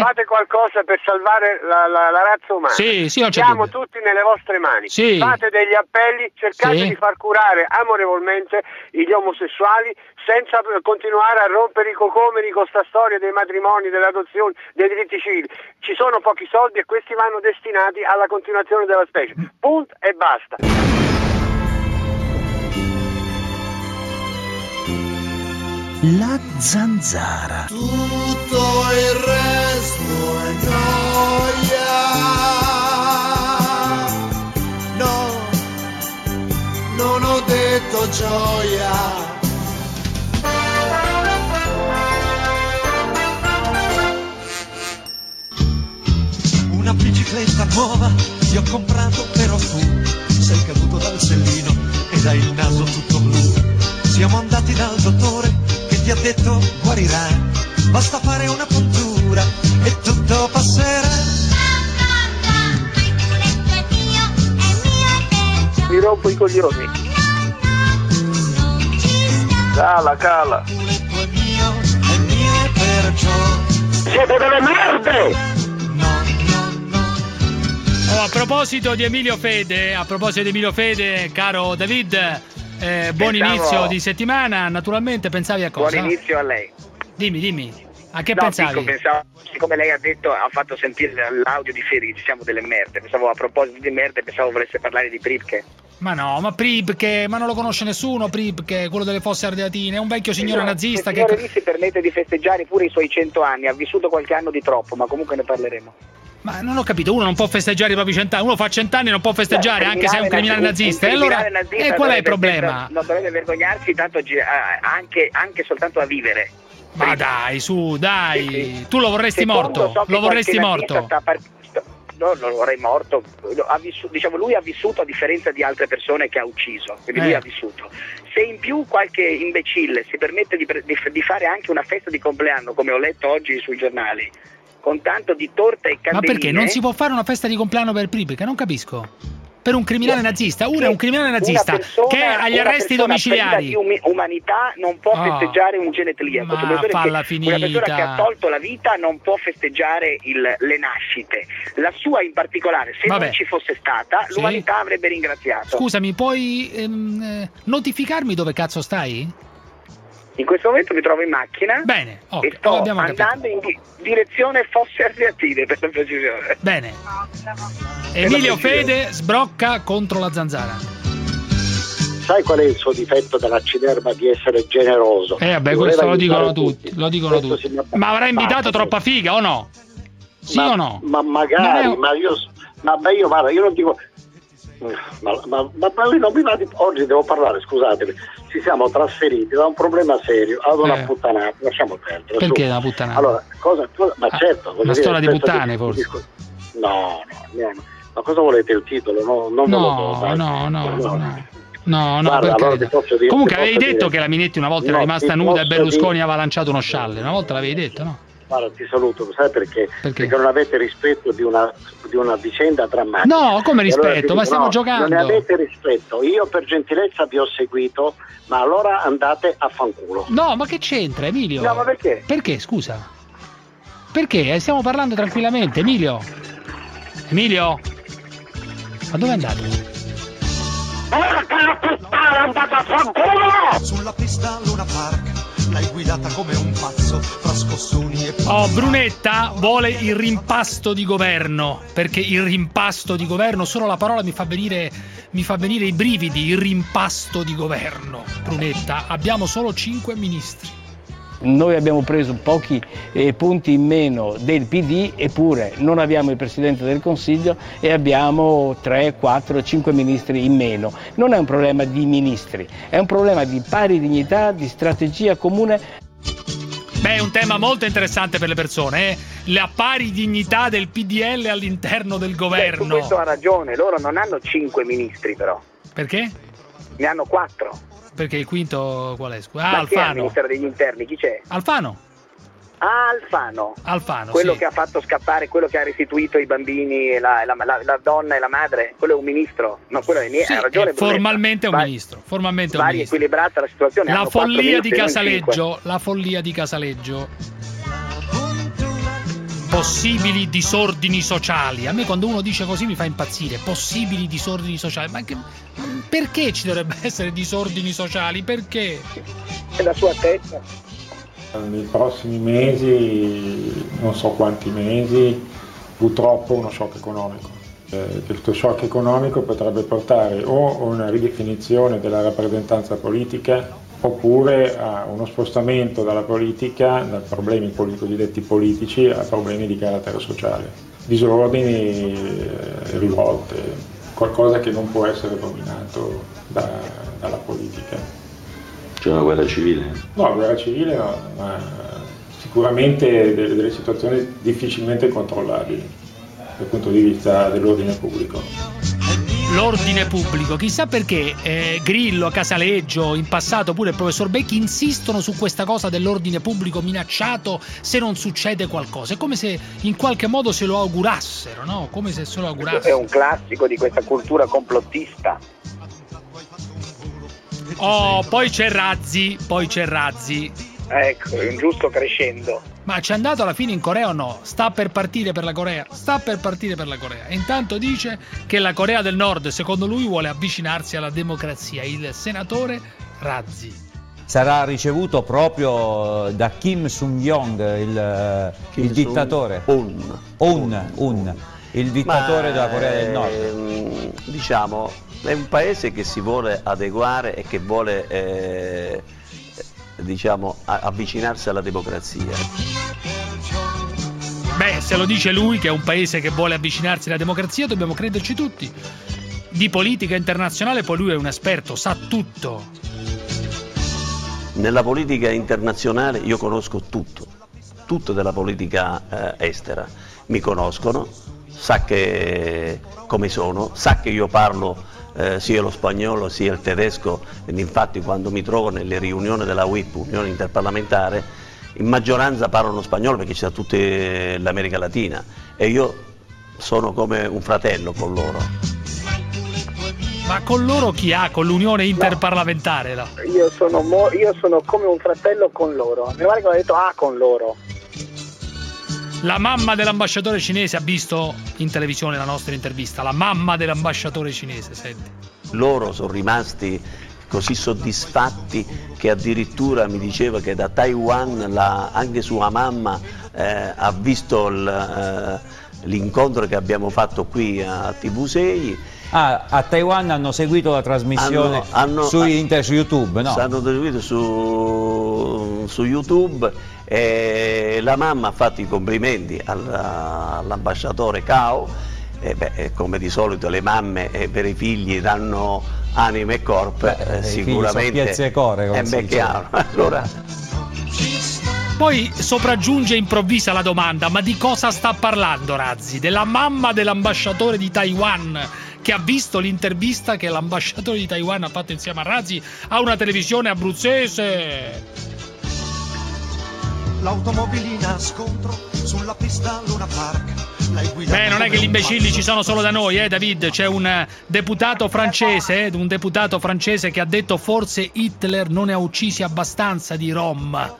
Fate qualcosa per salvare la razza umana. Sì, non c'è Siamo dubbio. tutti nelle vostre mani. Sì. Fate degli appelli, cercate di far curare amorevolmente gli omosessuali senza continuare a rompere i cocomeri con sta storia dei matrimoni, delle adozioni, dei diritti civili. Ci sono pochi soldi e questi vanno destinati alla continuazione della specie. Punto e basta. La zanzara. Tutto il resto è noia. No, non ho detto gioia. Una bicicletta nuova ti ho comprato, però tu sei caduto dal sellino ed hai il naso tutto blu. Siamo andati dal dottore che ti ha detto guarirai, basta fare una puntura e tutto passerà. Mi rompo i coglioni. Cala. È mio e perciò Siete delle merde! no. Oh, a proposito di Emilio Fede, caro David, buon inizio di settimana. Naturalmente pensavi a cosa? Buon inizio a lei. Dimmi, a che No, pensavi? pensavo, siccome lei ha detto, ha fatto sentire l'audio di Feri, siamo delle merde. Pensavo, a proposito di merde, pensavo volesse parlare di Pripke. Ma no, ma Pripke, ma non lo conosce nessuno Pripke, quello delle Fosse Ardeatine, è un vecchio signore nazista Il che... signore lì si permette di festeggiare pure i suoi 100 anni, ha vissuto qualche anno di troppo, ma comunque ne parleremo. Ma non ho capito, uno non può festeggiare i propri 100 anni, uno fa 100 anni e non può festeggiare anche se è un criminale nazista. E allora, qual è il problema? Non dovrebbe vergognarsi tanto anche soltanto a vivere. Ma dai, su, dai, Sì. tu lo vorresti morto, So che lo vorresti qualche morto. No, non lo vorrei morto. Lui ha vissuto a differenza di altre persone che ha ucciso, quindi lui ha vissuto. Se in più qualche imbecille si permette di fare anche una festa di compleanno, come ho letto oggi sui giornali, con tanto di torta e candeline... Ma perché non si può fare una festa di compleanno per Pripke? Non capisco. Per un criminale nazista, uno è un criminale nazista che è agli arresti domiciliari. Una persona di umanità non può festeggiare un genetliaco. Ma falla finita. Una persona che ha tolto la vita non può festeggiare le nascite. La sua in particolare, se non ci fosse stata, l'umanità avrebbe ringraziato. Scusami, puoi notificarmi dove cazzo stai? In questo momento mi trovo in macchina. Bene, e sto andando in direzione Fosse Ardeatine, per la precisione. Bene. Emilio Fede sbrocca contro la zanzara. Sai qual è il suo difetto dell'acciderma? Di essere generoso. Vabbè, questo lo dicono tutti. Ma avrà invitato troppa figa o no? Sì o no? Ma magari, ma io guarda, io non dico. Ma lui non mi va di... Oggi devo parlare, scusatemi. Ci siamo trasferiti da un problema serio ad una puttanata. Lasciamo perdere. Perché una puttanata? Allora, ma certo. Una storia di puttane, forse. No. Ma cosa volete il titolo? No. Guarda, allora comunque avevi detto che la Minetti una volta era rimasta nuda e Berlusconi aveva lanciato uno scialle. Una volta l'avevi detto, no? Guarda, ti saluto, sai perché? Perché non avete rispetto di una vicenda drammatica. No, come rispetto? Ma stiamo giocando. Non ne avete rispetto. Io per gentilezza vi ho seguito, ma allora andate a fanculo. No, ma che c'entra, Emilio? No, ma perché? Perché, scusa? Perché? Stiamo parlando tranquillamente, Emilio? Ma dove è andato? Sulla pista Luna Park l'hai guidata come un pazzo fra scossoni e... Brunetta vuole il rimpasto di governo, perché il rimpasto di governo, solo la parola mi fa venire i brividi. Il rimpasto di governo, Brunetta, abbiamo solo 5 ministri. Noi abbiamo preso pochi punti in meno del PD, eppure non abbiamo il Presidente del Consiglio e abbiamo 3, 4, 5 ministri in meno. Non è un problema di ministri, è un problema di pari dignità, di strategia comune. Beh, è un tema molto interessante per le persone, la pari dignità del PDL all'interno del governo. Su questo ha ragione, loro non hanno 5 ministri però. Perché? Ne hanno 4. Perché il quinto qual è? Alfano. Chi è il ministro degli interni? Chi c'è? Alfano. Alfano, quello che ha fatto scappare, quello che ha restituito i bambini, la donna e la madre, quello è un ministro. No, quello è ha ragione. Formalmente è un ministro. Formalmente è un ministro. Equilibrata la situazione. La follia di Casaleggio. Un po' possibili disordini sociali. A me quando uno dice così mi fa impazzire, possibili disordini sociali. Ma perché ci dovrebbe essere disordini sociali? Perché? È la sua testa. Nei prossimi mesi, non so quanti mesi, purtroppo uno shock economico. Questo shock economico potrebbe portare o a una ridefinizione della rappresentanza politica oppure a uno spostamento dalla politica, da problemi cosiddetti politici a problemi di carattere sociale, disordini, rivolte, qualcosa che non può essere dominato dalla politica. C'è una guerra civile? No, guerra civile no, ma sicuramente delle situazioni difficilmente controllabili dal punto di vista dell'ordine pubblico. L'ordine pubblico, chissà perché Grillo, Casaleggio, in passato pure il professor Becchi insistono su questa cosa dell'ordine pubblico minacciato se non succede qualcosa. È come se in qualche modo se lo augurassero, no? Come se se lo augurassero. È un classico di questa cultura complottista. Oh, poi c'è Razzi. Ecco, è un giusto crescendo. Ma c'è andato alla fine in Corea o no? Sta per partire per la Corea. E intanto dice che la Corea del Nord, secondo lui, vuole avvicinarsi alla democrazia. Il senatore Razzi. Sarà ricevuto proprio da Kim Sung-yong, il dittatore. Il dittatore della Corea del Nord. Diciamo, è un paese che si vuole adeguare e che vuole avvicinarsi alla democrazia. Beh, se lo dice lui che è un paese che vuole avvicinarsi alla democrazia, dobbiamo crederci tutti. Di politica internazionale poi lui è un esperto, sa tutto. Nella politica internazionale io conosco tutto della politica estera. Mi conoscono, sa che come sono, sa che io parlo sia lo spagnolo sia il tedesco, ed infatti quando mi trovo nelle riunioni della UIP, Unione Interparlamentare, in maggioranza parlano spagnolo perché c'è tutta l'America Latina e io sono come un fratello con loro. Ma con loro chi ha? Con l'Unione Interparlamentare? No. Io sono come un fratello con loro. Meno male che ho detto con loro. La mamma dell'ambasciatore cinese ha visto in televisione la nostra intervista, la mamma dell'ambasciatore cinese, senti. Loro sono rimasti così soddisfatti che addirittura mi diceva che da Taiwan anche sua mamma ha visto l'incontro che abbiamo fatto qui a TV6. A Taiwan hanno seguito la trasmissione su YouTube, no? Hanno seguito su YouTube e la mamma ha fatto i complimenti all'ambasciatore Cao e come di solito le mamme per i figli danno anima e corpo, sicuramente e core, allora. Poi sopraggiunge improvvisa la domanda: ma di cosa sta parlando Razzi? Della mamma dell'ambasciatore di Taiwan che ha visto l'intervista che l'ambasciatore di Taiwan ha fatto insieme a Razzi a una televisione abruzzese. L'automobilina scontro sulla pista Luna Park. Beh, non è che gli imbecilli ci sono solo da noi, David. C'è un deputato francese che ha detto forse Hitler non ne ha uccisi abbastanza di Rom.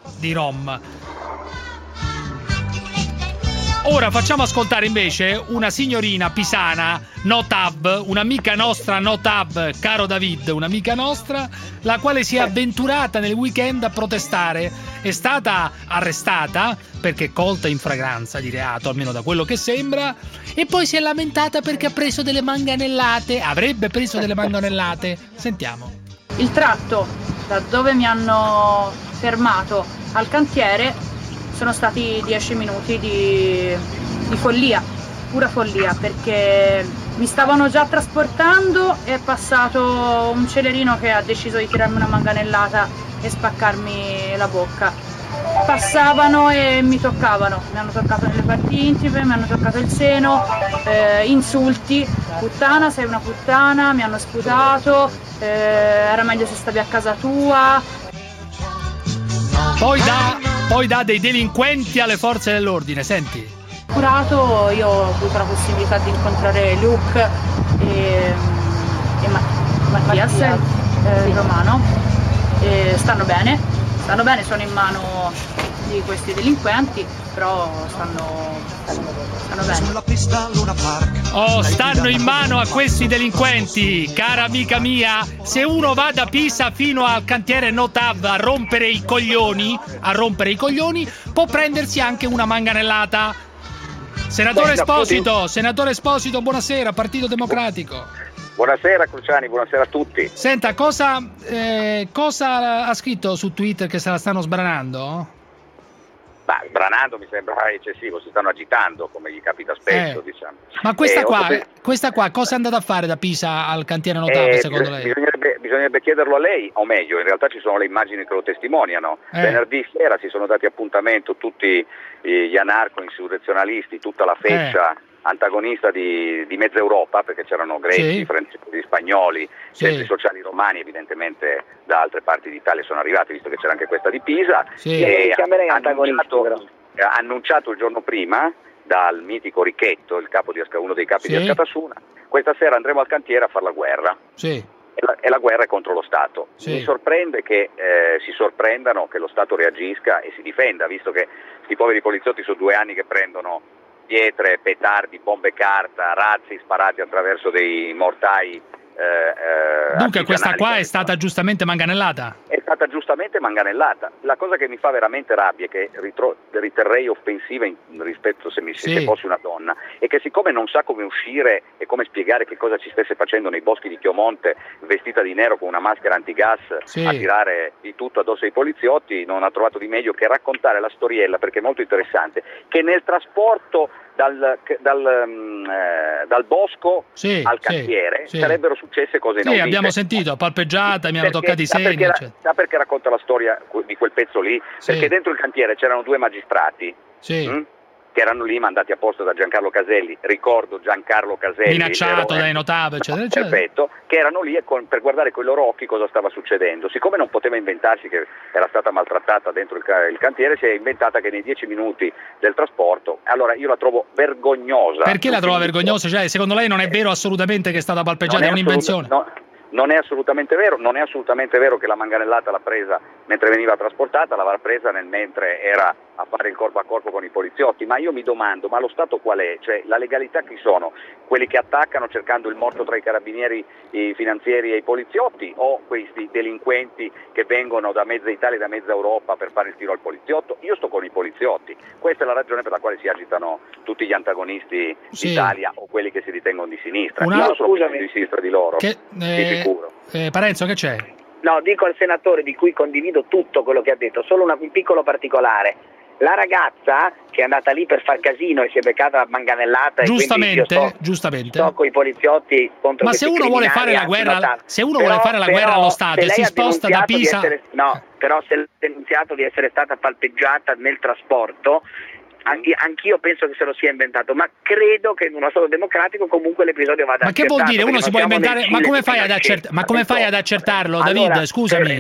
Ora facciamo ascoltare invece una signorina pisana, Notab, un'amica nostra Notab, caro David, un'amica nostra, la quale si è avventurata nel weekend a protestare. È stata arrestata perché colta in fragranza di reato, almeno da quello che sembra, e poi si è lamentata perché ha preso delle manganellate, avrebbe preso delle manganellate. Sentiamo. Il tratto da dove mi hanno fermato al cantiere sono stati 10 minuti di follia, pura follia, perché mi stavano già trasportando e è passato un celerino che ha deciso di tirarmi una manganellata e spaccarmi la bocca. Passavano e mi toccavano, mi hanno toccato nelle parti intime, mi hanno toccato il seno, insulti, puttana, sei una puttana, mi hanno sputato, era meglio se stavi a casa tua. Poi dà dei delinquenti alle forze dell'ordine, senti. Curato, io ho avuto la possibilità di incontrare Luke e Mattias, il romano, e stanno bene, sono in mano di questi delinquenti, però stanno bene. Stanno in mano a questi delinquenti, cara amica mia. Se uno va da Pisa fino al cantiere Notav a rompere i coglioni, può prendersi anche una manganellata. Senatore Esposito, buonasera, Partito Democratico. Buonasera Cruciani, buonasera a tutti. Senta, cosa ha scritto su Twitter che se la stanno sbranando? Sbranando mi sembra eccessivo, si stanno agitando come gli capita spesso, diciamo. Ma questa qua cosa è andata a fare da Pisa al cantiere Notav, secondo lei? Bisognerebbe chiederlo a lei, o meglio, in realtà ci sono le immagini che lo testimoniano. Venerdì sera si sono dati appuntamento tutti gli anarco-insurrezionalisti, tutta la feccia antagonista di mezza Europa, perché c'erano greci, francesi, spagnoli, centri sociali romani, evidentemente da altre parti d'Italia sono arrivati, visto che c'era anche questa di Pisa, e ha annunciato il giorno prima dal mitico Ricchetto, uno dei capi di Askatasuna, questa sera andremo al cantiere a fare la guerra. E la guerra è contro lo Stato. Mi sorprende che si sorprendano che lo Stato reagisca e si difenda, visto che questi poveri poliziotti sono 2 anni che prendono pietre, petardi, bombe carta, razzi sparati attraverso dei mortai. Dunque questa qua è stata giustamente manganellata? È stata giustamente manganellata. La cosa che mi fa veramente rabbia e che riterrei offensiva rispetto se fossi una donna è che siccome non sa come uscire e come spiegare che cosa ci stesse facendo nei boschi di Chiomonte vestita di nero con una maschera antigas a tirare di tutto addosso ai poliziotti, non ha trovato di meglio che raccontare la storiella, perché è molto interessante, che nel trasporto dal bosco al cantiere sarebbero successe cose inaudite. Abbiamo sentito, palpeggiata, mi hanno toccato i segni. Sa perché racconta la storia di quel pezzo lì? Perché dentro il cantiere c'erano 2 magistrati che erano lì mandati apposta da Giancarlo Caselli, ricordo Giancarlo Caselli, minacciato dai Notav, eccetera, perfetto, che erano lì per guardare con i loro occhi cosa stava succedendo. Siccome non poteva inventarsi che era stata maltrattata dentro il cantiere, si è inventata che nei 10 minuti del trasporto, allora io la trovo vergognosa. Perché la trova vergognosa? Cioè, secondo lei non è vero assolutamente che è stata palpeggiata, è un'invenzione? Non è assolutamente vero che la manganellata l'ha presa mentre veniva trasportata, l'aveva presa mentre era a fare il corpo a corpo con i poliziotti, ma io mi domando, ma lo Stato qual è? Cioè la legalità chi sono? Quelli che attaccano cercando il morto tra i carabinieri, i finanzieri e i poliziotti, o questi delinquenti che vengono da mezza Italia e da mezza Europa per fare il tiro al poliziotto? Io sto con i poliziotti, questa è la ragione per la quale si agitano tutti gli antagonisti d'Italia o quelli che si ritengono di sinistra. Io non sono di sinistra di loro, di sicuro. Parenzo, che c'è? No, dico al senatore, di cui condivido tutto quello che ha detto, solo un piccolo particolare. La ragazza che è andata lì per far casino e si è beccata manganellata, giustamente. Sto con i poliziotti contro. Ma se uno vuole fare la guerra, vuole fare la guerra allo Stato e si sposta da Pisa, però se l'ha denunziato di essere stata palpeggiata nel trasporto, anch'io penso che se lo sia inventato, ma credo che in uno Stato democratico comunque l'episodio vada accertato. Ma che vuol dire? Uno si può inventare? Ma come fai ad accertarlo, David? Scusami.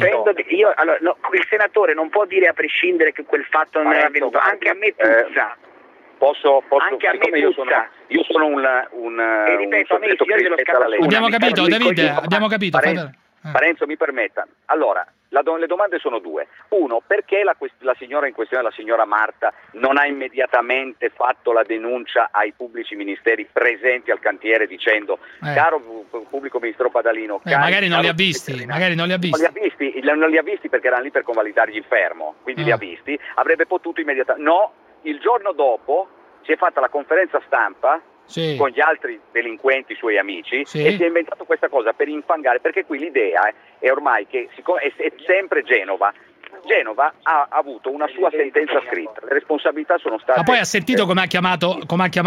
Il senatore non può dire a prescindere che quel fatto non è avvenuto. Anche a me puzza. Anche a me puzza. Io sono un ripeto, a me i signori dello Scattasuna. Abbiamo capito, David, abbiamo capito. Parenzo, mi permetta. Allora, le domande sono 2. Uno, perché la signora in questione, la signora Marta, non ha immediatamente fatto la denuncia ai pubblici ministeri presenti al cantiere dicendo caro pubblico ministro Padalino, magari non li ha visti, Non li ha visti perché erano lì per convalidargli il fermo, quindi li ha visti, avrebbe potuto immediatamente. No, il giorno dopo si è fatta la conferenza stampa con gli altri delinquenti suoi amici e si è inventato questa cosa per infangare, perché qui l'idea è ormai che è sempre Genova ha avuto una sua sentenza scritta, le responsabilità sono state. Ma poi ha sentito come ha chiamato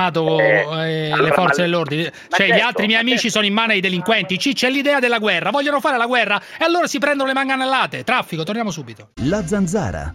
le forze dell'ordine, gli altri miei amici sono in mano ai delinquenti, c'è l'idea della guerra, vogliono fare la guerra e allora si prendono le manganellate. Traffico, torniamo subito. La Zanzara.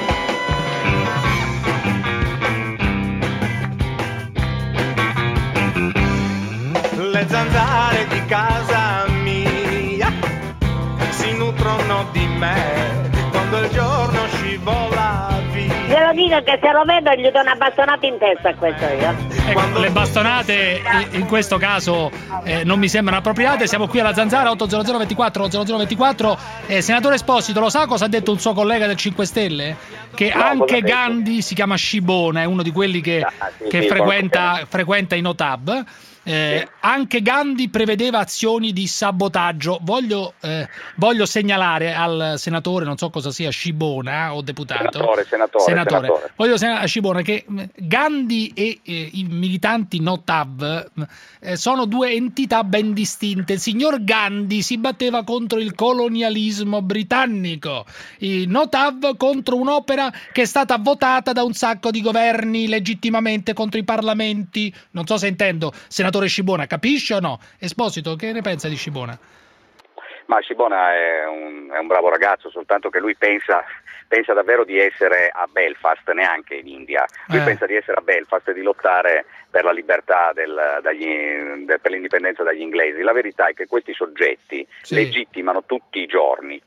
Le zanzare di casa mia si nutrono di me quando il giorno scivola via. Glielo dico che se lo vedo gli do una bastonata in testa a questo io. Ecco, le bastonate in questo caso non mi sembrano appropriate. Siamo qui alla Zanzara, 800 24 0024. Senatore Esposito, lo sa cosa ha detto un suo collega del 5 Stelle? che anche Gandhi si chiama Scibona, è uno di quelli che frequenta i Notab. Anche Gandhi prevedeva azioni di sabotaggio. Voglio segnalare al senatore, non so cosa sia Scibona o deputato, senatore. Voglio segnalare a Scibona che Gandhi e i militanti Notab sono due entità ben distinte. Il signor Gandhi si batteva contro il colonialismo britannico, i Notab contro un'opera che è stata votata da un sacco di governi legittimamente contro i parlamenti. Non so se intendo, senatore Scibona, capisce o no? Esposito, che ne pensa di Scibona? Ma Scibona è un bravo ragazzo, soltanto che lui pensa davvero di essere a Belfast, neanche in India. Lui pensa di essere a Belfast e di lottare per la libertà per l'indipendenza dagli inglesi. La verità è che questi soggetti legittimano tutti i giorni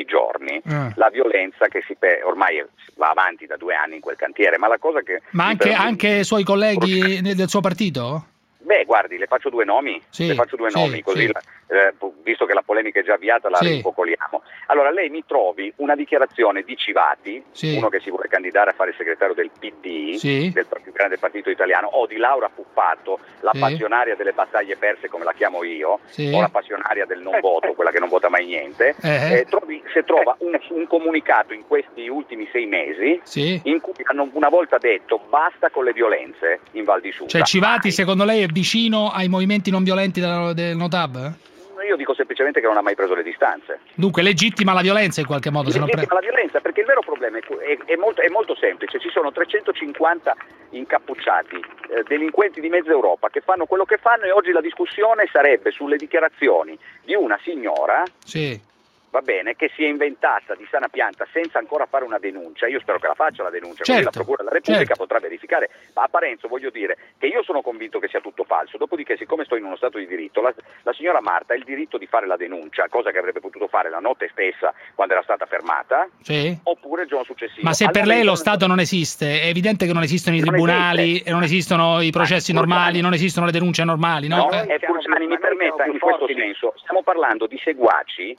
la violenza che ormai va avanti da 2 anni in quel cantiere. Ma anche i suoi colleghi del suo partito? Beh, guardi, le faccio due nomi, così visto che la polemica è già avviata la rimpocoliamo. Allora, lei mi trovi una dichiarazione di Civati, uno che si vuole candidare a fare segretario del PD, del più grande partito italiano, o di Laura Puppato, la passionaria delle battaglie perse, come la chiamo io, o la passionaria del non voto, quella che non vota mai niente. Se trova un comunicato in questi ultimi 6 mesi in cui hanno una volta detto basta con le violenze in Val di Susa. Cioè Civati secondo lei è vicino ai movimenti non violenti del Notab? Io dico semplicemente che non ha mai preso le distanze. Dunque legittima la violenza in qualche modo? Legittima la violenza, perché il vero problema è molto semplice. Ci sono 350 incappucciati, delinquenti di mezza Europa che fanno quello che fanno, e oggi la discussione sarebbe sulle dichiarazioni di una signora va bene, che si è inventata di sana pianta senza ancora fare una denuncia. Io spero che la faccia la denuncia, così la Procura della Repubblica potrà verificare. Ma a Parenzo voglio dire che io sono convinto che sia tutto falso. Dopodiché, siccome sto in uno stato di diritto, la signora Marta ha il diritto di fare la denuncia, cosa che avrebbe potuto fare la notte stessa quando era stata fermata, oppure il giorno successivo. Ma se per lei lo Stato non esiste, è evidente che non esistono i tribunali, e non esistono i processi normali, non esistono le denunce normali, no? Cruciani, mi permetta, in questo senso, stiamo parlando di seguaci,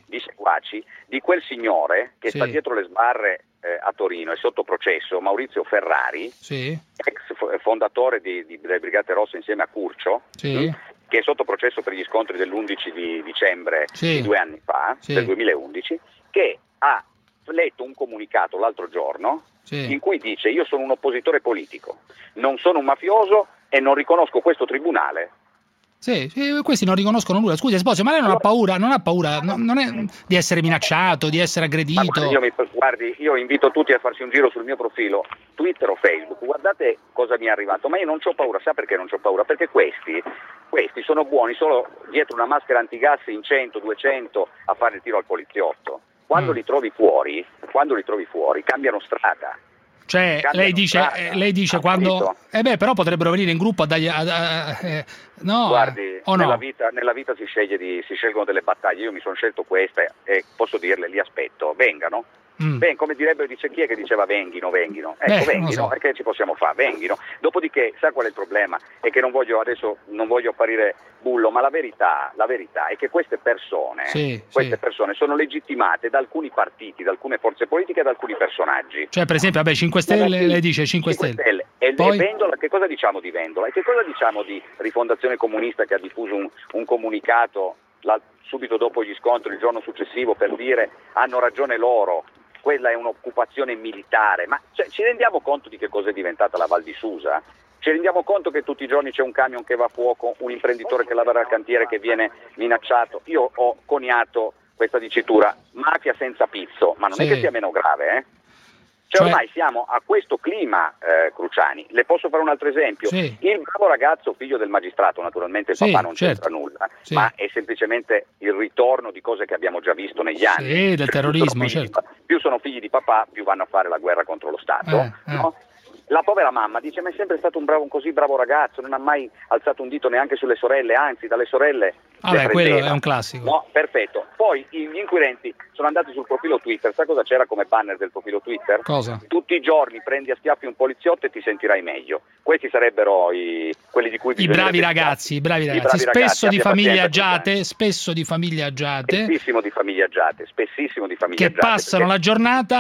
di quel signore che sta dietro le sbarre a Torino, è sotto processo, Maurizio Ferrari, ex fondatore delle Brigate Rosse insieme a Curcio, che è sotto processo per gli scontri dell'11 di dicembre di 2 anni fa, del 2011, che ha letto un comunicato l'altro giorno in cui dice: io sono un oppositore politico, non sono un mafioso e non riconosco questo tribunale. Questi non riconoscono nulla. Scusi, Esposito, ma lei non ha paura di essere minacciato, di essere aggredito? Io invito tutti a farsi un giro sul mio profilo Twitter o Facebook, guardate cosa mi è arrivato, ma io non c'ho paura. Sa perché non c'ho paura? Perché questi sono buoni solo dietro una maschera antigas in 100, 200 a fare il tiro al poliziotto. Quando li trovi fuori, cambiano strada. Cioè, lei dice quando... però potrebbero venire in gruppo a dargli... no? Guardi, o no? nella vita si scelgono delle battaglie. Io mi sono scelto queste e posso dirle, li aspetto, vengano. Come direbbe, dice chi è che diceva venghino? Venghino, e che ci possiamo fare? Venghino. Dopodiché, sa qual è il problema? È che non voglio apparire bullo, ma la verità è che queste persone sono legittimate da alcuni partiti, da alcune forze politiche e da alcuni personaggi. Cioè, per esempio, 5 Stelle, lei dice 5 Stelle. E Vendola, che cosa diciamo di Vendola? E che cosa diciamo di Rifondazione Comunista, che ha diffuso un comunicato subito dopo gli scontri, il giorno successivo, per dire hanno ragione loro, quella è un'occupazione militare? Ma ci rendiamo conto di che cosa è diventata la Val di Susa? Ci rendiamo conto che tutti i giorni c'è un camion che va a fuoco, un imprenditore che lavora al cantiere che viene minacciato? Io ho coniato questa dicitura, mafia senza pizzo, ma non è che sia meno grave, Cioè ormai siamo a questo clima, Cruciani. Le posso fare un altro esempio? Il bravo ragazzo, figlio del magistrato, naturalmente il papà non c'entra nulla, ma è semplicemente il ritorno di cose che abbiamo già visto negli anni. Del terrorismo, più sono figli di papà, più vanno a fare la guerra contro lo Stato, no? La povera mamma dice: ma è sempre stato un così bravo ragazzo, non ha mai alzato un dito neanche sulle sorelle, anzi dalle sorelle quello è un classico. No, perfetto. Poi gli inquirenti sono andati sul profilo Twitter. Sa cosa c'era come banner del profilo Twitter? Cosa? Tutti i giorni prendi a schiaffi un poliziotto e ti sentirai meglio. Questi sarebbero quelli di cui i bravi ragazzi, spesso di famiglie agiate, spessissimo di famiglie agiate, che passano la giornata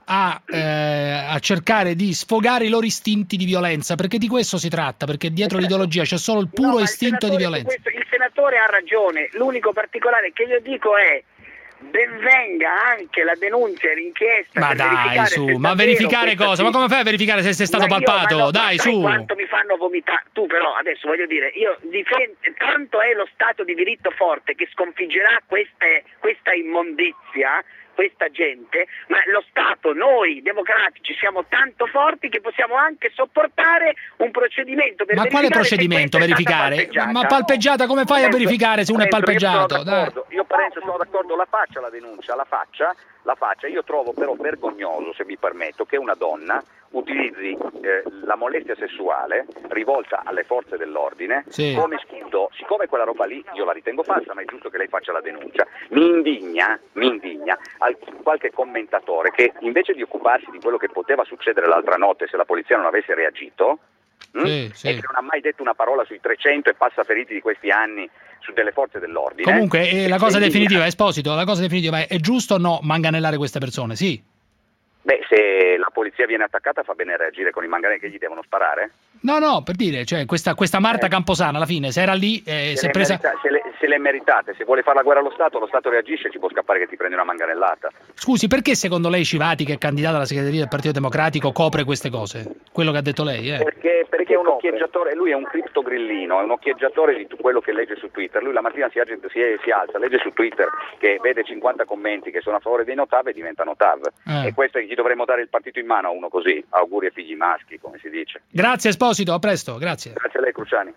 a cercare di sfogare i loro istinti di violenza, perché di questo si tratta, perché dietro l'ideologia c'è solo il puro istinto di violenza. Il senatore ha ragione, l'unico particolare che io dico è: ben venga anche la denuncia e l'inchiesta. Ma dai, su, ma verificare cosa? Ma come fai a verificare se sei stato palpato? Dai, su. Quanto mi fanno vomitare? Tu però adesso voglio dire, io difendo, tanto è lo Stato di diritto forte che sconfiggerà questa immondizia, questa gente, ma lo Stato, noi democratici siamo tanto forti che possiamo anche sopportare un procedimento per verificare. Ma quale procedimento verificare? Ma palpeggiata come fai a verificare se uno è palpeggiato? Io Parenzo sono d'accordo, la faccia la denuncia, la faccia. Io trovo però vergognoso, se mi permetto, che una donna utilizzi la molestia sessuale rivolta alle forze dell'ordine come scudo. Siccome quella roba lì io la ritengo falsa, ma è giusto che lei faccia la denuncia. Mi indigna qualche commentatore che invece di occuparsi di quello che poteva succedere l'altra notte se la polizia non avesse reagito e che non ha mai detto una parola sui 300 e passa feriti di questi anni su delle forze dell'ordine. Comunque la cosa definitiva, Esposito, la cosa definitiva è giusto o no manganellare queste persone? Sì. Beh, se la polizia viene attaccata fa bene reagire con i manganelli, che gli devono sparare? No, per dire, cioè questa Marta Camposana alla fine, se era lì, si è presa... Se le meritate, se vuole fare la guerra allo Stato reagisce, ci può scappare che ti prende una manganellata. Scusi, perché secondo lei Civati, che è candidato alla segreteria del Partito Democratico, copre queste cose? Quello che ha detto lei, Perché è un occhieggiatore, lui è un criptogrillino, è un occhieggiatore di quello che legge su Twitter. Lui la mattina si alza, legge su Twitter che vede 50 commenti che sono a favore dei Notav e diventa Notav. E questo è gli dovremmo dare il partito in mano a uno così. Auguri ai figli maschi, come si dice. Grazie Esposito, a presto, grazie. Grazie a lei, Cruciani.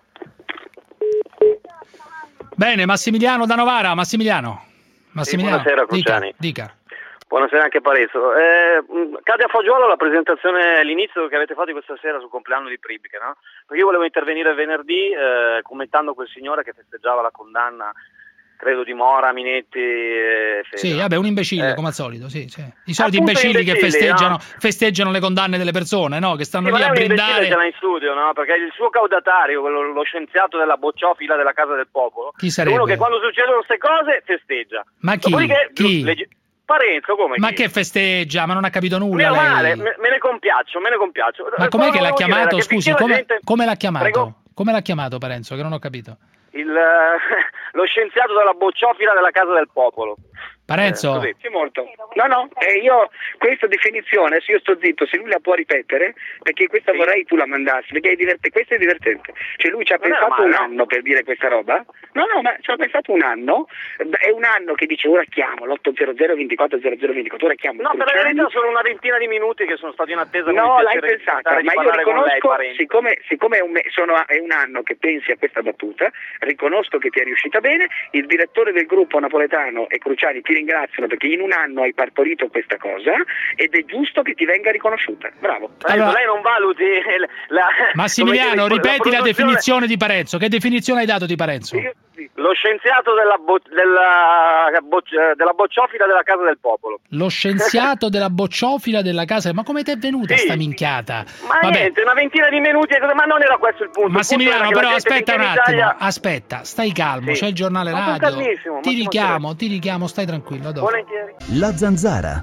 Bene, Massimiliano da Novara. Massimiliano. Buonasera Cruciani. Dica. Buonasera anche Parenzo. Cade a fagiolo la presentazione, l'inizio che avete fatto questa sera sul compleanno di Priebke, no? Perché io volevo intervenire venerdì commentando quel signore che festeggiava la condanna, credo, di Mora, Minetti e Sì, vabbè, un imbecille come al solito, sì. I soliti imbecilli che festeggiano le condanne delle persone, no? Che stanno lì a brindare. Ce l'ha in studio, no? Perché il suo caudatario, lo scienziato della bocciofila della Casa del Popolo, chi sarebbe? È uno che quando succedono queste cose festeggia. Ma chi? Parenzo, come? Ma che festeggia? Ma non ha capito nulla. Male, me ne compiaccio. Ma com'è che l'ha chiamato? Scusi, come l'ha chiamato? Prego? Come l'ha chiamato Parenzo? Che non ho capito. Lo scienziato della bocciofila della Casa del Popolo. Parenzo? Sì, molto. No, io questa definizione, se io sto zitto, se lui la può ripetere, perché questa vorrei tu la mandassi, perché questa è divertente. Cioè lui ci ha pensato un anno per dire questa roba. No, ma ci ha pensato un anno. È un anno che dice ora chiamo l'800 24 0024, ora chiamo. No, per la verità sono una ventina di minuti che sono stati in attesa. No, l'hai pensata, ma io riconosco, siccome è un anno che pensi a questa battuta, riconosco che ti è riuscita bene. Il direttore del gruppo napoletano e Cruciani ti ringraziano perché in un anno hai partorito questa cosa ed è giusto che ti venga riconosciuta. Bravo. Allora, lei non valuti Massimiliano, ripeti la definizione di Parenzo. Che definizione hai dato di Parenzo? Lo scienziato della bocciofila della Casa del Popolo. Lo scienziato della bocciofila della Casa. Ma come ti è venuta sta minchiata? Ma niente, una ventina di minuti, ma non era questo il punto. Massimiliano, però aspetta un attimo. Aspetta, stai calmo, c'è il giornale radio. Ti richiamo, stai tranquillo. Volentieri. La zanzara.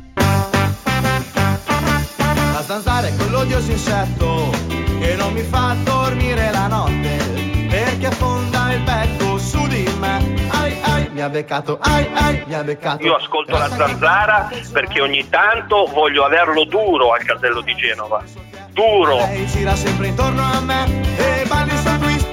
La zanzara è quell'odioso insetto che non mi fa dormire la notte, perché affonda il becco su di me. Ai, mi ha beccato, mi ha beccato. Io ascolto la zanzara perché ogni tanto voglio averlo duro al casello di Genova. Duro. Lei gira sempre intorno a me e balli sul twist,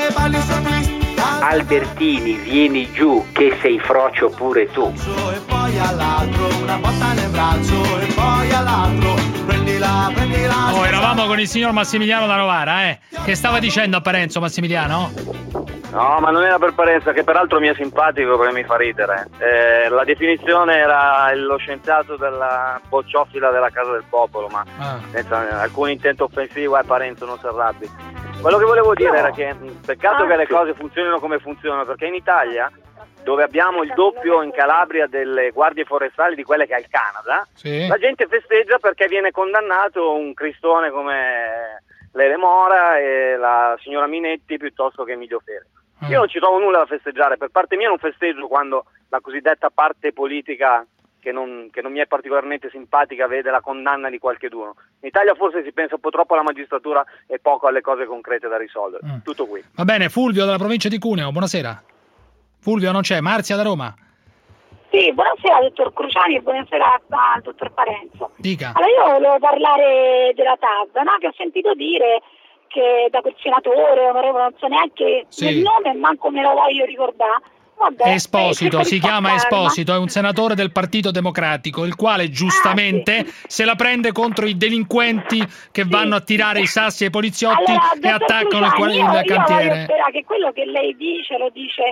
Albertini, vieni giù che sei frocio pure tu. E poi all'altro una botta nel braccio e poi all'altro prendila. Eravamo con il signor Massimiliano da Novara, Che stava dicendo a Parenzo Massimiliano? No, ma non era per Parenzo, che peraltro mi è simpatico perché mi fa ridere. La definizione era lo scienziato della bocciofila della Casa del Popolo, ma senza alcun intento offensivo, Parenzo non si arrabbi. Quello che volevo dire era che peccato che le cose funzionino come funzionano, perché in Italia, dove abbiamo il doppio in Calabria delle guardie forestali di quelle che ha il Canada, la gente festeggia perché viene condannato un cristone come Lele Mora e la signora Minetti piuttosto che Emilio Fere. Io non ci trovo nulla da festeggiare, per parte mia non festeggio quando la cosiddetta parte politica che non mi è particolarmente simpatica, vede la condanna di qualcheduno. In Italia forse si pensa un po' troppo alla magistratura e poco alle cose concrete da risolvere. Tutto qui. Va bene, Fulvio dalla provincia di Cuneo, buonasera. Fulvio non c'è, Marzia da Roma. Sì, buonasera dottor Cruciani e buonasera al dottor Parenzo. Dica. Allora io volevo parlare della TAV, no? Che ho sentito dire che da quel senatore, onorevole, non so neanche il nome, manco me lo voglio ricordare. Vabbè, Esposito, si chiama Esposito, è un senatore del Partito Democratico, il quale giustamente se la prende contro i delinquenti che vanno a tirare i sassi ai poliziotti e attaccano il cantiere. Io spero che quello che lei dice lo dice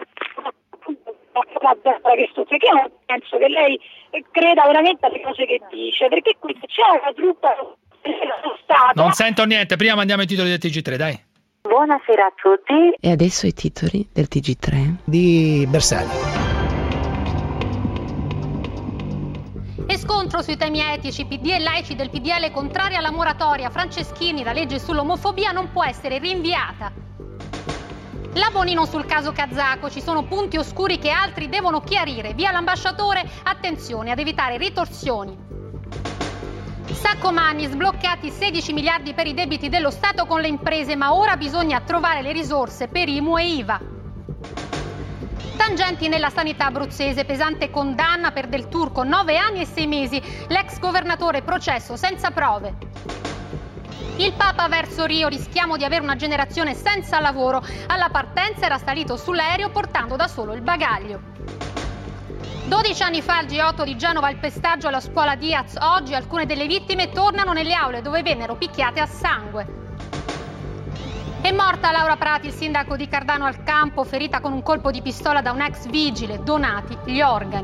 che io non penso che lei creda veramente alle cose che dice, perché qui c'è una truppa dello Stato. Non sento niente, prima mandiamo i titoli del TG3, dai. Buonasera a tutti. E adesso i titoli del TG3 di Bersani. E scontro sui temi etici, PD e laici del PDL contrari alla moratoria. Franceschini, la legge sull'omofobia non può essere rinviata. La Bonino sul caso kazako, ci sono punti oscuri che altri devono chiarire. Via l'ambasciatore, attenzione ad evitare ritorsioni. Saccomanni, sbloccati 16 miliardi per i debiti dello Stato con le imprese, ma ora bisogna trovare le risorse per IMU e IVA. Tangenti nella sanità abruzzese, pesante condanna per Del Turco, 9 anni e 6 mesi, l'ex governatore processo senza prove. Il Papa verso Rio, rischiamo di avere una generazione senza lavoro, alla partenza era salito sull'aereo portando da solo il bagaglio. 12 anni fa al G8 di Genova il pestaggio alla scuola Diaz, oggi alcune delle vittime tornano nelle aule dove vennero picchiate a sangue. È morta Laura Prati, il sindaco di Cardano al Campo, ferita con un colpo di pistola da un ex vigile, donati gli organi.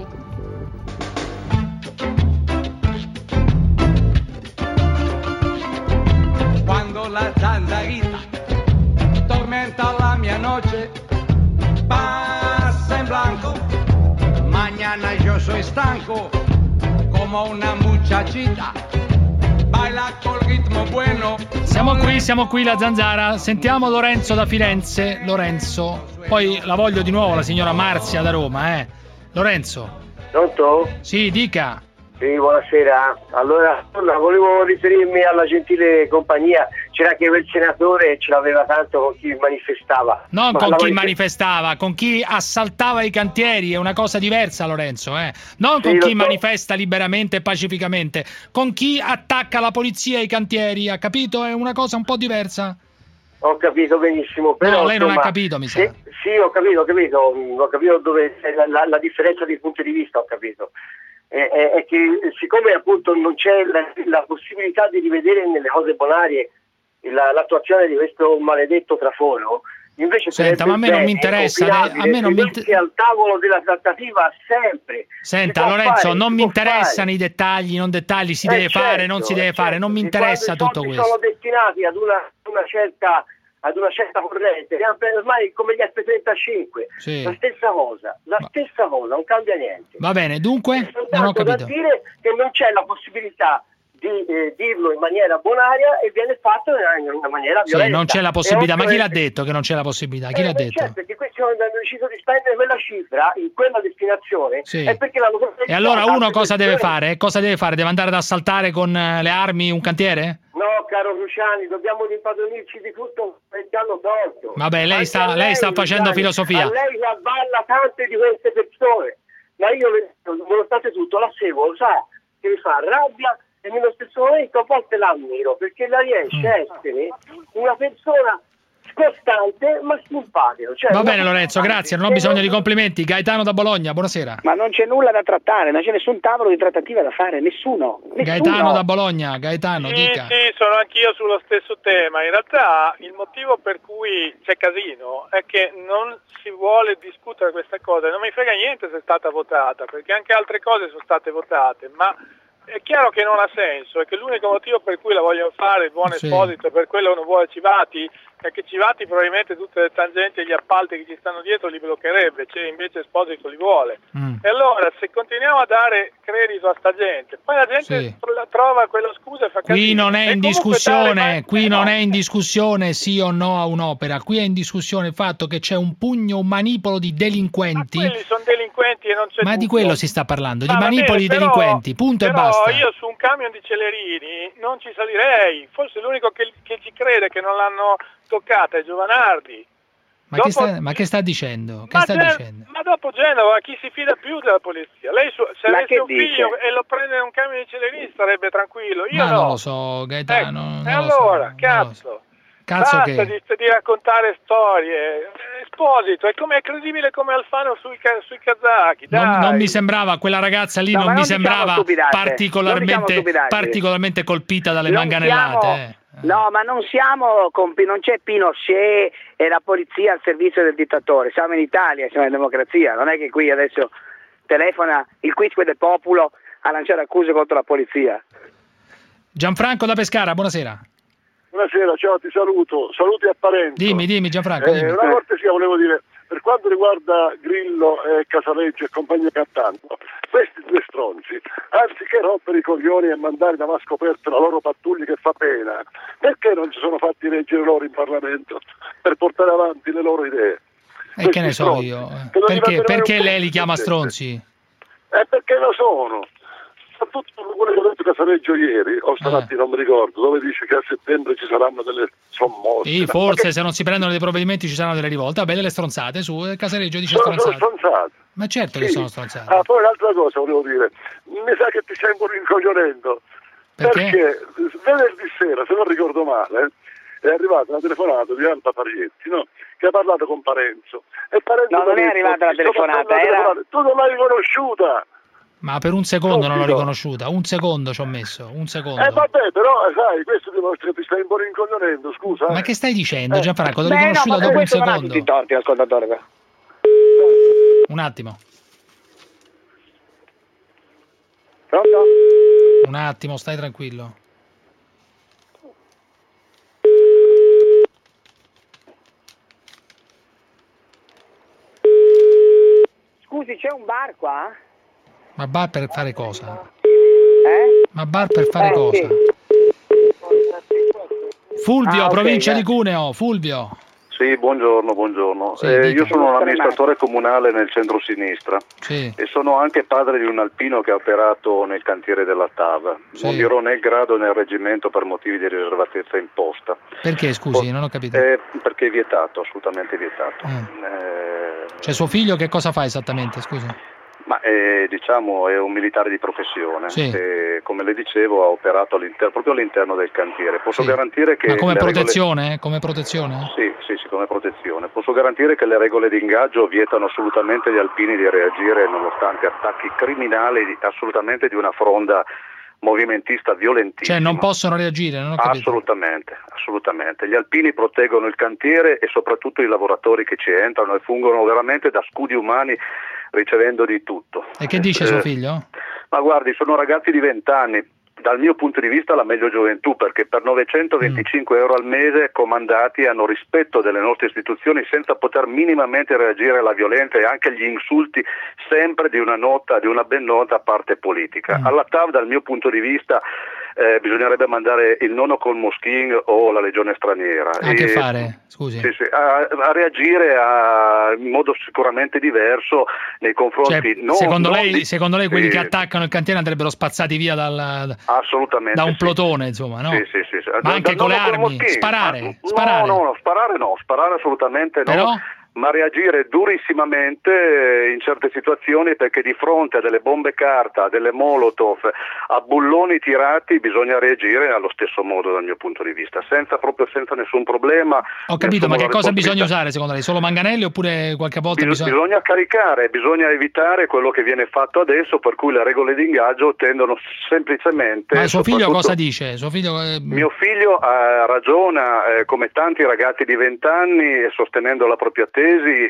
Quando la zanzarita tormenta la mia noche, passa in blanco. Mañana yo soy stanco como una muchachita. Baila col ritmo bueno. Siamo qui la Zanzara. Sentiamo Lorenzo da Firenze. Lorenzo. Poi la voglio di nuovo la signora Marzia da Roma, Lorenzo. Pronto? Sì, dica. Sì, buonasera. Allora, volevo riferirmi alla gentile compagnia. C'era anche quel senatore, ce l'aveva tanto con chi manifestava. Non con chi manifestava, con chi assaltava i cantieri, è una cosa diversa, Lorenzo, Non con chi manifesta liberamente e pacificamente, con chi attacca la polizia ai cantieri, ha capito? È una cosa un po' diversa. Ho capito benissimo, però... No, lei non ha capito, mi sa. Sì, ho capito dove è la differenza di punti di vista, ho capito. È che siccome appunto non c'è la possibilità di rivedere nelle cose bonarie l'attuazione di questo maledetto traforo, invece senta, ma a me non mi interessa, al tavolo della trattativa sempre. Senta Lorenzo, non mi interessano i dettagli, si deve fare, non si deve fare, non mi interessa tutto questo. Sono destinati ad una certa corrente, ormai come gli F-35, la stessa cosa, non cambia niente. Va bene, dunque non ho capito. Da dire che non c'è la possibilità di dirlo in maniera bonaria e viene fatto in una maniera violenta. Sì, non c'è la possibilità, ma chi l'ha detto che non c'è la possibilità? Chi l'ha detto? Certo, perché questi hanno deciso di spendere quella cifra in quella destinazione, è perché l'hanno E allora uno cosa deve fare? Cosa deve fare? Deve andare ad assaltare con le armi un cantiere? No, caro Cruciani, dobbiamo impadronirci di tutto e ci hanno torto. Vabbè, lei sta facendo filosofia. A lei avvalla tante di queste persone, ma io, nonostante tutto, la seguo, lo sa, che mi fa rabbia e nello stesso momento a volte l'ammiro, perché la riesce a essere una persona costante ma simpatico. Va bene Lorenzo, grazie, non ho bisogno di complimenti. Gaetano da Bologna, buonasera. Ma non c'è nulla da trattare, non c'è nessun tavolo di trattativa da fare, nessuno. Gaetano da Bologna, Gaetano, dica. Sì, sono anch'io sullo stesso tema. In realtà il motivo per cui c'è casino è che non si vuole discutere questa cosa. Non mi frega niente se è stata votata, perché anche altre cose sono state votate, ma è chiaro che non ha senso, e che l'unico motivo per cui la vogliono fare il buon Esposito, per quello non vuole Civati, è che Civati probabilmente tutte le tangenti e gli appalti che ci stanno dietro li bloccherebbe, invece Esposito li vuole. E allora se continuiamo a dare credito a sta gente, poi la gente trova quella scusa e fa casino. Qui non è in discussione sì o no a un'opera, qui è in discussione il fatto che c'è un manipolo di delinquenti. Ma quelli sono delinquenti non c'è Ma tutto. di quello si sta parlando, di Va manipoli bene, delinquenti, punto e però basta. io su un camion di Celerini non ci salirei, forse l'unico che ci crede che non l'hanno toccata è Giovanardi. Ma che sta dicendo? Ma dopo Genova chi si fida più della polizia? Lei se avesse un figlio e lo prende in un camion di Celerini starebbe tranquillo, io Ma no. non lo so, Gaetano. E allora, cazzo. Cazzo basta che... di raccontare storie. Esposito, è credibile come Alfano sui kazaki. Non mi sembrava, quella ragazza lì non mi sembrava particolarmente colpita dalle manganellate. No, ma non c'è Pinochet e la polizia al servizio del dittatore. Siamo in Italia, siamo in democrazia. Non è che qui adesso telefona il Quisque del Popolo a lanciare accuse contro la polizia. Gianfranco da Pescara, buonasera. Buonasera, ciao, ti saluto. Saluti a Parenzo. Dimmi Gianfranco. Dimmi. Una cortesia volevo dire, per quanto riguarda Grillo e Casaleggio e compagnia cantando, questi due stronzi, anziché rompere i coglioni e mandare da scoperto la loro pattuglia che fa pena, perché non si sono fatti leggere loro in Parlamento per portare avanti le loro idee? E che ne so io? Perché lei li chiama stronzi? Perché lo sono. Soprattutto quello che ha detto Casaleggio ieri, o stamattina non mi ricordo, dove dice che a settembre ci saranno delle sommosse. Sì, forse se non si prendono dei provvedimenti ci saranno delle rivolte. Vabbè, delle stronzate, su Casaleggio dice stronzate. Sono stronzate. Ma certo che sono stronzate. Poi un'altra cosa volevo dire, mi sa che ti stai un po' rincoglionendo. Perché venerdì sera, se non ricordo male, è arrivata una telefonata di Alba Parietti, no? Che ha parlato con Parenzo. E Parenzo non è arrivata la telefonata, era... Tu non l'hai riconosciuta. Ma per un secondo non l'ho riconosciuta, un secondo ci ho messo, un secondo. Vabbè, però sai, questo dimostra che ti stai un po' rincoglionendo, scusa. Ma che stai dicendo, Gianfranco? L'ho riconosciuta dopo un secondo. Tutti torti, ascoltatore. Un attimo. Pronto? Un attimo, stai tranquillo. Scusi, c'è un bar qua? Ma bar per fare cosa? Ma bar per fare cosa? Sì. Fulvio, provincia di Cuneo, Fulvio. Sì, buongiorno. Sì, io sono un amministratore comunale nel centro-sinistra e sono anche padre di un alpino che ha operato nel cantiere della TAV. Sì. Non dirò né il grado né il reggimento per motivi di riservatezza imposta. Perché, scusi, non ho capito. Perché è vietato, assolutamente vietato. Cioè suo figlio che cosa fa esattamente, scusi? Ma diciamo è un militare di professione, sì. Come le dicevo ha operato proprio all'interno del cantiere. Posso garantire che... Ma come protezione? Come protezione? Sì, come protezione. Posso garantire che le regole di ingaggio vietano assolutamente agli alpini di reagire nonostante attacchi criminali assolutamente di una fronda movimentista violentissima. Cioè non possono reagire, non ho capito. Assolutamente. Gli alpini proteggono il cantiere e soprattutto i lavoratori che ci entrano e fungono veramente da scudi umani ricevendo di tutto. E che dice suo figlio? Ma guardi, sono ragazzi di 20 anni, dal mio punto di vista la meglio gioventù, perché per 925 euro al mese comandati hanno rispetto delle nostre istituzioni senza poter minimamente reagire alla violenza e anche agli insulti sempre di una ben nota parte politica. Alla TAV dal mio punto di vista bisognerebbe mandare il nono col Moschin o la legione straniera. A che fare? Scusi. Sì, a reagire in modo sicuramente diverso nei confronti... Cioè, secondo lei quelli che attaccano il cantiere andrebbero spazzati via assolutamente da un plotone, insomma, no? Sì. Ma anche con le armi, sparare? No, sparare assolutamente no. Però? Ma reagire durissimamente in certe situazioni, perché di fronte a delle bombe carta, a delle molotov, a bulloni tirati bisogna reagire allo stesso modo dal mio punto di vista, senza nessun problema. Ho capito, ma che cosa bisogna usare secondo lei? Solo manganelli oppure qualche volta bisogna caricare, bisogna evitare quello che viene fatto adesso, per cui le regole di ingaggio tendono semplicemente... Ma suo figlio cosa dice? Mio figlio ragiona come tanti ragazzi di 20 anni sostenendo la propria tesi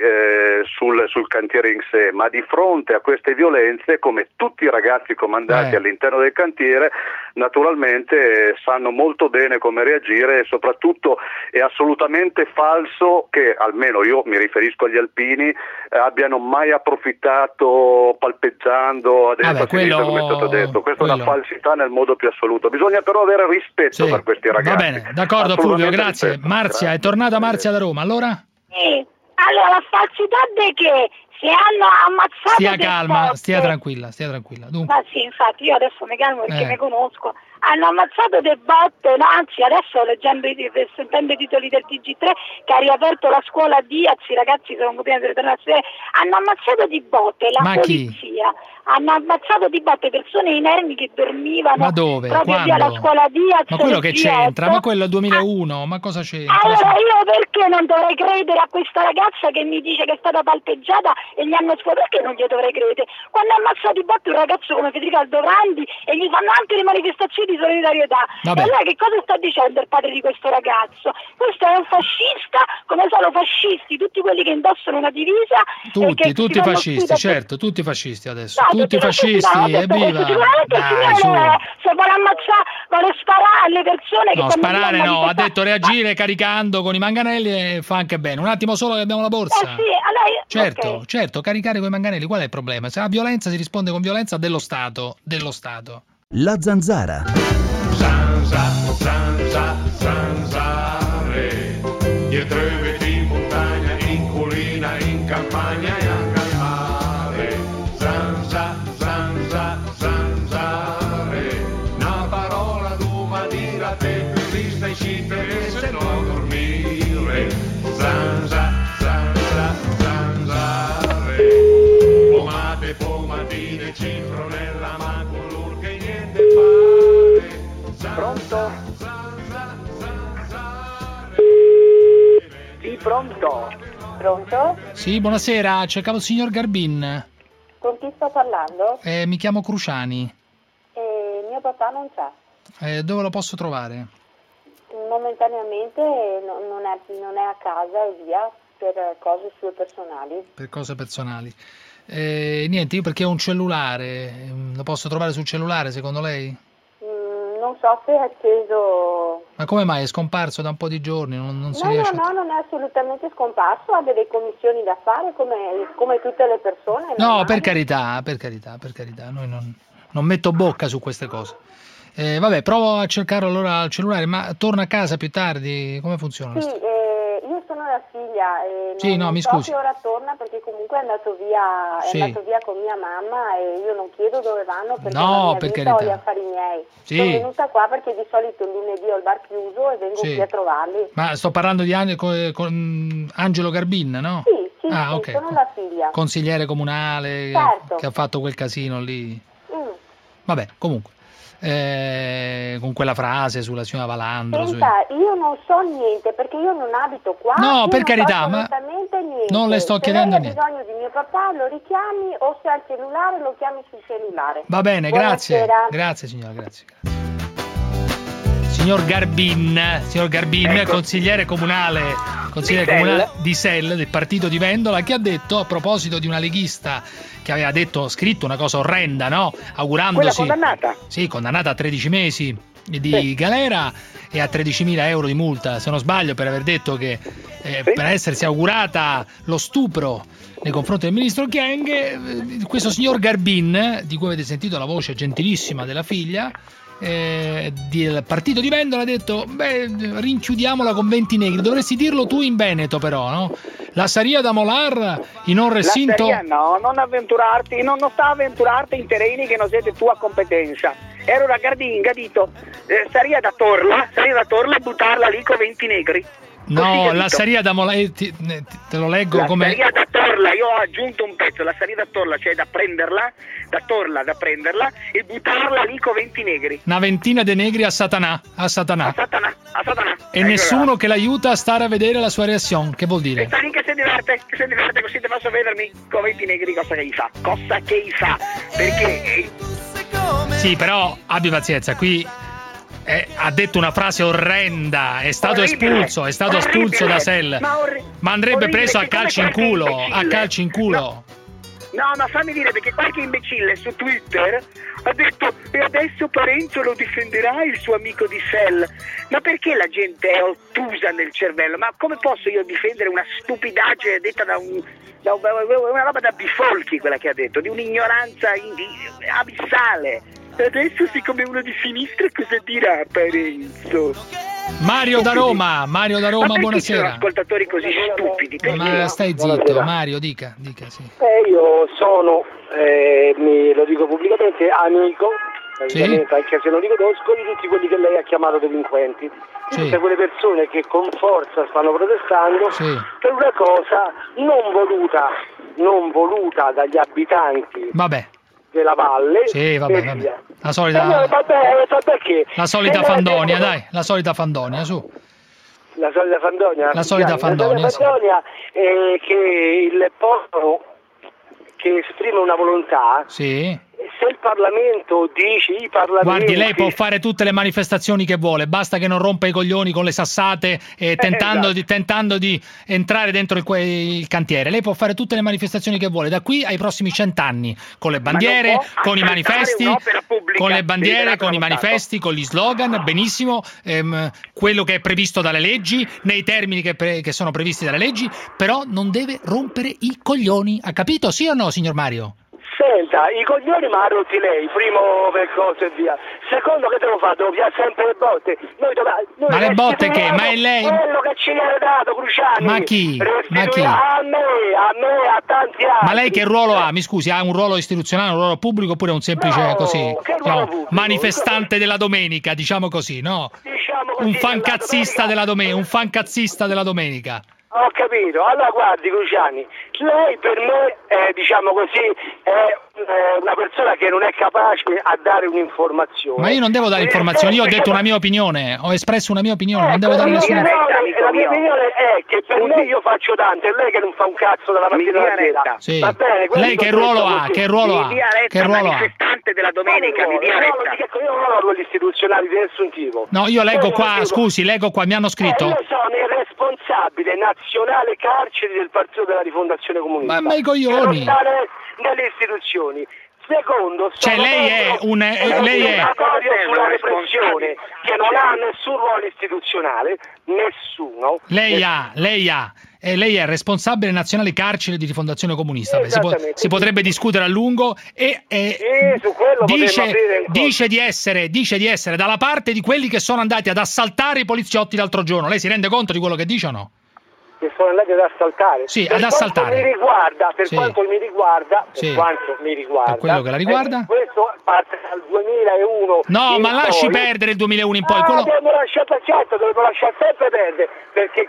sul cantiere in sé, ma di fronte a queste violenze, come tutti i ragazzi comandati all'interno del cantiere, naturalmente sanno molto bene come reagire, e soprattutto è assolutamente falso che, almeno io mi riferisco agli alpini, abbiano mai approfittato palpeggiando a destra a sinistra, come è stato detto. Questa è una falsità nel modo più assoluto. Bisogna però avere rispetto per questi ragazzi. Va bene, d'accordo Fulvio, grazie. Marzia, è tornata Marzia da Roma, allora? Sì. Allora, la falsità è che Se hanno ammazzato Stia calma, stia tranquilla. Dunque. Ma sì, infatti io adesso mi calmo perché mi conosco. Hanno ammazzato de botte, no? Anzi adesso sentendo i titoli del TG3 che ha riaperto la scuola Diaz, i ragazzi sono potuti ritornare a studiare, hanno ammazzato di botte la polizia, hanno ammazzato di botte persone inermi che dormivano. Ma dove? Proprio via la scuola Diaz. Ma quello che c'entra? Ma quello è il 2001, ma cosa c'entra? Allora io perché non dovrei credere a questa ragazza che mi dice che è stata palpeggiata e gli hanno scuola? Perché non gli dovrei credere? Quando ha ammazzato di botte un ragazzo come Federico Aldovrandi e gli fanno anche le manifestazioni di solidarietà. Vabbè. E allora che cosa sta dicendo il padre di questo ragazzo? Questo è un fascista, come sono fascisti tutti quelli che indossano una divisa. Tutti fascisti, certo, tutti fascisti adesso. No, tutti fascisti, evviva! Se vuole ammazzare, vuole sparare alle persone che no, sparare no, ha detto reagire caricando con i manganelli e fa anche bene. Un attimo solo che abbiamo la borsa. Sì, allora, Certo, caricare con i manganelli, qual è il problema? Se la violenza si risponde con violenza dello Stato. La zanzara. Zanzare, dietro i vetri in montagna, in collina, in campagna e anche al mare. Zanzare, una parola d'uma dire a te più vista e scite se no dormire. Zanzare, pomatine, cifronella, ma color che niente fare. Pronto? Sì, pronto? Pronto? Sì, buonasera, cercavo il signor Garbin. Con chi sto parlando? Mi chiamo Cruciani. Mio papà non c'è. Dove lo posso trovare? Momentaneamente non è a casa e via per cose sue personali. Per cose personali. Niente, io perché ho un cellulare, lo posso trovare sul cellulare secondo lei? Non so se è atteso. Ma come mai è scomparso da un po' di giorni? Non si No, riesce non è assolutamente scomparso, ha delle commissioni da fare come tutte le persone. No, per carità, noi non metto bocca su queste cose. Vabbè, provo a cercarlo allora al cellulare, ma torna a casa più tardi, come funziona? Sì, io sono la figlia e sì, non mi so scusi. che ora torna perché comunque è andato via con mia mamma e io non chiedo dove vanno perché no, per carità. Ho gli affari miei. Sì. Sono venuta qua perché di solito il lunedì ho il bar chiuso e vengo qui a trovarli. Ma sto parlando di con Angelo Garbin, no? Sì, okay. Sono la figlia. Consigliere comunale, certo. Che ha fatto quel casino lì. Vabbè, comunque. Con quella frase sulla signora Valandro. Senta, io non so niente perché io non abito qua. No, per carità, ma niente. non le sto chiedendo niente. Se lei ha bisogno di mio papà lo richiami o se ha il cellulare lo chiami sul cellulare. Va bene, buonasera. Grazie signora, grazie. Signor Garbin, ecco. Consigliere comunale di Sel, del partito di Vendola, che ha detto a proposito di una leghista che aveva scritto una cosa orrenda, no? Augurandosi. Quella condannata? Sì, condannata a 13 mesi di galera e a 13.000 euro di multa, se non sbaglio, per aver detto che per essersi augurata lo stupro nei confronti del ministro Kyenge, questo signor Garbin, di cui avete sentito la voce gentilissima della figlia, del partito di Vendola, ha detto rinchiudiamola con 20 negri. Dovresti dirlo tu in Veneto però, no? La Saria da Molar in un recinto. La Saria no, non avventurarti, non sta avventurarti in terreni che non siete tua competenza. Era una gardinga, dito Saria da Torla e buttarla lì con 20 negri. No, la Saria da Molar, te lo leggo come. La Saria da Torla, io ho aggiunto un pezzo, la Saria da Torla, cioè da prenderla e buttarla lì con 20 negri. Una ventina di negri a Satanà. E nessuno che l'aiuta a stare a vedere la sua reazione, che vuol dire? E sta lì che si diverte così te posso vedermi con 20 negri, cosa che gli fa, perché sì, però abbi pazienza, qui ha detto una frase orrenda, è stato espulso da Sel, ma andrebbe preso a calci in culo, No, ma fammi dire, perché qualche imbecille su Twitter ha detto e adesso Parenzo lo difenderà, il suo amico di Sel. Ma perché la gente è ottusa nel cervello? Ma come posso io difendere una stupidaggine detta da una roba da bifolchi, quella che ha detto, di un'ignoranza abissale? Adesso siccome uno di sinistra cosa dirà Parenzo? Mario da Roma, buonasera. Sono ascoltatori così stupidi. Ma stai zitto, Mario, dica sì. Io sono, lo dico pubblicamente, amico, anche se non li conosco, di tutti quelli che lei ha chiamato delinquenti. Tutte quelle persone che con forza stanno protestando per una cosa non voluta dagli abitanti della valle. Vabbè. La solita La solita Fandonia, dai, la solita Fandonia, su. La solita Fandonia? La solita Fandonia, che il popolo che esprime una volontà, se il Parlamento dice, i parlamenti... Guardi, lei può fare tutte le manifestazioni che vuole, basta che non rompa i coglioni con le sassate tentando di entrare dentro il cantiere. Lei può fare tutte le manifestazioni che vuole, da qui ai prossimi 100 anni, con le bandiere, con i manifesti, con le bandiere, con i manifesti, con gli slogan, benissimo, quello che è previsto dalle leggi, nei termini che sono previsti dalle leggi, però non deve rompere i coglioni, ha capito? Sì o no, signor Mario? Senta, i coglioni mi ha rotti lei, primo per cose e via. Secondo, che devo fare? Devo piare sempre le botte. Ma le botte che? Ma è lei? Quello che ci viene dato, Cruciani. Ma chi? A me, a tanti altri. Ma lei che ruolo ha? Mi scusi, ha un ruolo istituzionale, un ruolo pubblico oppure un semplice manifestante della domenica, diciamo così, no? Un fancazzista della domenica. Ho capito, allora guardi Cruciani, lei per me è, diciamo così, è una persona che non è capace a dare un'informazione. Ma io non devo dare informazioni, io ho detto una mia opinione, ho espresso una mia opinione, non devo dare nessuna informazione. La mia opinione è che per me io faccio tanto e lei che non fa un cazzo dalla mattina alla sera. Sì. Va bene, lei che ruolo ha? Che ruolo ha? Manifestante della domenica, mi dia retta. Io non ho ruoli istituzionali di nessun tipo. No, io leggo qua, scusi, leggo qua, mi hanno scritto. Io sono il responsabile nazionale carceri del Partito della Rifondazione Comunista. Ma i coglioni! Nelle istituzioni. Secondo, cioè lei è sulla repressione che non ha nessun ruolo istituzionale, nessuno. Lei è responsabile nazionale carcere di Rifondazione Comunista. Si potrebbe discutere a lungo e dice di essere dalla parte di quelli che sono andati ad assaltare i poliziotti l'altro giorno. Lei si rende conto di quello che dice o no? Che sono andati ad assaltare. Sì, ad assaltare. Per quanto mi riguarda, per quello che la riguarda. Questo parte dal 2001. No, ma lasci perdere il 2001 in poi. Dobbiamo lasciare sempre perdere, perché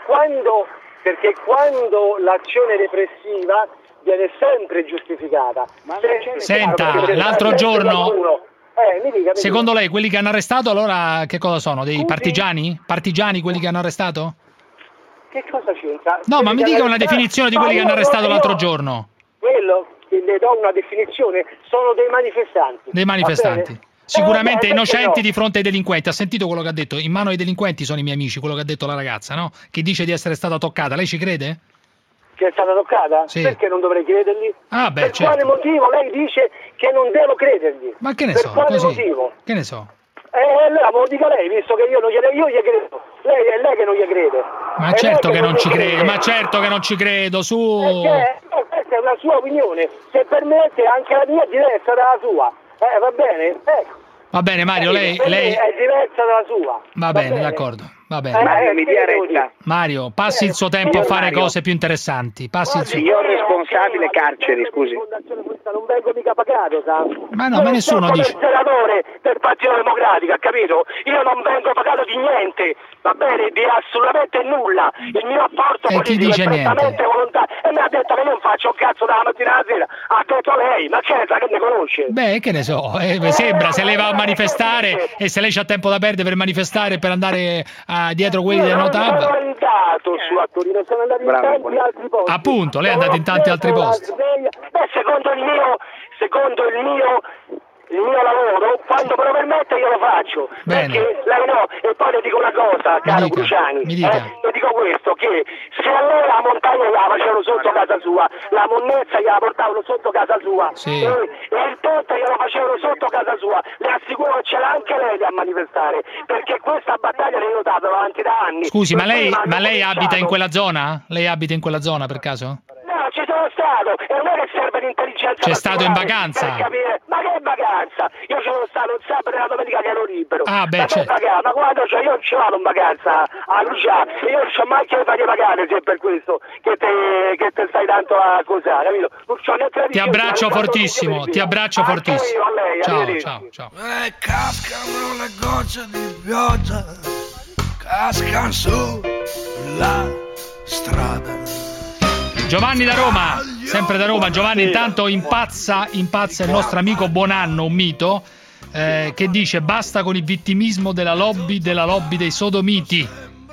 quando l'azione repressiva viene sempre giustificata. Senta, l'altro giorno secondo lei quelli che hanno arrestato allora che cosa sono? Dei partigiani? Partigiani quelli che hanno arrestato? Che cosa c'entra? No, ma mi dica una definizione di quelli che hanno arrestato l'altro giorno. Quello che le do una definizione sono dei manifestanti. Dei manifestanti. Sicuramente innocenti di fronte ai delinquenti. Ha sentito quello che ha detto? In mano ai delinquenti sono i miei amici, quello che ha detto la ragazza, no? Che dice di essere stata toccata. Lei ci crede? Che è stata toccata? Sì. Perché non dovrei credergli? Per quale motivo lei dice che non devo credergli? Ma che ne so? Per quale motivo? Che ne so? Allora me lo dica lei, visto che io gli credo. È lei che non gli crede. Ma certo che non ci credo, ma certo che non ci credo, su. Questa è una sua opinione, se permette anche la mia è diversa dalla sua. Va bene? Va bene Mario, lei è diversa dalla sua. Va bene, d'accordo. Va bene. Mario, mi dia retta. Mario, passi il suo tempo a fare cose più interessanti. Passi il suo... Signor responsabile carceri, scusi. Non vengo mica pagato, sa? Ma no, ma nessuno dice. Sono senatore del Partito Democratico, ha capito? Io non vengo pagato di niente, va bene? Di assolutamente nulla. Il mio apporto politico è prettamente volontario. E mi ha detto che non faccio un cazzo dalla mattina alla sera. Ha detto lei, ma certo che ne conosce. Beh, che ne so, sembra, se lei va a manifestare e se lei c'ha tempo da perdere per manifestare per andare dietro quelli del Notab. Sono andato su a Torino, sono andato in tanti altri posti. Appunto, lei è andato in tanti altri posti. Secondo il mio lavoro, quando me lo permette io lo faccio. Bene. Perché lei no, e poi le dico una cosa, caro Cruciani. Mi dica. Le dico questo, che se a lei la montagna gliela facevano sotto casa sua, la monnezza gliela portavano sotto casa sua, sì. e il ponte glielo facevano sotto casa sua, le assicuro che ce l'ha anche lei a manifestare, perché questa battaglia l'hai notata avanti da anni. Scusi, ma lei abita in quella zona? Lei abita in quella zona per caso? No, ci sono sono stato e non è che serve l'intelligenza. C'è stato in vacanza? Per capire. Ma che vacanza? Io sono stato un sabato e la domenica che ero libero. Ah, beh, ma quando io non ci vado in vacanza a Luciano, io non c'ho mai che fare vacanze, se è per questo che te stai tanto a cos'ha, capito? Ti abbraccio fortissimo, ti abbraccio fortissimo. Ciao. Cascano le gocce di pioggia, cascano sulla strada. Giovanni da Roma, sempre da Roma. Giovanni, intanto impazza il nostro amico Buonanno, un mito, che dice basta con il vittimismo della lobby dei sodomiti.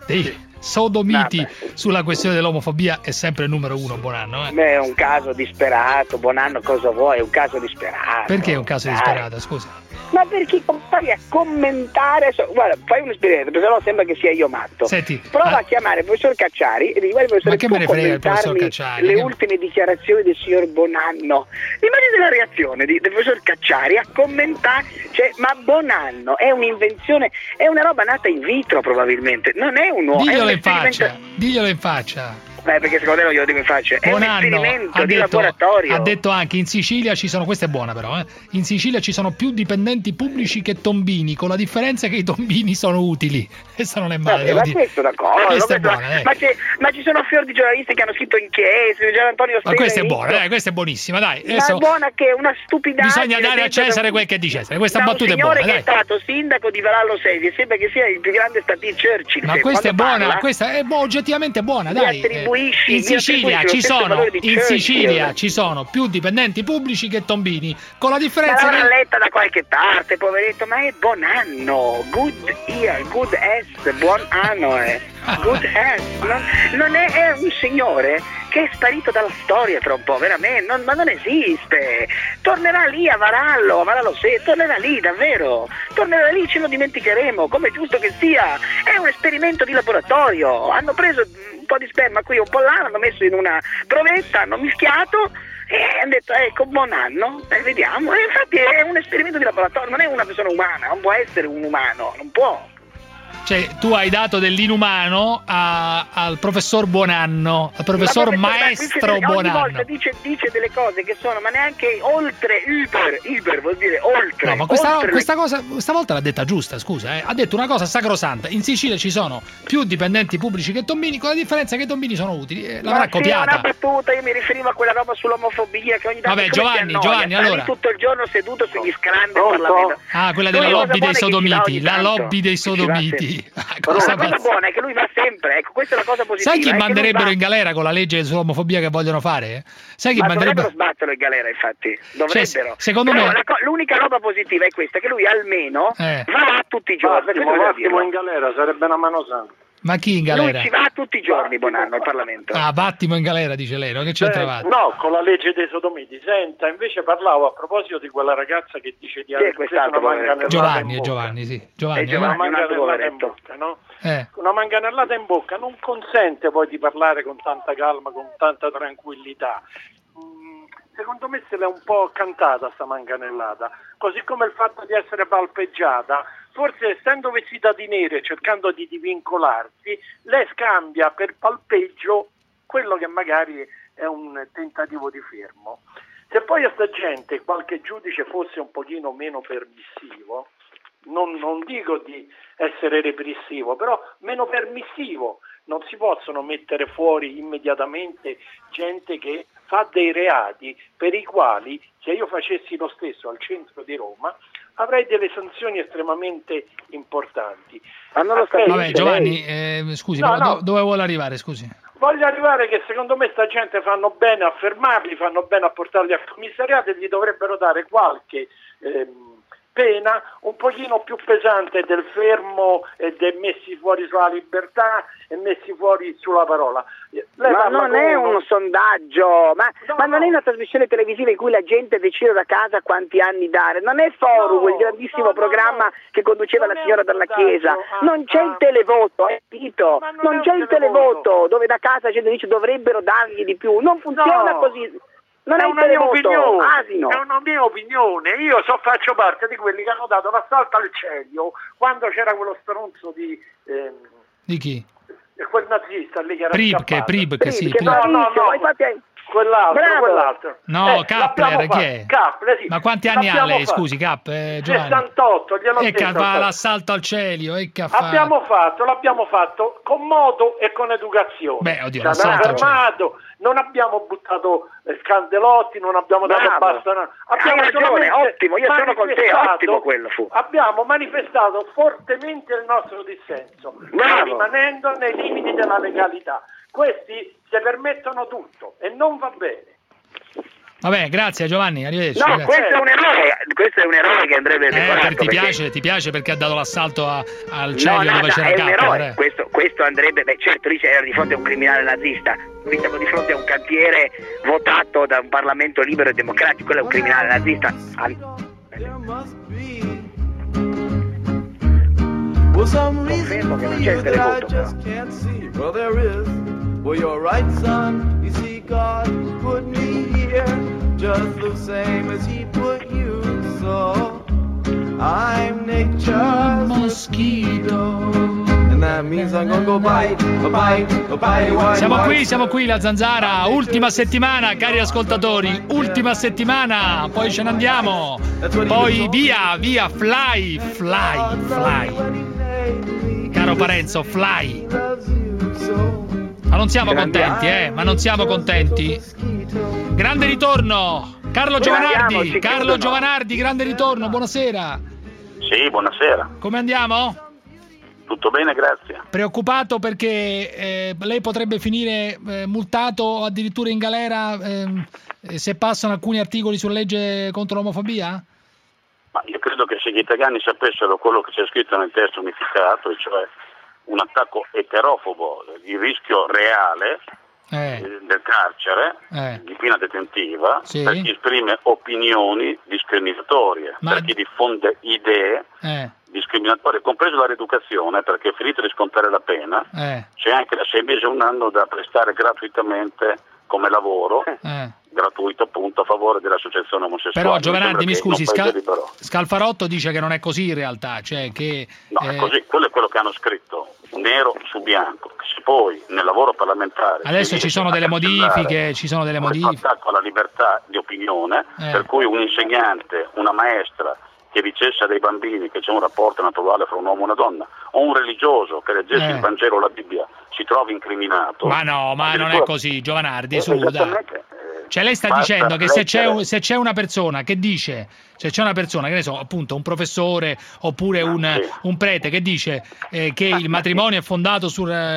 Sulla questione dell'omofobia è sempre il numero uno Buonanno. Beh, è un caso disperato, Buonanno, cosa vuoi? È un caso disperato. Perché è un caso disperato, scusa? Ma perché stai a commentare? Guarda, fai un esperimento, perché sennò sembra che sia io matto. Senti, prova a chiamare il professor Cacciari e dici, guarda, professore, ma che me ne frega il professor Cacciari? Le ultime dichiarazioni del signor Buonanno. Immagina la reazione del professor Cacciari a commentare, cioè, ma Buonanno è un'invenzione, è una roba nata in vitro probabilmente, non è un uomo. Diglielo in faccia. Beh, perché secondo te non glielo dico in faccia. È Buonanno, un esperimento di laboratorio. Ha detto anche in Sicilia ci sono, questa è buona però, in Sicilia ci sono più dipendenti pubblici che tombini, con la differenza che i tombini sono utili. Questa non è male. Ma questo d'accordo. Questa è buona, ma ci sono fior di giornalisti che hanno scritto inchieste, Gian Antonio Stella. Ma questa è buona, questa è buonissima, dai. Ma è buona che è una stupidaggine. Bisogna dare a Cesare quel che è di Cesare. Questa battuta è buona. Un signore che è stato sindaco di Varallo Sevi, sembra che sia il più grande statista Churchill. Ma questa è buona, questa è oggettivamente buona, dai. In Sicilia ci sono più dipendenti pubblici che tombini, con la differenza che l'ha letta da qualche parte, poveretto, ma è Buonanno, good year, good ass, buon anno good ass, non è un signore che è sparito dalla storia tra un po', veramente, ma non esiste. Tornerà lì a Varallo tornerà lì davvero, tornerà lì, ce lo dimenticheremo, come è giusto che sia. È un esperimento di laboratorio, hanno preso un po' di sperma qui, un po' là, l'hanno messo in una provetta, hanno mischiato e hanno detto ecco, Buonanno, vediamo. E infatti è un esperimento di laboratorio, non è una persona umana, non può essere un umano, non può. Cioè, tu hai dato dell'inumano al professor Buonanno, al professor maestro Buonanno. Ogni volta dice delle cose che sono, ma neanche oltre, iper vuol dire oltre. No, ma questa cosa, stavolta l'ha detta giusta, scusa, ha detto una cosa sacrosanta. In Sicilia ci sono più dipendenti pubblici che tombini, con la differenza che i tombini sono utili. L'avrà copiata. È una battuta, io mi riferivo a quella roba sull'omofobia che ogni tanto. Vabbè, Giovanni, allora. Tutto il giorno seduto sugli scranni del Parlamento. Ah, quella della lobby dei sodomiti, la lobby dei sodomiti. La cosa buona è che lui va sempre, ecco, questa è la cosa positiva. Sai chi manderebbero in galera con la legge sull'omofobia che vogliono fare? Sai chi dovrebbero sbatterlo in galera, infatti. Dovrebbero. Cioè, secondo me l'unica roba positiva è questa, che lui almeno va tutti i giorni. Vattimo in galera, sarebbe una mano santa. Ma chi in galera? Lui ci va tutti i giorni, Buonanno, al Parlamento. Ah, Vattimo in galera, dice lei, no? Che c'entravate? No, con la legge dei sodomiti. Senta, invece parlavo a proposito di quella ragazza che dice di aver preso una manganellata Giovanni, in bocca. Una manganellata in bocca, no? Una manganellata in bocca non consente poi di parlare con tanta calma, con tanta tranquillità. Secondo me se l'è un po' cantata sta manganellata, così come il fatto di essere palpeggiata. Forse essendo vestita di nero e cercando di divincolarsi, lei scambia per palpeggio quello che magari è un tentativo di fermo. Se poi a sta gente qualche giudice fosse un pochino meno permissivo, non dico di essere repressivo, però meno permissivo, non si possono mettere fuori immediatamente gente che fa dei reati per i quali, se io facessi lo stesso al centro di Roma, avrei delle sanzioni estremamente importanti. Vabbè, Giovanni, scusi, dove vuole arrivare, scusi? Voglio arrivare che secondo me sta gente fanno bene a fermarli, fanno bene a portarli al commissariato e gli dovrebbero dare qualche pena un pochino più pesante del fermo e del messi fuori sulla libertà e messi fuori sulla parola. Ma non è un sondaggio, ma non è una trasmissione televisiva in cui la gente decide da casa quanti anni dare, non è Forum, quel grandissimo programma che conduceva la signora dalla Chiesa, non c'è il televoto, capito? Non c'è il televoto dove da casa la gente dice dovrebbero dargli di più, non funziona così. Non è una mia opinione, asino. È una mia opinione. Io faccio parte di quelli che hanno dato l'assalto al Celio quando c'era quello stronzo di chi? Quel nazista lì che era Pribke, sì. No. quell'altro. No, Kappler, chi è? Kappler, sì. Ma quanti anni ha lei, scusi, Giovanni? 68, gliel'ho E che detto. fa l'assalto al cielo, L'abbiamo fatto con modo e con educazione. Beh, oddio, ci abbiamo fermato, non abbiamo buttato scandelotti, non abbiamo dato bastonate. Abbiamo Hai ragione, ottimo, io sono con te, ottimo quello fu. Abbiamo manifestato fortemente il nostro dissenso, ma rimanendo nei limiti della legalità. Questi si permettono tutto e non va bene. Vabbè, grazie Giovanni, arrivederci. No, ragazzi. questo è un eroe che andrebbe ricordato. Ti piace perché ha dato l'assalto al cielo dove c'era Kappler. Questo andrebbe, certo, lì era di fronte a un criminale nazista, qui siamo di fronte a un cantiere votato da un Parlamento libero e democratico, quello è un criminale nazista. Confermo che non c'è il televoto, però. Well, you're right, son. You see, God put me here just the same as He put you. So I'm nature's mosquito, and that means I'm gonna go bite. Siamo qui, la Zanzara. Ultima settimana, cari ascoltatori. Ultima settimana. Poi ce ne andiamo. Poi via, fly. Caro Parenzo, fly. Ma non siamo contenti, Grande ritorno, Carlo Giovanardi, grande ritorno, buonasera. Sì, buonasera. Come andiamo? Tutto bene, grazie. Preoccupato perché lei potrebbe finire multato o addirittura in galera se passano alcuni articoli sulla legge contro l'omofobia? Ma io credo che se gli italiani sapessero quello che c'è scritto nel testo unificato, e cioè un attacco eterofobo, il rischio reale del carcere, di pena detentiva, per chi esprime opinioni discriminatorie, per chi diffonde idee discriminatorie, compreso la rieducazione, perché finito di scontare la pena, c'è anche da 6 mesi a un anno da prestare gratuitamente come lavoro, gratuito appunto a favore dell'associazione omosessuale. Però Giovanardi, mi scusi, Scalfarotto dice che non è così in realtà, cioè che... No, è così, quello è quello che hanno scritto, nero su bianco. Se poi nel lavoro parlamentare... Adesso ci sono delle modifiche, attacco alla libertà di opinione, per cui un insegnante, una maestra che dicesse a dei bambini che c'è un rapporto naturale fra un uomo e una donna, o un religioso che leggesse il Vangelo o la Bibbia si trova incriminato. Ma no, ma non è così, Giovanardi, su, dai. Cioè lei sta dicendo che se c'è una persona che dice, se c'è una persona, che ne so, appunto un professore oppure un prete che dice che il matrimonio è fondato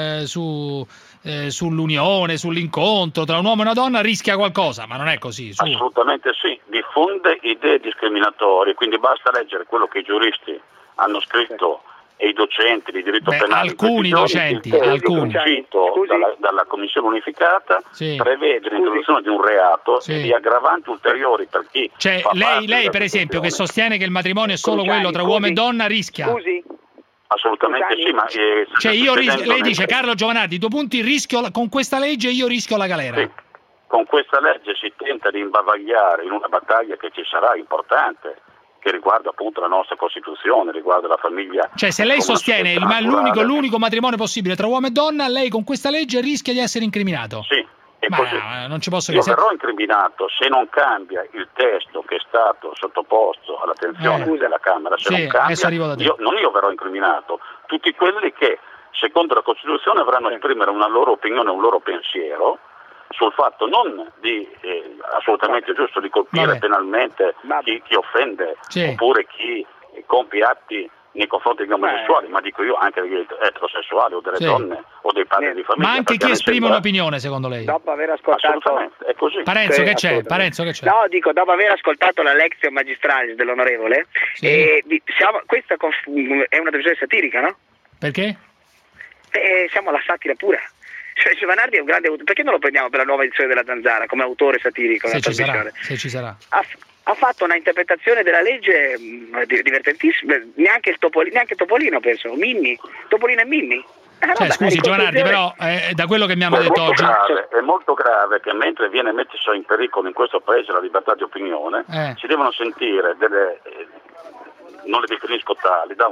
sull'unione, sull'incontro tra un uomo e una donna, rischia qualcosa, ma non è così. Su. Assolutamente sì, diffonde idee discriminatorie, quindi basta leggere quello che i giuristi hanno scritto e i docenti di diritto penale. Alcuni docenti, dalla Commissione unificata, prevede l'introduzione di un reato e di aggravanti ulteriori per chi... Cioè lei per esempio che sostiene che il matrimonio è solo quello tra uomo e donna rischia? Assolutamente sì, ma... lei dice, Carlo Giovanardi, 2 punti, con questa legge io rischio la galera. Sì. Con questa legge si tenta di imbavagliare in una battaglia che ci sarà importante, che riguarda appunto la nostra Costituzione, riguarda la famiglia. Cioè se lei sostiene l'unico matrimonio possibile tra uomo e donna, lei con questa legge rischia di essere incriminato. Sì, è ma così. Non ci posso Io verrò incriminato se non cambia il testo che è stato sottoposto all'attenzione della Camera, se non cambia, io verrò incriminato. Tutti quelli che secondo la Costituzione avranno a esprimere una loro opinione, un loro pensiero sul fatto non di assolutamente giusto di colpire penalmente chi offende oppure chi compie atti nei confronti degli omosessuali, ma dico io anche degli eterosessuali o delle donne o dei padri di famiglia. Ma anche chi esprime un'opinione, secondo lei? Dopo aver ascoltato... Assolutamente, è così. Parenzo che c'è? No, dico, dopo aver ascoltato la Lectio Magistralis dell'onorevole, questa è una decisione satirica, no? Perché? Siamo alla satira pura. Cioè Giovanardi è un grande autore, perché non lo prendiamo per la nuova edizione della Zanzara come autore satirico? Se ci sarà. Ha fatto una interpretazione della legge divertentissima, neanche Topolino penso, Topolino e Mimmi. Scusi Giovanardi, però da quello che mi hanno detto oggi... È molto grave che mentre viene messa in pericolo in questo paese la libertà di opinione, si devono sentire delle, non le definisco tali, da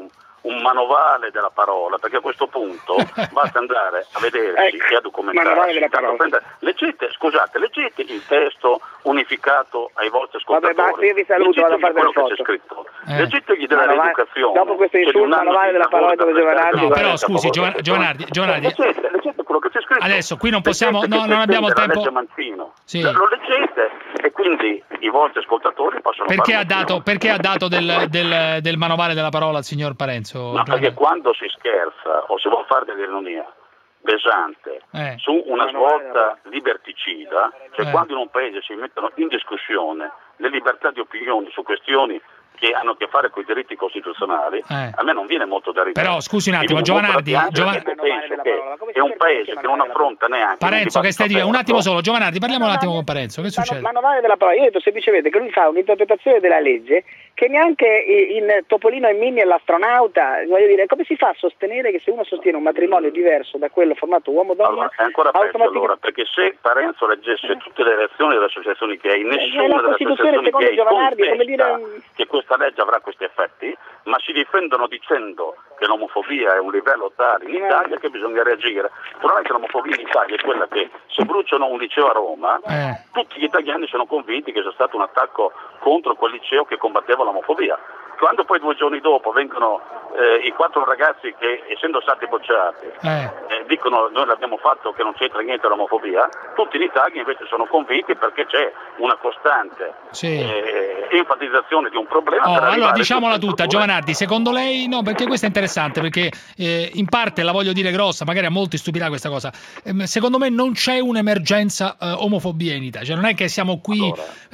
un manovale della parola, perché a questo punto basta andare a vedersi e a documentarsi. Leggete il testo unificato ai vostri ascoltatori. Vabbè, basta, io vi saluto, vado a fare quello che c'è scritto. Leggetegli della rieducazione. Dopo questo insulto, manovale della parola dove Giovanardi... No, però scusi, Giovanardi. Leggete quello che c'è scritto. Adesso qui non possiamo, non abbiamo il tempo. Sì. Lo leggete e quindi i vostri ascoltatori possono perché ha dato del manovale della parola al signor Parenzo? Ma perché quando si scherza o si vuole fare dell'ironia pesante su una svolta liberticida, cioè quando in un paese si mettono in discussione le libertà di opinioni su questioni che hanno a che fare con i diritti costituzionali, a me non viene molto da ridere. Però scusi un attimo, Giovanardi, penso che è un paese che non affronta neanche Parenzo, che stai dicendo? Un attimo solo, Giovanardi, parliamo un attimo con Parenzo, che succede? Manovale della parola, io ho detto semplicemente che lui fa un'interpretazione della legge che neanche in Topolino e Minnie e l'astronauta, voglio dire, come si fa a sostenere che se uno sostiene un matrimonio diverso da quello formato uomo-donna, è ancora peggio allora, perché se Parenzo leggesse tutte le reazioni delle associazioni che hai, nessuna delle associazioni che hai contesta che questa legge avrà questi effetti, ma si difendono dicendo che l'omofobia è un livello tale in Italia che bisogna reagire. Il problema è che l'omofobia in Italia è quella che se bruciano un liceo a Roma, tutti gli italiani sono convinti che sia stato un attacco contro quel liceo che combatteva l'omofobia. Quando poi 2 giorni dopo vengono i 4 ragazzi che, essendo stati bocciati, dicono noi l'abbiamo fatto che non c'entra niente l'omofobia, tutti in Italia invece sono convinti perché c'è una costante enfatizzazione di un problema. Allora diciamola tutta, Giovanardi, secondo lei, no, perché questo è interessante, perché in parte la voglio dire grossa, magari a molti stupirà questa cosa, secondo me non c'è un'emergenza omofobia in Italia, cioè non è che siamo qui,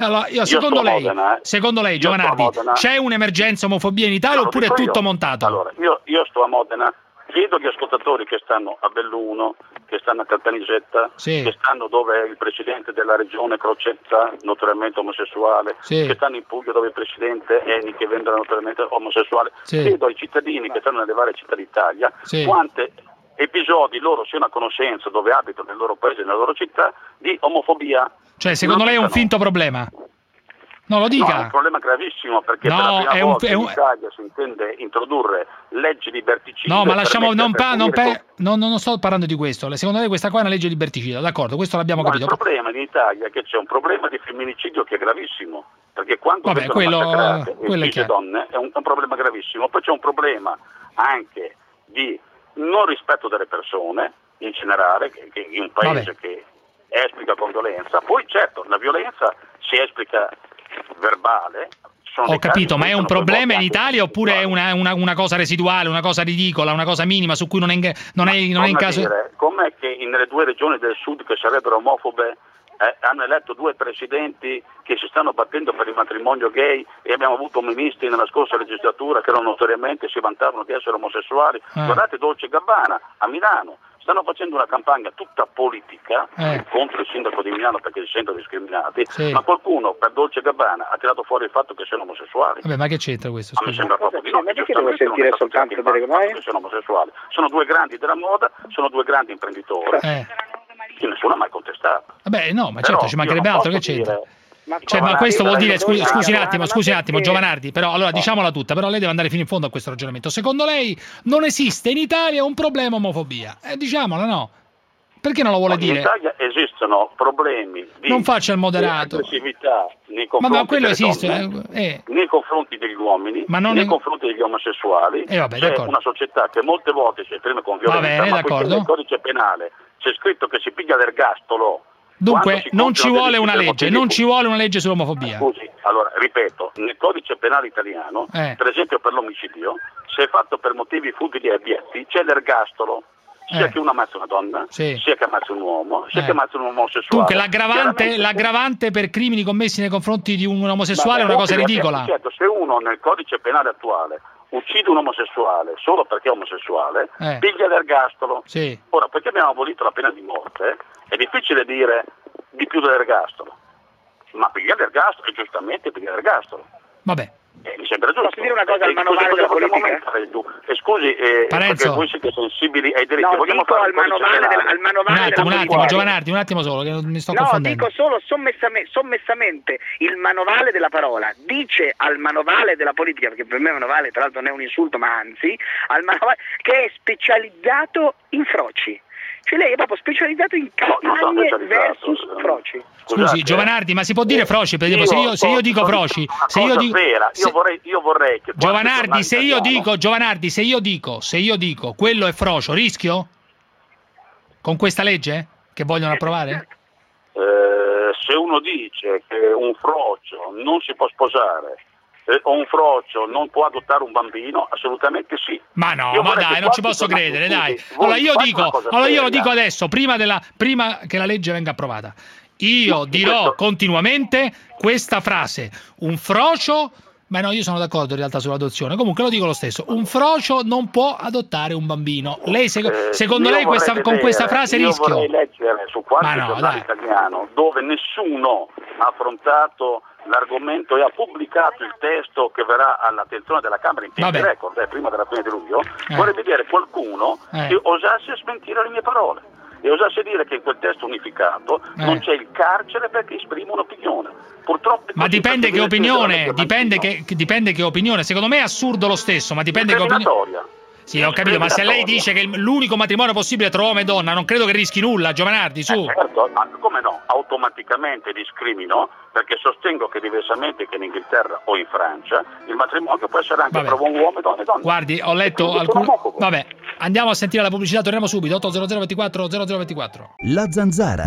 secondo lei Giovanardi, c'è un'emergenza omofobia in Italia oppure è tutto montato? Allora, io sto a Modena, chiedo agli ascoltatori che stanno a Belluno, che stanno a Caltanissetta, che stanno dove il presidente della regione Crocetta, notoriamente omosessuale, che stanno in Puglia dove il presidente Eni, che vende notoriamente omosessuale, chiedo ai cittadini che stanno nelle varie città d'Italia quante episodi loro siano a conoscenza dove abitano nel loro paese, nella loro città, di omofobia. Cioè secondo lei è un finto problema? No, lo dica. No, è un problema gravissimo perché per la prima volta in Italia si intende introdurre leggi liberticide. No, ma lasciamo, non sto parlando di questo. Secondo lei questa qua è una legge liberticida, d'accordo, questo l'abbiamo capito. Il problema in Italia è che c'è un problema di femminicidio che è gravissimo, perché quando vengono massacrate le donne è un problema gravissimo. Poi c'è un problema anche di non rispetto delle persone in generale, che in un paese che esplica con violenza. Poi certo, la violenza si esplica verbale. Ho capito, ma è un problema inItalia oppure è una cosa residuale, una cosa ridicola, una cosa minima su cui non è in caso... Com'è che nelle 2 regioni del sud che sarebbero omofobe hanno eletto 2 presidenti che si stanno battendo per il matrimonio gay e abbiamo avuto ministri nella scorsa legislatura che notoriamente si vantavano di essere omosessuali? Guardate Dolce Gabbana a Milano, stanno facendo una campagna tutta politica contro il sindaco di Milano perché si sentono discriminati, ma qualcuno per Dolce Gabbana ha tirato fuori il fatto che siano omosessuali. Vabbè, ma che c'entra questo? A me sembra proprio di no, perché devo sentire soltanto delle che sono omosessuali. Sono 2 grandi della moda, sono 2 grandi imprenditori che nessuno ha mai contestato. Vabbè, no, ma certo, ci mancherebbe altro, che c'entra. Ma questo vuol dire, scusi un attimo Giovanardi, però allora diciamola tutta, però lei deve andare fino in fondo a questo ragionamento. Secondo lei non esiste in Italia un problema omofobia? Diciamola, no? Perché non lo vuole dire? In Italia esistono problemi di non faccia il moderato, aggressività nei confronti delle donne, nei confronti degli uomini, nei confronti degli omosessuali. C'è una società che molte volte si esprime con violenza, ma perché nel codice penale c'è scritto che si piglia l'ergastolo. Dunque non ci vuole una legge, sull'omofobia. Scusi, allora ripeto, nel codice penale italiano, per esempio per l'omicidio, se è fatto per motivi futili e abietti, c'è l'ergastolo. Sia che uno ammazza una donna, sia che ammazza un uomo, sia che ammazza un omosessuale. Dunque l'aggravante per crimini commessi nei confronti di un omosessuale è una cosa ridicola. Certo, se uno nel codice penale attuale uccide un omosessuale solo perché è omosessuale, piglia l'ergastolo. Ora, perché abbiamo abolito la pena di morte, è difficile dire di più dell'ergastolo, ma piglia l'ergastolo e giustamente piglia l'ergastolo. Vabbè, Mi sembra giusto. Posso dire una cosa al manovale della politica? Scusi, perché voi siete sensibili ai diritti. No, dico al manovale un attimo, Giovanardi, un attimo solo, che mi sto confondendo. No, dico solo sommessamente, il manovale della parola dice al manovale della politica, perché per me manovale tra l'altro non è un insulto, ma anzi, al manovale che è specializzato in froci. Cioè lei è proprio specializzato in campagne versus froci. Scusi, Giovanardi, ma si può dire froci? Per esempio, se io dico froci, io vorrei che Giovanardi, se io dico quello è frocio, rischio? Con questa legge che vogliono approvare? Se uno dice che un frocio non si può sposare o un frocio non può adottare un bambino, assolutamente sì. Ma no, ma dai, non ci posso credere, dai. Allora io lo dico adesso, prima che la legge venga approvata. Io dirò continuamente questa frase: un frocio, ma no, io sono d'accordo in realtà sull'adozione, comunque lo dico lo stesso, un frocio non può adottare un bambino. Lei secondo lei con questa frase rischio? Io vorrei leggere su qualche giornale italiano dove nessuno ha affrontato l'argomento e ha pubblicato il testo che verrà all'attenzione della Camera in tempi record, prima della fine di luglio. Vorrei vedere qualcuno che osasse smentire le mie parole e osasse dire che in quel testo unificato non c'è il carcere perché esprime un'opinione. Purtroppo ma dipende che opinione, dipende che opinione. Secondo me è assurdo lo stesso, ma dipende che opinione. Sì, ho capito, ma se lei dice che l'unico matrimonio possibile è tra uomo e donna, non credo che rischi nulla, Giovanardi, su. Certo, ma come no? Automaticamente discrimino, perché sostengo che diversamente che in Inghilterra o in Francia, il matrimonio può essere anche tra un uomo e donna. Guardi, ho letto alcuni... Vabbè, andiamo a sentire la pubblicità, torniamo subito, 800 24 0024. La Zanzara.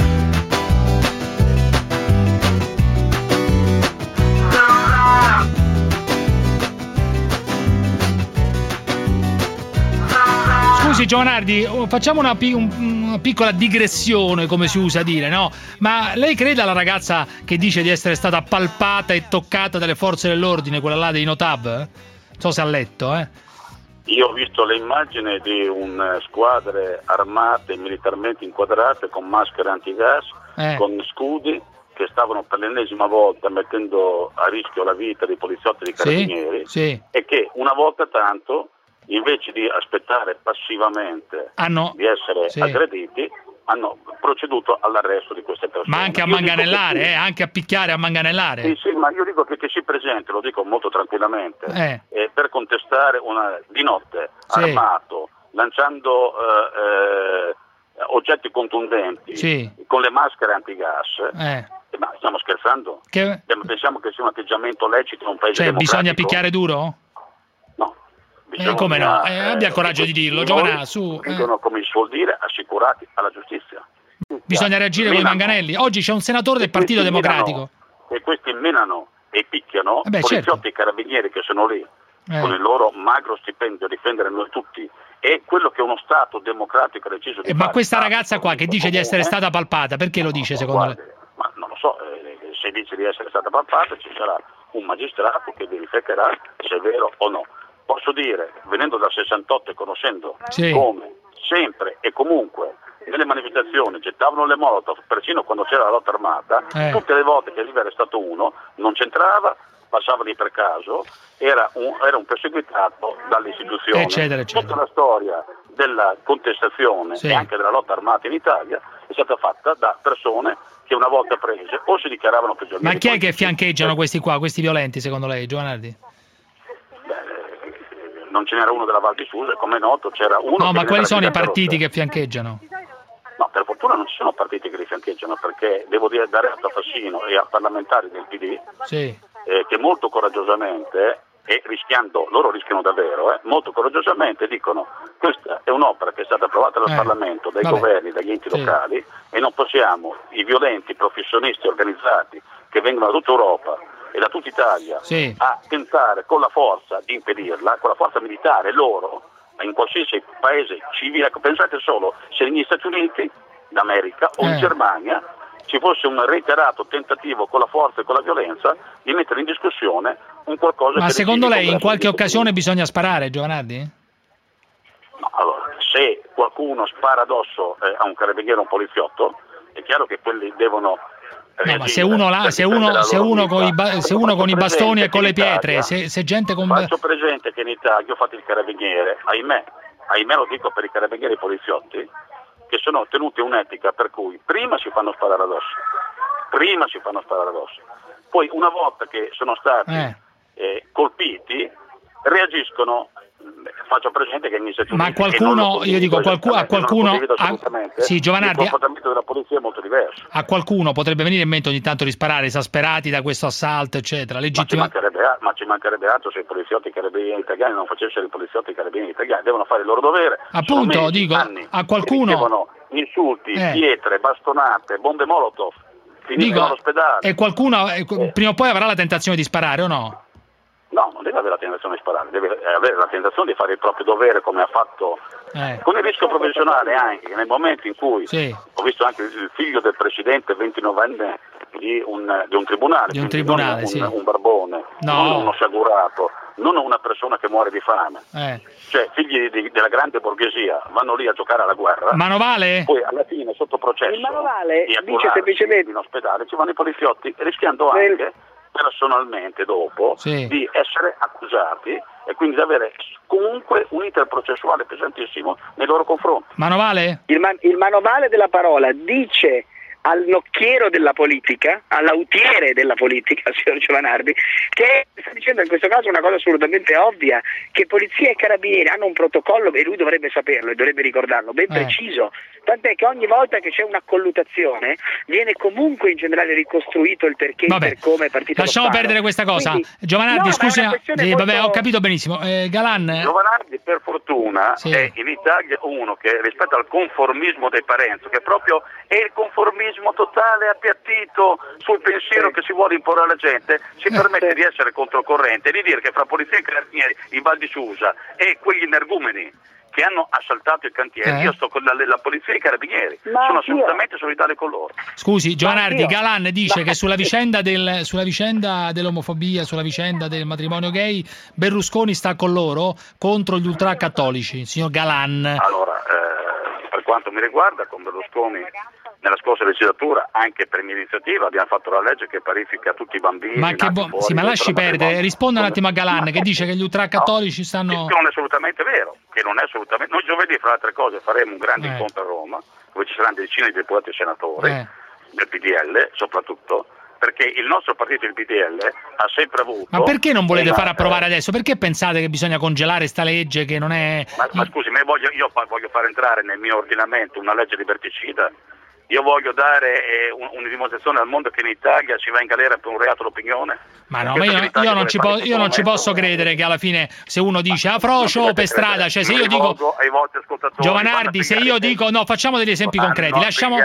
Scusi Giovanardi, facciamo una piccola digressione, come si usa dire, no? Ma lei crede alla ragazza che dice di essere stata palpata e toccata dalle forze dell'ordine, quella là dei Notab? Non so se ha letto, Io ho visto le immagini di squadre armate, militarmente inquadrate, con maschere antigas, con scudi, che stavano per l'ennesima volta mettendo a rischio la vita dei poliziotti e dei carabinieri, e che una volta tanto, invece di aspettare passivamente di essere aggrediti, hanno proceduto all'arresto di queste persone. Ma anche a manganellare, anche a picchiare, a manganellare. Sì, ma io dico che si presenti, lo dico molto tranquillamente, per contestare di notte, armato, lanciando oggetti contundenti, con le maschere antigas. Ma stiamo scherzando? Pensiamo che sia un atteggiamento lecito in un paese democratico? Bisogna picchiare duro? Come no? Abbia il coraggio di dirlo, Giovanna, su. Dicono, come si suol dire, assicurati alla giustizia. Bisogna reagire con i manganelli. Oggi c'è un senatore del Partito Democratico. E questi menano e picchiano poliziotti e carabinieri che sono lì con il loro magro stipendio a difendere noi tutti. E quello che uno Stato democratico ha deciso di fare. Ma questa ragazza qua che dice di essere stata palpata, perché lo dice secondo lei? Ma non lo so, se dice di essere stata palpata ci sarà un magistrato che verificherà se è vero o no. Posso dire, venendo dal 68 e conoscendo come sempre e comunque nelle manifestazioni gettavano le molotov, persino quando c'era la lotta armata, tutte le volte che arriva Stato 1 non c'entrava, passava lì per caso, era un perseguitato dalle istituzioni. Eccetera. Tutta la storia della contestazione e anche della lotta armata in Italia è stata fatta da persone che una volta prese o si dichiaravano prigionieri. Ma chi è che fiancheggiano questi violenti secondo lei, Giovanardi? Non ce n'era uno della Val di Susa, come è noto c'era uno. No, ma quali sono i partiti che fiancheggiano? No, per fortuna non ci sono partiti che li fiancheggiano, perché devo dare atto a Fassino e a parlamentari del PD che molto coraggiosamente, e loro rischiano davvero, molto coraggiosamente dicono: questa è un'opera che è stata approvata dal Parlamento, dai governi, dagli enti locali, e non possiamo, i violenti professionisti organizzati che vengono da tutta Europa e da tutta Italia a tentare con la forza di impedirla, con la forza militare loro, in qualsiasi paese civile. Pensate solo se negli Stati Uniti d'America o in Germania ci fosse un reiterato tentativo con la forza e con la violenza di mettere in discussione un qualcosa. Ma secondo lei in qualche occasione bisogna sparare, Giovanardi? No, allora, se qualcuno spara addosso a un carabiniere o un poliziotto, è chiaro che quelli devono No, ma se uno con i bastoni e con le pietre, se gente con... Faccio presente che in Italia ho fatto il carabiniere, ahimè lo dico per i carabinieri e i poliziotti, che sono tenuti un'etica per cui prima si fanno sparare addosso, poi una volta che sono stati colpiti reagiscono. Faccio presente che negli Stati Uniti, ma qualcuno, io dico a qualcuno, sì, Giovanardi, il comportamento della polizia è molto diverso. A qualcuno potrebbe venire in mente ogni tanto di sparare, esasperati da questo assalto, eccetera. Ma ci mancherebbe altro se i poliziotti carabinieri italiani non facessero i poliziotti carabinieri italiani, devono fare il loro dovere. Appunto, dico, a qualcuno ricevono insulti, pietre, bastonate, bombe molotov, finiscono all'ospedale. E qualcuno prima o poi avrà la tentazione di sparare o no? No, non deve avere la tentazione di sparare, deve avere la tentazione di fare il proprio dovere come ha fatto con il rischio professionale anche, che nel momento in cui ho visto anche il figlio del presidente 29enne di un tribunale, un barbone, non uno sciagurato, non una persona che muore di fame, cioè figli della grande borghesia vanno lì a giocare alla guerra, manovale? Poi alla fine sotto processo il manovale dice semplicemente in ospedale ci vanno i poliziotti rischiando anche personalmente dopo di essere accusati e quindi di avere comunque un iter processuale pesantissimo nei loro confronti. Manovale? Il manovale della parola dice al nocchiero della politica, all'autiere della politica, signor Giovanardi, che sta dicendo in questo caso una cosa assolutamente ovvia, che polizia e carabinieri hanno un protocollo, e lui dovrebbe saperlo e dovrebbe ricordarlo, ben preciso, tant'è che ogni volta che c'è una colluttazione viene comunque in generale ricostruito il perché, il per come è partito. Lasciamo perdere questa cosa. Quindi, Giovanardi, scusa, vabbè, ho capito benissimo. Galan? Giovanardi per fortuna è in Italia uno che rispetto al conformismo dei Parenzo, che proprio è il conformismo totale appiattito sul pensiero che si vuole imporre alla gente, si permette di essere controcorrente e di dire che fra polizia e carabinieri in Val di Susa e quegli energumeni che hanno assaltato il cantiere, io sto con la polizia e i carabinieri, sono assolutamente solidari con loro. Scusi, Giovanardi, Galan dice che sulla vicenda dell'omofobia, sulla vicenda del matrimonio gay, Berlusconi sta con loro contro gli ultracattolici, signor Galan. Allora, per quanto mi riguarda, con Berlusconi nella scorsa legislatura, anche per mia iniziativa, abbiamo fatto la legge che parifica tutti i bambini. Ma lasci perdere, risponda un attimo a Galan che dice che gli ultracattolici stanno... Che non è assolutamente vero, Noi giovedì, fra le altre cose, faremo un grande incontro a Roma, dove ci saranno decine di deputati e senatori, del PDL soprattutto, perché il nostro partito, il PDL, ha sempre avuto... Ma perché non volete far approvare adesso? Perché pensate che bisogna congelare sta legge che non è... Ma scusi, io voglio far entrare nel mio ordinamento una legge liberticida. Io voglio dare una dimostrazione al mondo che in Italia si va in galera per un reato d'opinione. Ma no, ma io non ci posso credere che alla fine se uno dice a frocio o per strada, cioè se io dico Giovanardi, se io dico no, facciamo degli esempi concreti, lasciamo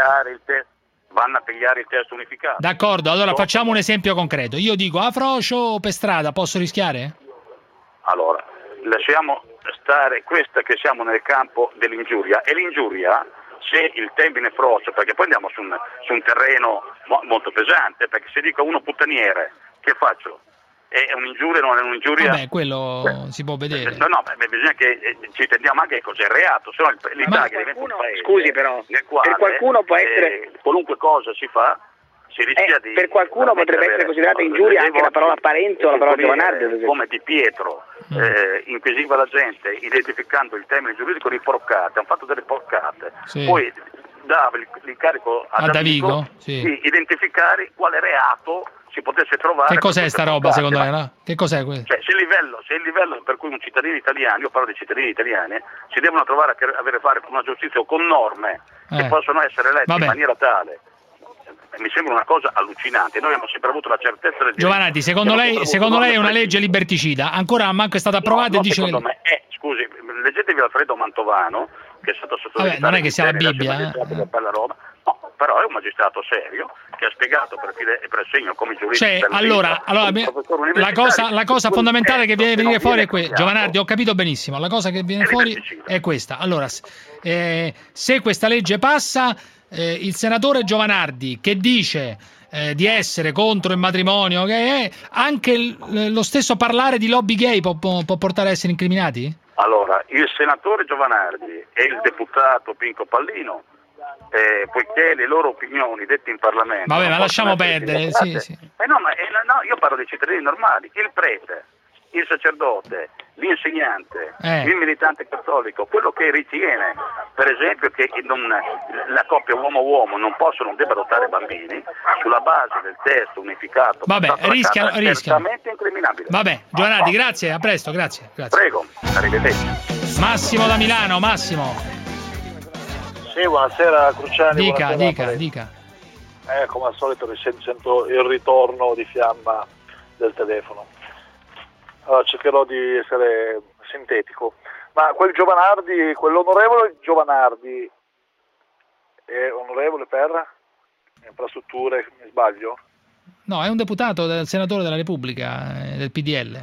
vanno a pigliare il testo unificato. D'accordo, allora facciamo un esempio concreto. Io dico a frocio o per strada, posso rischiare? Allora, lasciamo stare questa che siamo nel campo dell'ingiuria, e l'ingiuria, se il termine frocio, perché poi andiamo su un terreno molto pesante, perché se dico a uno puttaniere, che faccio? È un'ingiuria o non è un'ingiuria? Vabbè, quello si può vedere. No, bisogna che ci tendiamo anche che cos'è il reato, se no l'Italia diventa un paese, scusi però, nel quale per qualcuno può essere... qualunque cosa si fa, si rischia di... Per qualcuno potrebbe essere considerata ingiuria anche la parola Parenzo o la parola Giovanardi. Come Di Pietro inquisiva la gente identificando il termine giuridico di porcate, hanno fatto delle porcate, poi dava l'incarico a Davigo di identificare quale reato si potesse trovare. Che cos'è sta roba secondo lei? No? Che cos'è questo? Cioè, se il livello per cui un cittadino italiano, io parlo di cittadini italiani, si devono trovare a avere a fare con una giustizia o con norme che possono essere lette in maniera tale. Mi sembra una cosa allucinante. Noi abbiamo sempre avuto la certezza del Giovanardi, secondo lei è una legge liberticida? Ancora manco è stata approvata e dice secondo me scusi, leggetevi Alfredo Mantovano, che è stato sottosegretario. Non è che sia la Bibbia, No, però è un magistrato serio che ha spiegato per filo e per segno come giurista. Cioè, allora la cosa fondamentale che viene venire fuori è questa. Giovanardi, ho capito benissimo. La cosa che viene fuori è questa. Allora, se questa legge passa, il senatore Giovanardi che dice di essere contro il matrimonio gay, anche lo stesso parlare di lobby gay può portare a essere incriminati? Allora, il senatore Giovanardi e il deputato Pinco Pallino poiché le loro opinioni dette in Parlamento... Vabbè, ma lasciamo perdere, sì. No, io parlo dei cittadini normali, il prete, il sacerdote, l'insegnante, il militante cattolico, quello che ritiene, per esempio, che la coppia uomo-uomo non debba adottare bambini, sulla base del testo unificato. Vabbè, rischiano. Certamente incriminabile. Vabbè, Giovanardi, grazie, a presto, grazie. Prego, arrivederci. Massimo da Milano, Massimo. Sì, buonasera Cruciani. Dica. Come al solito sento il ritorno di fiamma del telefono. Allora cercherò di essere sintetico. Ma quell'onorevole Giovanardi è onorevole per infrastrutture, mi sbaglio? No, è un deputato del senatore della Repubblica, del PDL.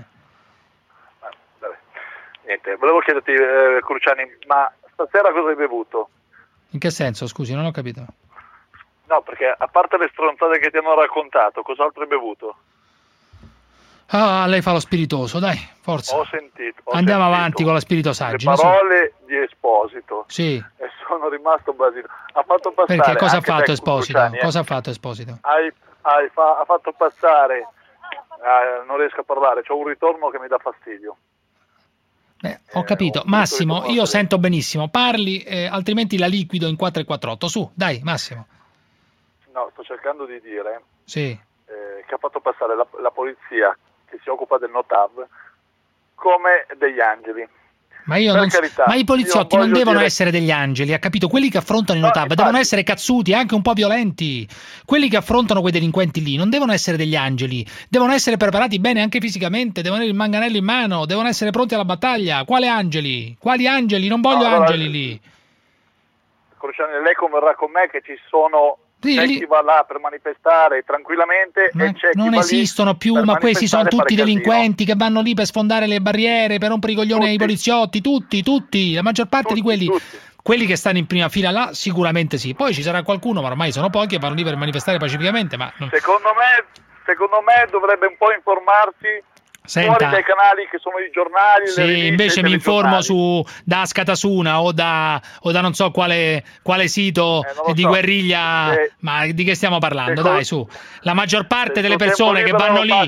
Niente, volevo chiederti, Cruciani, ma stasera cosa hai bevuto? In che senso, scusi, non ho capito. No, perché a parte le stronzate che ti hanno raccontato, cos'altro hai bevuto? Ah, lei fa lo spiritoso, dai, forza. Ho sentito. Andiamo avanti con la spiritosaggine. Le parole di Esposito. Sì. E sono rimasto basito. Ha fatto passare. Perché cosa ha fatto Esposito? Cosa ha fatto Esposito? Ha fatto passare. Non riesco a parlare, c'ho un ritorno che mi dà fastidio. Ho capito. Massimo, io sento benissimo. Parli, altrimenti la liquido in 4 e 48. Su, dai, Massimo. No, sto cercando di dire sì. Che ha fatto passare la polizia che si occupa del Notav come degli angeli. Ma i poliziotti non devono essere degli angeli, ha capito? Quelli che affrontano i Notav devono essere cazzuti, anche un po' violenti. Quelli che affrontano quei delinquenti lì non devono essere degli angeli, devono essere preparati bene anche fisicamente, devono avere il manganello in mano, devono essere pronti alla battaglia. Quali angeli? Quali angeli? Non voglio angeli lì. Cruciani, lei converrà con me che ci sono... C'è chi va là per manifestare tranquillamente e c'è chi non va esistono lì più, per ma questi sono tutti delinquenti casino. che vanno lì per sfondare le barriere, per rompere i coglioni ai poliziotti, tutti, la maggior parte di quelli che stanno in prima fila là sicuramente sì, poi ci sarà qualcuno, ma ormai sono pochi, che vanno lì per manifestare pacificamente. Ma secondo me dovrebbe un po' informarsi fuori dai canali che sono i giornali. Sì, invece mi informo da Scatasuna o da non so quale sito di guerriglia, ma di che stiamo parlando? Dai, su. La maggior parte delle persone che vanno lì...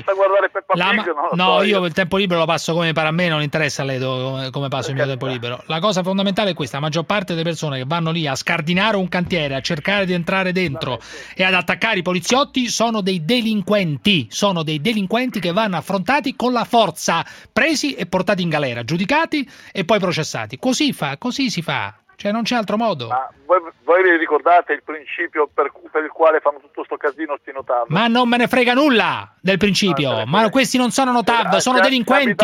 Io il tempo libero lo passo come pare a me, non interessa a lei come passo il mio tempo libero. La cosa fondamentale è questa: la maggior parte delle persone che vanno lì a scardinare un cantiere, a cercare di entrare dentro e ad attaccare i poliziotti sono dei delinquenti che vanno affrontati con la forza, presi e portati in galera, giudicati e poi processati. Così si fa, cioè non c'è altro modo. Ma voi vi ricordate il principio per il quale fanno tutto sto casino sti Notav? Ma non me ne frega nulla del principio, ma questi non sono Notav, sono delinquenti.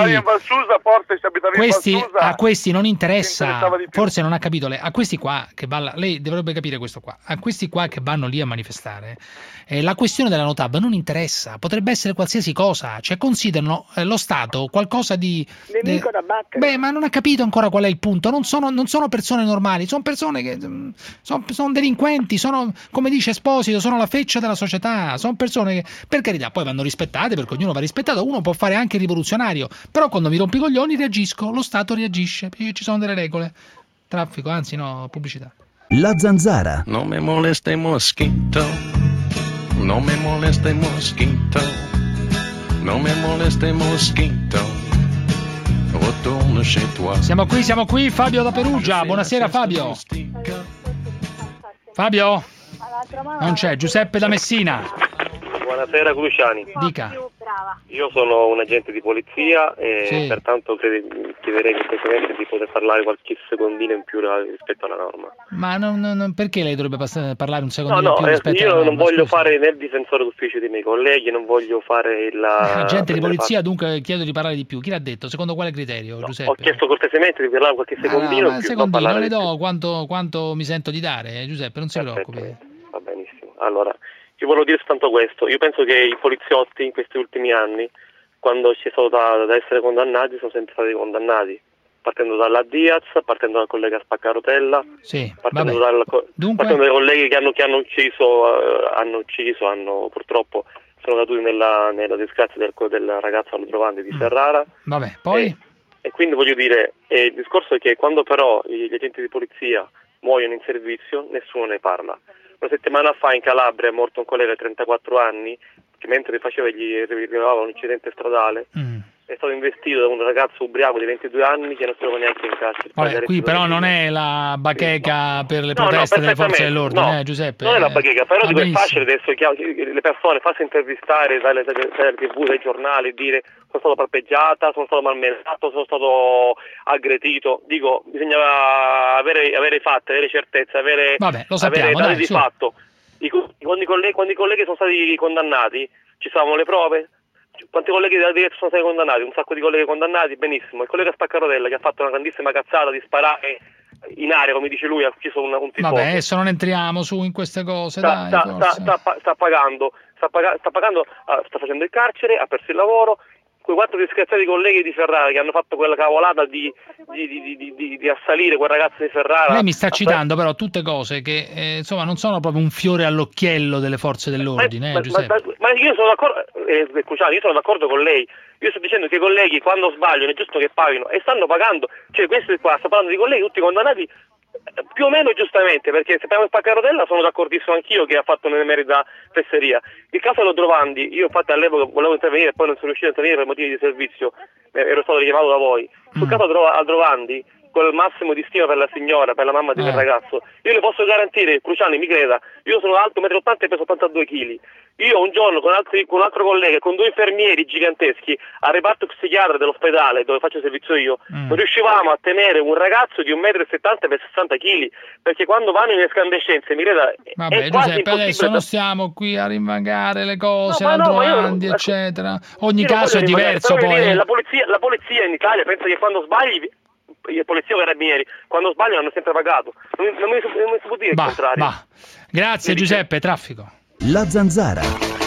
A questi non interessa, forse non ha capito lei. A questi qua che lei dovrebbe capire questo qua. A questi qua che vanno lì a manifestare, la questione della Notav non interessa, potrebbe essere qualsiasi cosa, cioè considerano lo Stato qualcosa di nemico da battere. Ma non ha capito ancora qual è il punto. Non sono persone normali, sono persone che sono delinquenti, sono, come dice Esposito, sono la feccia della società, sono persone che, per carità, poi vanno rispettate, perché ognuno va rispettato, uno può fare anche il rivoluzionario, però quando mi rompi i coglioni reagisco, lo Stato reagisce, perché ci sono delle regole. Traffico, anzi no, pubblicità. La Zanzara. Non me molesta il moschito, non me molesta il moschito, non me molesta il moschito. Siamo qui, Fabio da Perugia. Buonasera Fabio. Fabio? Non c'è, Giuseppe da Messina. Buonasera Cruciani. Dica. Io sono un agente di polizia e pertanto chiederei semplicemente di poter parlare qualche secondino in più rispetto alla norma. Ma non perché lei dovrebbe parlare un secondino in più rispetto alla norma? Io non voglio fare né il difensore d'ufficio dei miei colleghi, non voglio fare agente di polizia, dunque chiedo di parlare di più. Chi l'ha detto? Secondo quale criterio, Giuseppe? Ho chiesto cortesemente di parlare qualche secondino in più. Secondino le do quanto mi sento di dare, Giuseppe, non si preoccupi. Va benissimo. Allora, io volevo dire soltanto questo. Io penso che i poliziotti in questi ultimi anni, quando ci sono da essere condannati, sono sempre stati condannati, partendo dalla Diaz, partendo dal collega Spaccarotella, partendo dai colleghi che hanno ucciso, purtroppo sono caduti nella disgrazia del ragazzo Aldrovandi di Ferrara. Vabbè, poi? E quindi voglio dire, il discorso è che quando però gli agenti di polizia muoiono in servizio, nessuno ne parla. Una settimana fa in Calabria è morto un collega di 34 anni che mentre gli rilevava un incidente stradale è stato investito da un ragazzo ubriaco di 22 anni che non si trova neanche in carcere. Vabbè, qui però non è la bacheca per le proteste delle forze dell'ordine, Giuseppe. Non è la bacheca, però dico, è facile adesso le persone farsi intervistare dalle TV, dai giornali, dire sono stato palpeggiata, sono stato malmenato, sono stato aggredito. Dico, bisogna avere fatti, avere certezze, avere dati di fatto. Quando i colleghi sono stati condannati, ci stavano le prove. Quanti colleghi della diretta sono stati condannati? Un sacco di colleghi condannati, benissimo. Il collega Spaccarotella che ha fatto una grandissima cazzata di sparare in aria, come dice lui, ha ucciso un tifoso. Vabbè, adesso non entriamo su in queste cose, sta pagando, sta facendo il carcere, ha perso il lavoro. Quei 4 disgraziati colleghi di Ferrara che hanno fatto quella cavolata di assalire quel ragazzo di Ferrara. Lei mi sta citando però tutte cose che insomma non sono proprio un fiore all'occhiello delle forze dell'ordine, Giuseppe. Ma io sono d'accordo, io sono d'accordo con lei. Io sto dicendo che i colleghi quando sbagliano è giusto che paghino e stanno pagando. Cioè questi qua, sto parlando di colleghi tutti condannati più o meno giustamente, perché se parliamo di Spaccarotella sono d'accordissimo anch'io che ha fatto un'emerita fesseria. Il caso Aldrovandi, io infatti all'epoca volevo intervenire e poi non sono riuscito a intervenire per motivi di servizio, ero stato richiamato da voi. Sul caso Aldrovandi, con il massimo di stima per la signora, per la mamma di quel ragazzo, io le posso garantire, Cruciani mi creda, io sono alto 1,80 m e peso 82 kg. Io un giorno con un altro collega, con 2 infermieri giganteschi al reparto psichiatra dell'ospedale dove faccio servizio io, non riuscivamo a tenere un ragazzo di 1,70 m per 60 kg, perché quando vanno in escandescenze, mi creda, vabbè, Giuseppe, adesso non stiamo qui a rinvagare le cose, Aldrovandi, eccetera. Ogni caso è diverso poi. La polizia in Italia pensa che quando sbagli il polizia o i carabinieri quando sbagliano hanno sempre pagato, non mi si può dire il contrario. Grazie Giuseppe. Traffico. La Zanzara.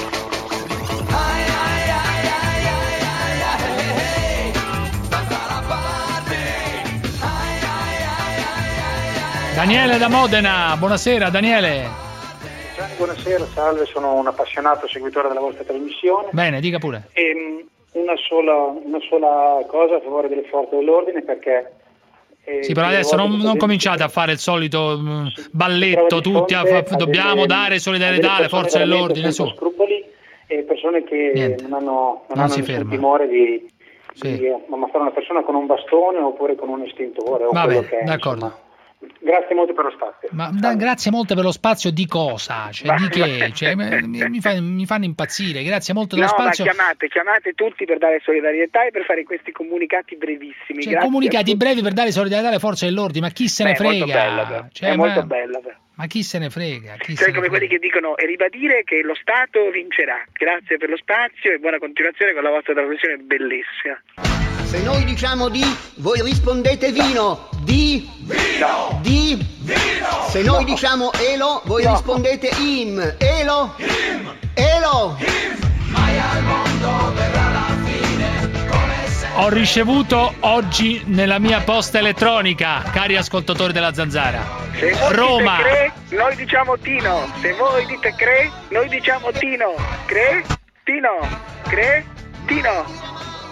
Daniele da Modena, buonasera Daniele. Buonasera, salve, sono un appassionato seguitore della vostra trasmissione. Bene, dica pure. Una sola cosa a favore delle forze dell'ordine, perché sì, però adesso non cominciate a fare il solito balletto tutti, dobbiamo dare solidarietà alle forze dell'ordine, su. Scrupoli e persone che non hanno nessun timore di ammazzare una persona con un bastone oppure con un estintore. Vabbè, d'accordo. Insomma. Grazie molto per lo spazio. Ma grazie molto per lo spazio di cosa? Cioè, di che? Cioè, mi fanno impazzire. Grazie molto per lo spazio. Ma chiamate tutti per dare solidarietà e per fare questi comunicati brevissimi. Cioè, comunicati brevi per dare solidarietà alle forze dell'ordine, ma chi se ne frega? È molto bella. Ma chi se ne frega? Quelli che dicono e ribadire che lo Stato vincerà. Grazie per lo spazio e buona continuazione con la vostra trasmissione bellissima. Se noi diciamo di, voi rispondete vino. Di vino. Di vino. Se noi diciamo elo, voi rispondete im. Elo. Im. Elo. Im. Mai al mondo verrà la fine. Ho ricevuto oggi nella mia posta elettronica, cari ascoltatori della Zanzara. Se voi Roma. Dite cre, noi diciamo Tino. Se voi dite cre, noi diciamo Tino. Cre, Tino. Cre, Tino.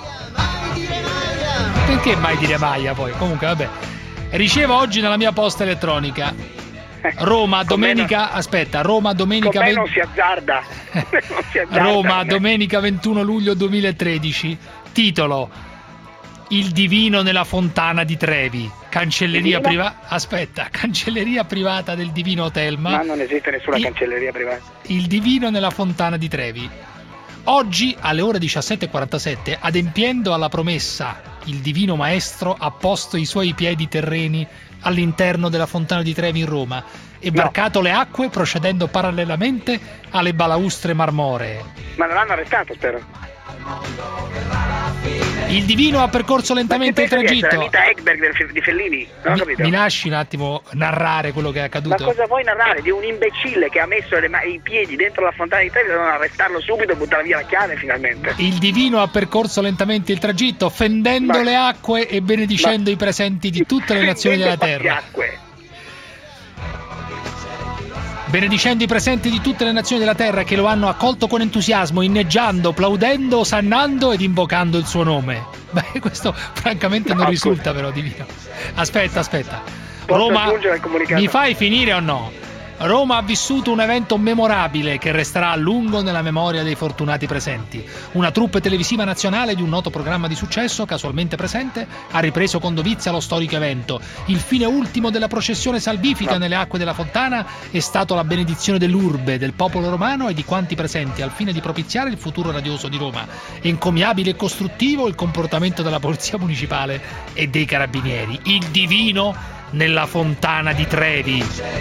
Perché mai dire Maia poi? Comunque vabbè. Ricevo oggi nella mia posta elettronica Roma domenica, Roma domenica non si azzarda. Roma domenica 21 luglio 2013. Titolo: Il divino nella fontana di Trevi. Cancelleria privata. Cancelleria privata del Divino Telma. Ma non esiste nessuna cancelleria privata. Il divino nella fontana di Trevi. Oggi alle ore 17:47, adempiendo alla promessa, il Divino Maestro ha posto i suoi piedi terreni all'interno della Fontana di Trevi in Roma e varcato le acque procedendo parallelamente alle balaustre marmoree. Ma non l'hanno arrestato, spero. Il Divino ha percorso lentamente il tragitto. Anita Ekberg di Fellini, non ho capito. Mi lasci un attimo narrare quello che è accaduto? Ma cosa vuoi narrare? Di un imbecille che ha messo i piedi dentro la Fontana di Trevi, devono arrestarlo subito e buttare via la chiave finalmente. Il Divino ha percorso lentamente il tragitto, fendendo le acque e benedicendo i presenti di tutte le nazioni della terra. Benedicendo i presenti di tutte le nazioni della terra che lo hanno accolto con entusiasmo, inneggiando, plaudendo, osannando ed invocando il suo nome. Beh, questo francamente non risulta però divino. Aspetta. Roma, mi fai finire o no? Roma ha vissuto un evento memorabile che resterà a lungo nella memoria dei fortunati presenti. Una troupe televisiva nazionale di un noto programma di successo, casualmente presente, ha ripreso con dovizia lo storico evento. Il fine ultimo della processione salvifica nelle acque della fontana è stato la benedizione dell'urbe, del popolo romano e di quanti presenti, al fine di propiziare il futuro radioso di Roma. Encomiabile e costruttivo il comportamento della polizia municipale e dei carabinieri. Il divino nella fontana di Trevi.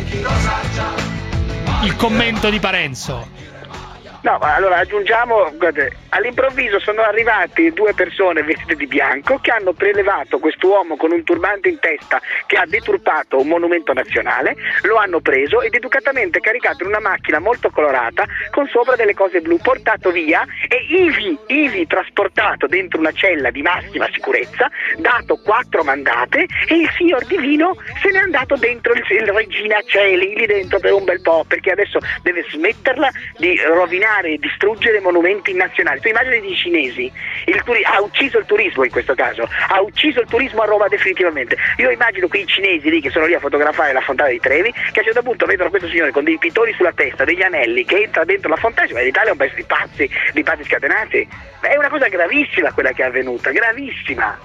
Il commento di Parenzo. No, ma allora aggiungiamo, guardate, all'improvviso sono arrivati 2 persone vestite di bianco che hanno prelevato quest'uomo con un turbante in testa che ha deturpato un monumento nazionale, lo hanno preso ed educatamente caricato in una macchina molto colorata con sopra delle cose blu, portato via e ivi trasportato dentro una cella di massima sicurezza, dato 4 mandate e il signor Divino se n'è andato dentro il Regina Coeli lì dentro per un bel po', perché adesso deve smetterla di rovinare e distruggere monumenti nazionali. Tu immagini i cinesi, ha ucciso il turismo in questo caso, ha ucciso il turismo a Roma definitivamente. Io immagino quei cinesi lì che sono lì a fotografare la fontana di Trevi, che a un certo punto vedono questo signore con dei pitoni sulla testa, degli anelli, che entra dentro la fontana, ma l'Italia è un paese di pazzi scatenati. È una cosa gravissima quella che è avvenuta, gravissima.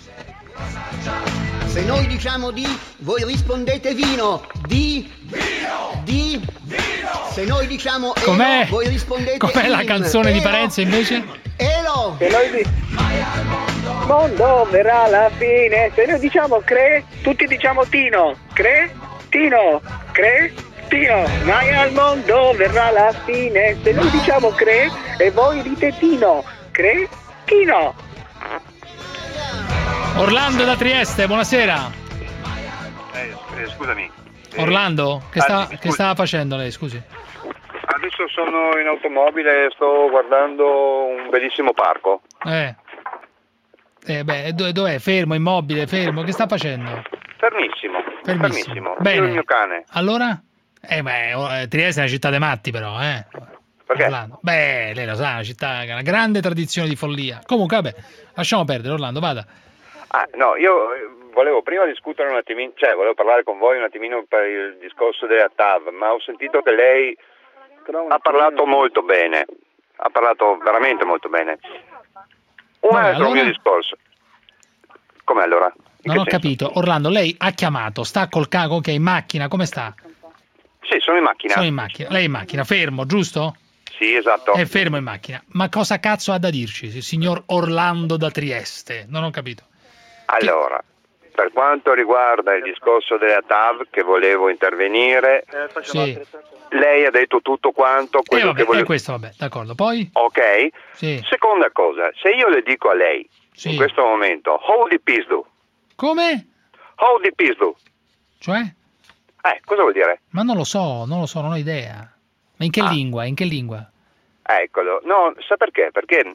Se noi diciamo di, voi rispondete vino. Di vino. Di vino. Se noi diciamo elo, voi rispondete com'è la canzone di Parenzo invece? Elo. Se noi mondo verrà la fine. Se noi diciamo cre, tutti diciamo Tino. Cre, Tino. Cre, Tino. Mai al mondo verrà la fine. Se noi diciamo cre e voi dite Tino. Cre, Tino. Orlando da Trieste, buonasera. Scusami. Orlando, che stava facendo lei, scusi? Adesso sono in automobile e sto guardando un bellissimo parco. Dov'è? Fermo, immobile, fermo, che sta facendo? Fermissimo. Bene. Io e il mio cane. Allora? Trieste è una città dei matti però, Perché? Orlando. Beh, lei lo sa, una città che ha una grande tradizione di follia. Comunque, vabbè, lasciamo perdere, Orlando, vada. No, io volevo prima discutere un attimino, volevo parlare con voi un attimino per il discorso della TAV, ma ho sentito che lei ha parlato molto bene, ha parlato veramente molto bene. Altro mio discorso. Come allora? Non ho capito. Orlando, lei ha chiamato, sta col cago che è in macchina, come sta? Sì, sono in macchina. Lei è in macchina, fermo, giusto? Sì, esatto. È fermo in macchina. Ma cosa cazzo ha da dirci, il signor Orlando da Trieste? Non ho capito. Allora, per quanto riguarda il discorso della TAV che volevo intervenire, sì. Lei ha detto tutto quanto quello che volevo. Questo, vabbè, d'accordo. Poi? Ok. Sì. Seconda cosa, se io le dico a lei in questo momento, hold the pistol. Come? Hold the pistol. Cioè? Cosa vuol dire? Ma non lo so, non ho idea. Ma in che lingua? In che lingua? Eccolo. No, sa perché? Perché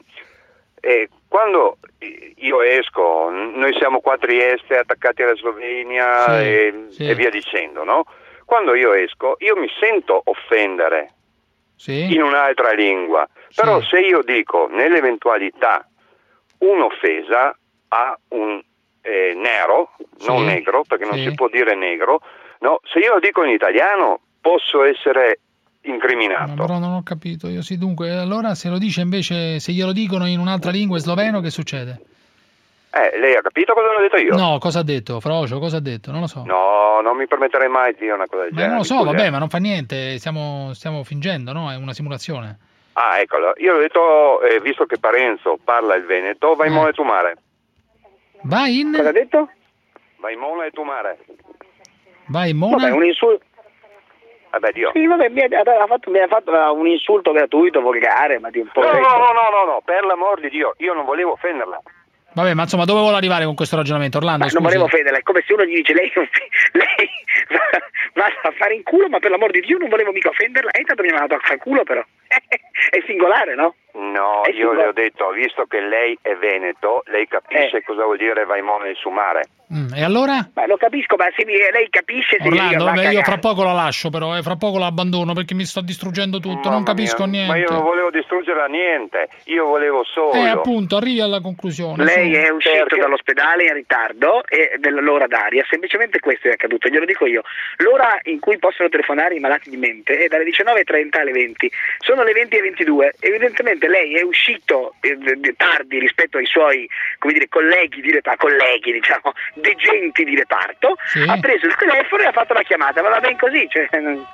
quando io esco, noi siamo qua a Trieste, attaccati alla Slovenia e via dicendo, no? Quando io esco, io mi sento offendere in un'altra lingua. Però se io dico, nell'eventualità, un'offesa a un nero, non negro, perché non si può dire negro, no? Se io lo dico in italiano, posso essere incriminato. No, però non ho capito io. Sì, dunque, allora se lo dice invece, se glielo dicono in un'altra lingua, sloveno, che succede? Lei ha capito cosa ho detto io? No, cosa ha detto? Frocio, cosa ha detto? Non lo so. No, non mi permetterei mai di dire una cosa del genere. Non lo so, vabbè, ma non fa niente, stiamo fingendo, no? È una simulazione. Eccolo. Io ho detto, visto che Parenzo parla il veneto, vai in Mona e Tumare. Vai in? Cosa ha detto? Vai in Mona e Tumare. Vai in Mona? Vabbè, un insulto. Vabbè, Dio. Sì, vabbè, mi ha fatto un insulto gratuito, volgare, ma di un po'. No, per l'amor di Dio, io non volevo offenderla. Vabbè, ma insomma, dove vuole arrivare con questo ragionamento, Orlando? Non volevo offenderla, è come se uno gli dice lei va a fare in culo, ma per l'amor di Dio non volevo mica offenderla, e intanto mi ha mandato a fare culo però. È singolare, no? No, io le ho detto, visto che lei è veneto, lei capisce cosa vuol dire Vaimone su mare. E allora? Ma lo capisco, ma se lei capisce... Orlando, vabbè, io fra poco la lascio però, fra poco la abbandono perché mi sto distruggendo tutto, non capisco niente. Ma io non volevo distruggere niente, io volevo solo... appunto, arrivi alla conclusione. Lei è uscito dall'ospedale in ritardo e dell'ora d'aria, semplicemente questo è accaduto, glielo dico io. L'ora in cui possono telefonare i malati di mente è dalle 19:30 alle 20, sono le 20:22, evidentemente lei è uscito tardi rispetto ai suoi, come dire, colleghi di reparto, degenti di reparto, ha preso il telefono e ha fatto la chiamata, ma va ben così, cioè... Ecco.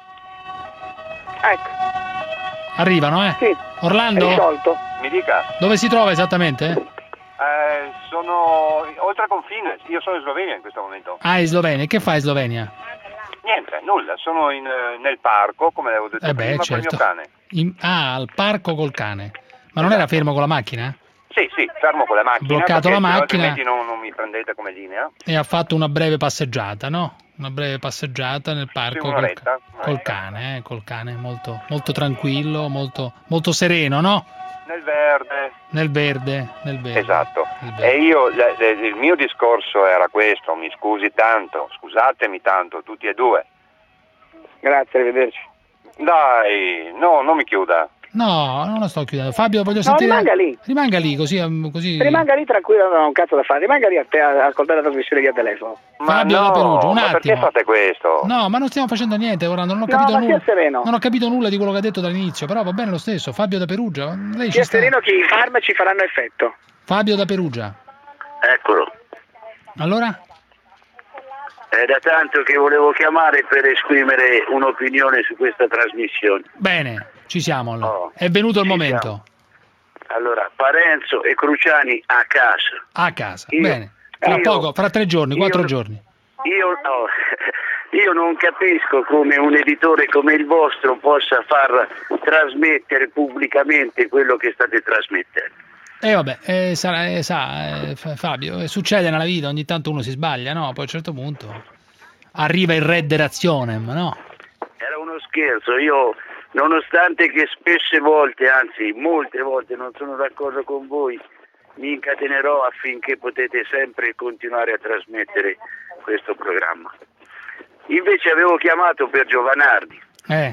Arrivano, Sì. Orlando? È risolto. Mi dica. Dove si trova esattamente? Sono oltre confine, io sono in Slovenia in questo momento. In Slovenia, che fai in Slovenia? Niente, nulla, sono nel parco, come avevo detto prima, con il mio cane. Al parco col cane. Ma non era fermo con la macchina? Sì, fermo con la macchina. Bloccato la macchina. Altrimenti non mi prendete come linea. E ha fatto una breve passeggiata, no? Una breve passeggiata nel parco col cane, molto, molto tranquillo, molto, molto sereno, no? Nel verde. Esatto. Nel verde. E io, il mio discorso era questo, mi scusi tanto, scusatemi tanto, tutti e due. Grazie, arrivederci. Dai, no, non mi chiuda. No, non lo sto chiudendo. Fabio, voglio sentire... Rimanga lì, così... Rimanga lì tranquillo, non ho un cazzo da fare. Rimanga lì a ascoltare la trasmissione via telefono. Fabio da Perugia, un attimo. Perché fate questo? No, ma non stiamo facendo niente, ora non ho capito nulla. Non ho capito nulla di quello che ha detto dall'inizio, però va bene lo stesso. Fabio da Perugia, lei ci sta. Sereno che i farmaci faranno effetto. Fabio da Perugia. Eccolo. Allora? È da tanto che volevo chiamare per esprimere un'opinione su questa trasmissione. Bene, ci siamo allora. È venuto il momento. Allora, Parenzo e Cruciani a casa. A casa, bene. Fra 3 giorni, 4 giorni. Io non capisco come un editore come il vostro possa far trasmettere pubblicamente quello che state trasmettendo. Fabio, succede nella vita, ogni tanto uno si sbaglia, no? Poi a un certo punto arriva il redderazionem, no? Era uno scherzo, io nonostante che spesse volte, anzi molte volte non sono d'accordo con voi, mi incatenerò affinché potete sempre continuare a trasmettere questo programma. Invece avevo chiamato per Giovanardi.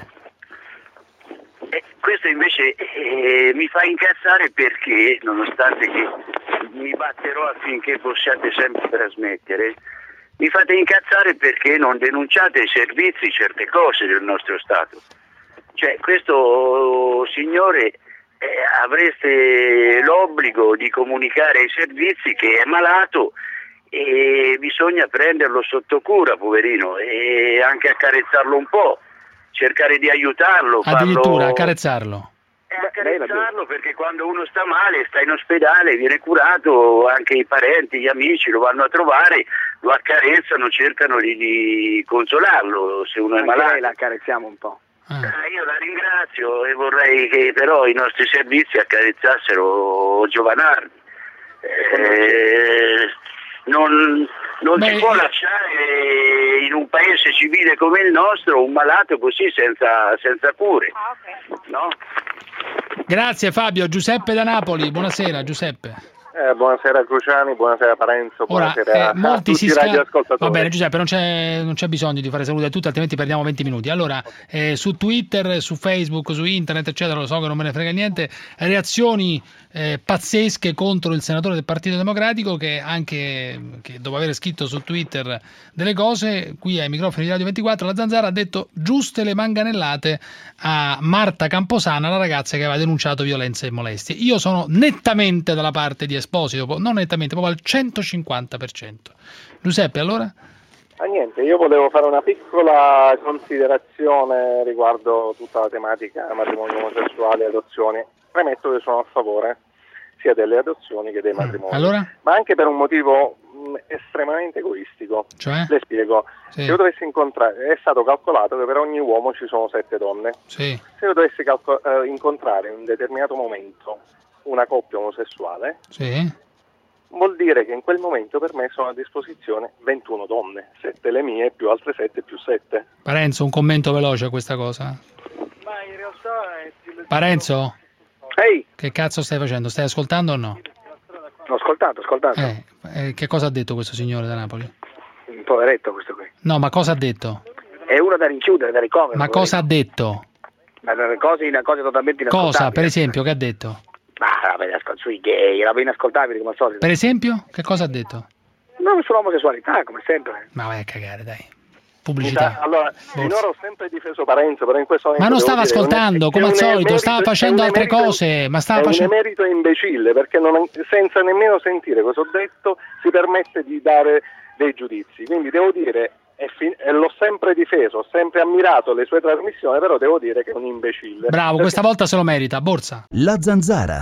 Questo invece mi fa incazzare perché, nonostante che mi batterò affinché possiate sempre trasmettere, mi fate incazzare perché non denunciate ai servizi certe cose del nostro Stato. Cioè, questo signore avreste l'obbligo di comunicare ai servizi che è malato e bisogna prenderlo sotto cura, poverino, e anche accarezzarlo un po'. Cercare di aiutarlo, addirittura accarezzarlo. Accarezzarlo perché quando uno sta male, sta in ospedale, viene curato, anche i parenti, gli amici lo vanno a trovare, lo accarezzano, cercano di consolarlo se uno è malato. Noi la accarezziamo un po'. Io la ringrazio e vorrei che però i nostri servizi accarezzassero Giovanardi. Non si può lasciare in un paese civile come il nostro un malato così senza cure. No? Grazie Fabio. Giuseppe da Napoli, buonasera Giuseppe. Buonasera Cruciani, buonasera Parenzo, buonasera a tutti i radioascoltatori. Va bene Giuseppe, non c'è bisogno di fare saluti a tutti, altrimenti perdiamo 20 minuti. Allora, su Twitter, su Facebook, su internet, eccetera, lo so che non me ne frega niente, reazioni pazzesche contro il senatore del Partito Democratico che dopo aver scritto su Twitter delle cose, qui ai microfoni di Radio 24, la Zanzara ha detto giuste le manganellate a Marta Camposana, la ragazza che aveva denunciato violenze e molestie. Io sono nettamente dalla parte di Esposito, non nettamente, proprio al 150%. Giuseppe, allora? Niente, io volevo fare una piccola considerazione riguardo tutta la tematica matrimonio omosessuale e adozioni. Premetto che sono a favore sia delle adozioni che dei matrimoni, allora? Ma anche per un motivo estremamente egoistico. Cioè? Le spiego. Sì. Se io dovessi incontrare, è stato calcolato che per ogni uomo ci sono 7 donne. Sì. Se io dovessi incontrare in un determinato momento una coppia omosessuale, sì, vuol dire che in quel momento per me sono a disposizione 21 donne, 7 le mie più altre 7 più 7. Parenzo, un commento veloce a questa cosa? Ma in realtà Parenzo? Ehi! Che cazzo stai facendo? Stai ascoltando o no? Ho ascoltato. Che cosa ha detto questo signore da Napoli? Un poveretto questo qui. No, ma cosa ha detto? È uno da rinchiudere, da ricovero. Ma cosa ha detto? Ma cose totalmente inascoltabili. Cosa, per esempio, che ha detto? Sui gay, era ben inascoltabile come al solito. Per esempio? Che cosa ha detto? No, sull'omosessualità, come sempre. Ma vai a cagare, dai. Pubblicità. Allora, finora ho sempre difeso Parenzo, però in questo momento... Ma non stava ascoltando, come al solito, stava facendo altre cose, ma stava facendo... È un emerito imbecille, perché senza nemmeno sentire cosa ho detto, si permette di dare dei giudizi. Quindi devo dire, e l'ho sempre difeso, ho sempre ammirato le sue trasmissioni, però devo dire che è un imbecille. Bravo, questa volta se lo merita, Borsa. La Zanzara.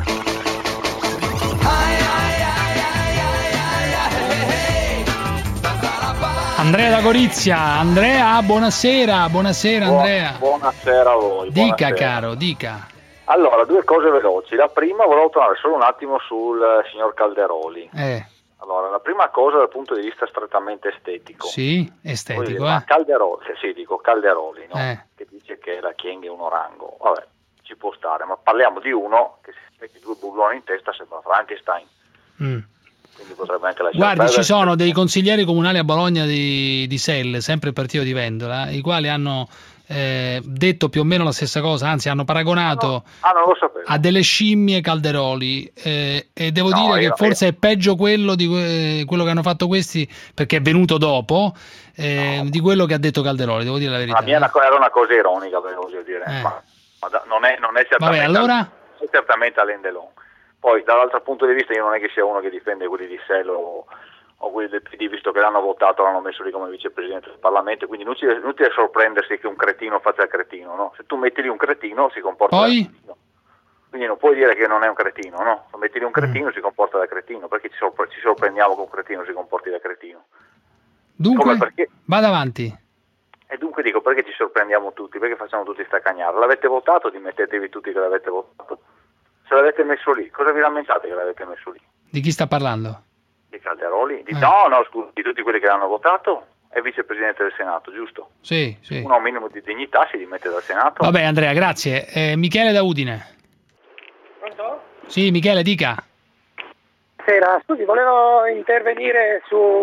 Andrea da Gorizia. Andrea, buonasera Andrea. Buonasera a voi. Dica buonasera. Caro, dica. Allora, due cose veloci. La prima, volevo tornare solo un attimo sul signor Calderoli. Allora, la prima cosa dal punto di vista strettamente estetico. Sì, estetico, ma Calderoli, dico Calderoli, no? Che dice che la Chieng è un orango. Vabbè, ci può stare, ma parliamo di uno che si mette due bulloni in testa, sembra Frankenstein. Quindi potrebbe anche lasciare. Guardi, ci sono dei consiglieri comunali a Bologna di SEL, sempre il partito di Vendola, i quali hanno detto più o meno la stessa cosa, anzi hanno paragonato a delle scimmie Calderoli, e devo dire che forse è peggio quello di quello che hanno fatto questi, perché è venuto dopo, di quello che ha detto Calderoli, devo dire la verità. La mia era una cosa ironica, voglio dire, ma non è certamente. Vabbè, allora? È certamente Alain Delon. Poi dall'altro punto di vista io non è che sia uno che difende quelli di SEL o quelli del PD, visto che l'hanno votato, l'hanno messo lì come vicepresidente del Parlamento, quindi non è sorprendersi che un cretino faccia il cretino, no? Se tu metti lì un cretino si comporta da cretino, quindi non puoi dire che non è un cretino, no? Se metti lì un cretino si comporta da cretino, perché ci sorprendiamo che un cretino si comporti da cretino? Dunque, vada avanti. E dunque dico, perché ci sorprendiamo tutti? Perché facciamo tutti sta cagnara? L'avete votato, dimettetevi tutti che l'avete votato. Se l'avete messo lì, cosa vi lamentate che l'avete messo lì? Di chi sta parlando? Di Calderoli? No, scusi, di tutti quelli che l'hanno votato. È vicepresidente del Senato, giusto? Sì. Uno ha un minimo di dignità, si dimette dal Senato. Vabbè Andrea, grazie. Michele da Udine. Pronto? Sì, Michele, dica. Sera, scusi, volevo intervenire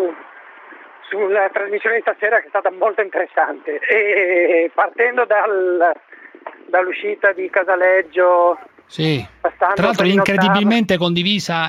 sulla trasmissione di stasera, che è stata molto interessante, e partendo dall'uscita di Casaleggio. Sì, tra l'altro incredibilmente condivisa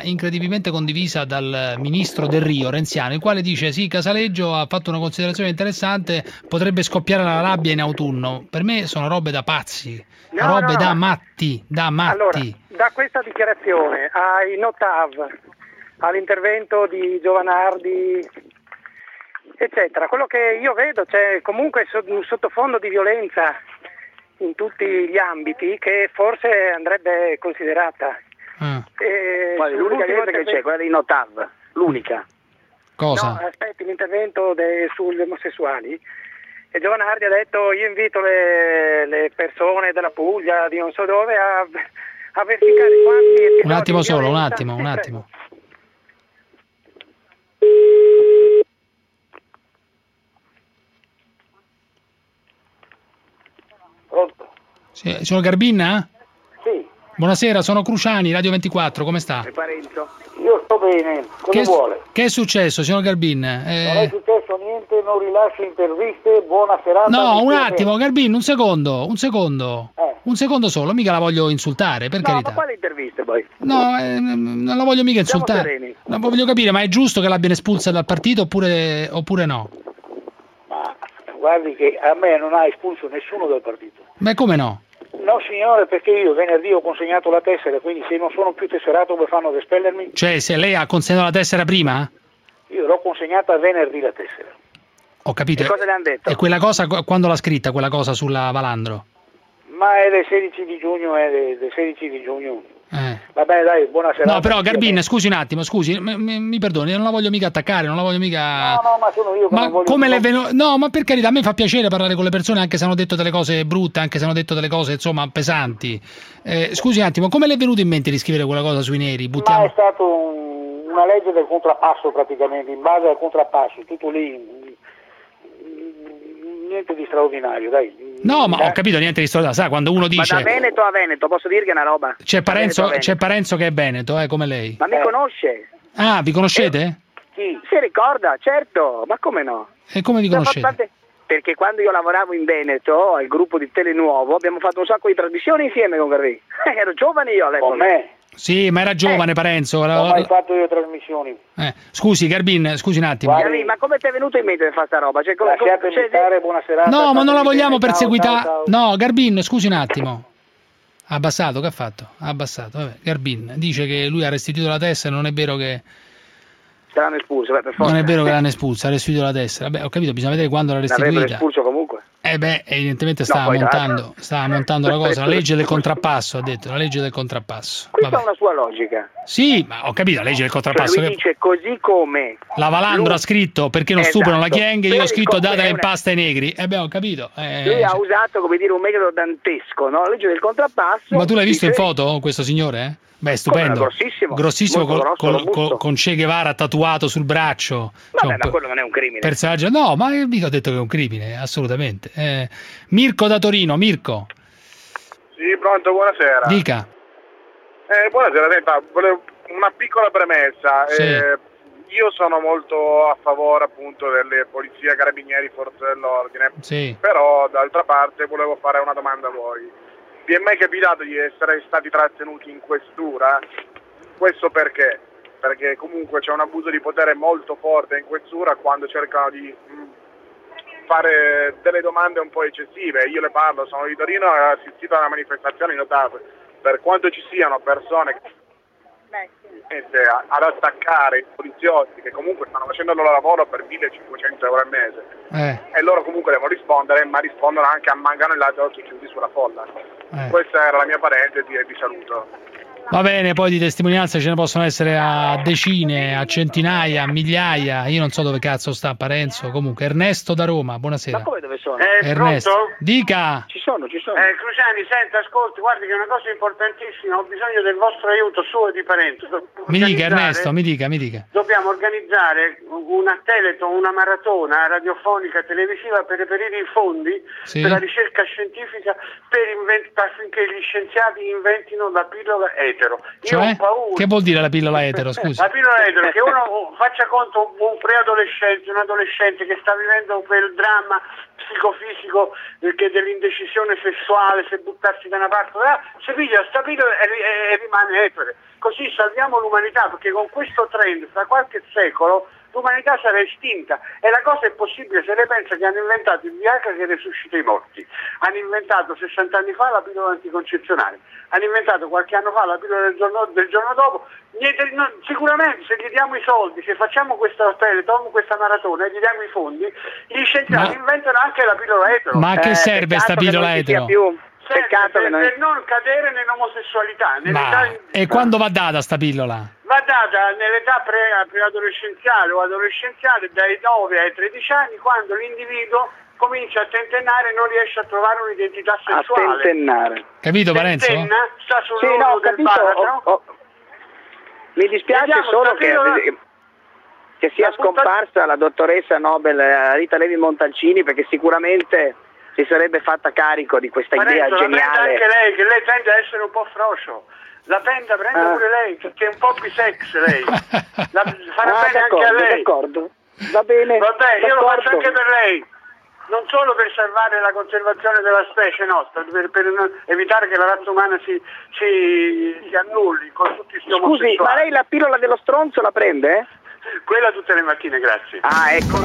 dal ministro Del Rio, renziano, il quale dice sì, Casaleggio ha fatto una considerazione interessante, potrebbe scoppiare la rabbia in autunno. Per me sono robe da pazzi, da matti. Allora, da questa dichiarazione ai Notav, all'intervento di Giovanardi, eccetera, quello che io vedo c'è comunque un sottofondo di violenza in tutti gli ambiti che forse andrebbe considerata. Ma l'unica gente che c'è, quella dei Notav, l'unica. Cosa? No, aspetti, l'intervento sugli omosessuali. E Giovanardi ha detto: io invito le persone della Puglia, di non so dove, a verificare quanti. Un attimo solo, un attimo. Pronto? Sì, sono Garbin? Sì. Buonasera, sono Cruciani, Radio 24, come sta? Parenzo. Io sto bene, cosa vuole? Che è successo, signor Garbin? Non è successo niente, non rilascio interviste, buona serata. No, un attimo, Garbin, un secondo. Un secondo solo, mica la voglio insultare, per carità. Ma quale interviste poi? No, non la voglio mica insultare. No, voglio capire, ma è giusto che l'abbiano espulsa dal partito oppure no? Ma guardi che a me non ha espulso nessuno dal partito. Beh, come no? No signore, perché io venerdì ho consegnato la tessera, quindi se non sono più tesserato come fanno ad espellermi? Cioè, se lei ha consegnato la tessera prima? Io l'ho consegnata venerdì la tessera. Ho capito. E cosa le hanno detto? E quella cosa, quando l'ha scritta, quella cosa sulla Valandro? Ma è del 16 di giugno, Va bene, dai, buona serata. No, però Garbin, scusi un attimo, mi perdoni, non la voglio mica attaccare, non la voglio mica... No, ma sono io che non voglio... come le No, ma per carità, a me fa piacere parlare con le persone, anche se hanno detto delle cose brutte, anche se hanno detto delle cose, insomma, pesanti. Scusi un attimo, come le è venuto in mente di scrivere quella cosa sui neri? Ma è stato una legge del contrappasso praticamente, in base al contrappasso, tutto lì, niente di straordinario, dai. No, ma ho capito niente di storia, sa, quando uno dice... Ma da Veneto a Veneto, posso dire che è una roba? C'è Parenzo che è veneto, come lei. Ma mi conosce? Ah, vi conoscete? Chi? Si ricorda, certo, ma come no? E come vi conoscete? Perché quando io lavoravo in Veneto, al gruppo di Telenuovo, abbiamo fatto un sacco di trasmissioni insieme con Garvey. Ero giovane io all'epoca. Con me? Sì, ma era giovane Parenzo. Non ho mai fatto io trasmissioni. Scusi, Garbin, scusi un attimo. Garbin, ma come ti è venuto in mente di fare sta roba? Buona serata. No, ma non la vogliamo perseguitare. Ciao. No, Garbin, scusi un attimo. Ha abbassato, che ha fatto? Ha abbassato. Vabbè, Garbin dice che lui ha restituito la tessera, non è vero che... l'hanno espulso, per forza. Non è vero che l'hanno espulsa, ha restituito la tessera. Vabbè, ho capito, bisogna vedere quando l'ha restituita. L'avrebbero espulso comunque. Evidentemente stava montando la cosa, la legge del contrappasso, ha detto, la legge del contrappasso. Questa è una sua logica. Sì, ma ho capito, la legge del contrappasso. Lui dice così come... La Valandro ha scritto perché non stuprano la Chienghe, io ho scritto datela in pasta ai negri. Ho capito. Lui ha usato, come dire, un metodo dantesco, no? La legge del contrappasso... Ma tu l'hai visto in foto, questo signore, Beh, stupendo. Grossissimo con Che Guevara tatuato sul braccio. Vabbè, ma quello non è un crimine. Personaggio, no, ma mica ho detto che è un crimine, assolutamente. Mirko da Torino, Mirko. Sì, pronto, buonasera. Dica. Buonasera, senta, volevo una piccola premessa. Sì. Io sono molto a favore appunto delle polizie, carabinieri, forze dell'ordine. Sì. Però d'altra parte volevo fare una domanda a voi. Vi è mai capitato di essere stati trattenuti in questura? Questo perché? Perché comunque c'è un abuso di potere molto forte in questura quando cercano di fare delle domande un po' eccessive. Io le parlo, sono di Torino e ho assistito a una manifestazione notata. Per quanto ci siano persone ad attaccare i poliziotti che comunque stanno facendo il loro lavoro per 1.500 euro al mese e loro comunque devono rispondere, ma rispondono anche a manganellate occhi chiusi sulla folla. Questa era la mia parentesi e vi saluto. Va bene, poi di testimonianze ce ne possono essere a decine, a centinaia, a migliaia. Io non so dove cazzo sta Parenzo. Comunque, Ernesto da Roma, buonasera. Ma come dove sono? Ernesto, pronto? Dica. Ci sono. Cruciani, senta, ascolti, guardi che è una cosa importantissima, ho bisogno del vostro aiuto suo e di Parenzo. Mi dica Ernesto, mi dica. Dobbiamo organizzare una Teleton, una maratona radiofonica televisiva per reperire i fondi per la ricerca scientifica affinché gli scienziati inventino la pillola etero. Io ho paura. Che vuol dire la pillola etero, scusi? La pillola etero, che uno faccia conto un preadolescente, un adolescente che sta vivendo quel dramma psicofisico che dell'indecisione sessuale, se buttarsi da una parte se piglia sta pillola e rimane etero. Così salviamo l'umanità, perché con questo trend fra qualche secolo l'umanità sarà estinta e la cosa è possibile se ne pensa che hanno inventato il Viagra che resuscita i morti, hanno inventato 60 anni fa la pillola anticoncezionale, hanno inventato qualche anno fa la pillola del giorno dopo. Sicuramente se gli diamo i soldi, se facciamo questa Teleton, questa maratona e gli diamo i fondi, gli scienziati inventano anche la pillola etero. Ma a che serve sta pillola etero? Per non cadere nell'omosessualità. E quando va data sta pillola? Va data nell'età preadolescenziale o adolescenziale dai 9 ai 13 anni, quando l'individuo comincia a tentennare e non riesce a trovare un'identità sessuale. A tentennare. Capito Parenzo? Sta sull'orlo del baratro. Mi dispiace solo che sia scomparsa la dottoressa Nobel Rita Levi Montalcini, perché sicuramente si sarebbe fatta carico di questa idea geniale. La prenda anche lei, che lei tende a essere un po' froscio. La prenda pure lei, che è un po' bisex lei. Farà bene anche a lei. D'accordo. Va bene. Io lo faccio anche per lei. Non solo per salvare la conservazione della specie nostra, per evitare che la razza umana si annulli con tutti questi omosessuali. Scusi, ma lei la pillola dello stronzo la prende? Quella tutte le mattine, grazie. Ecco.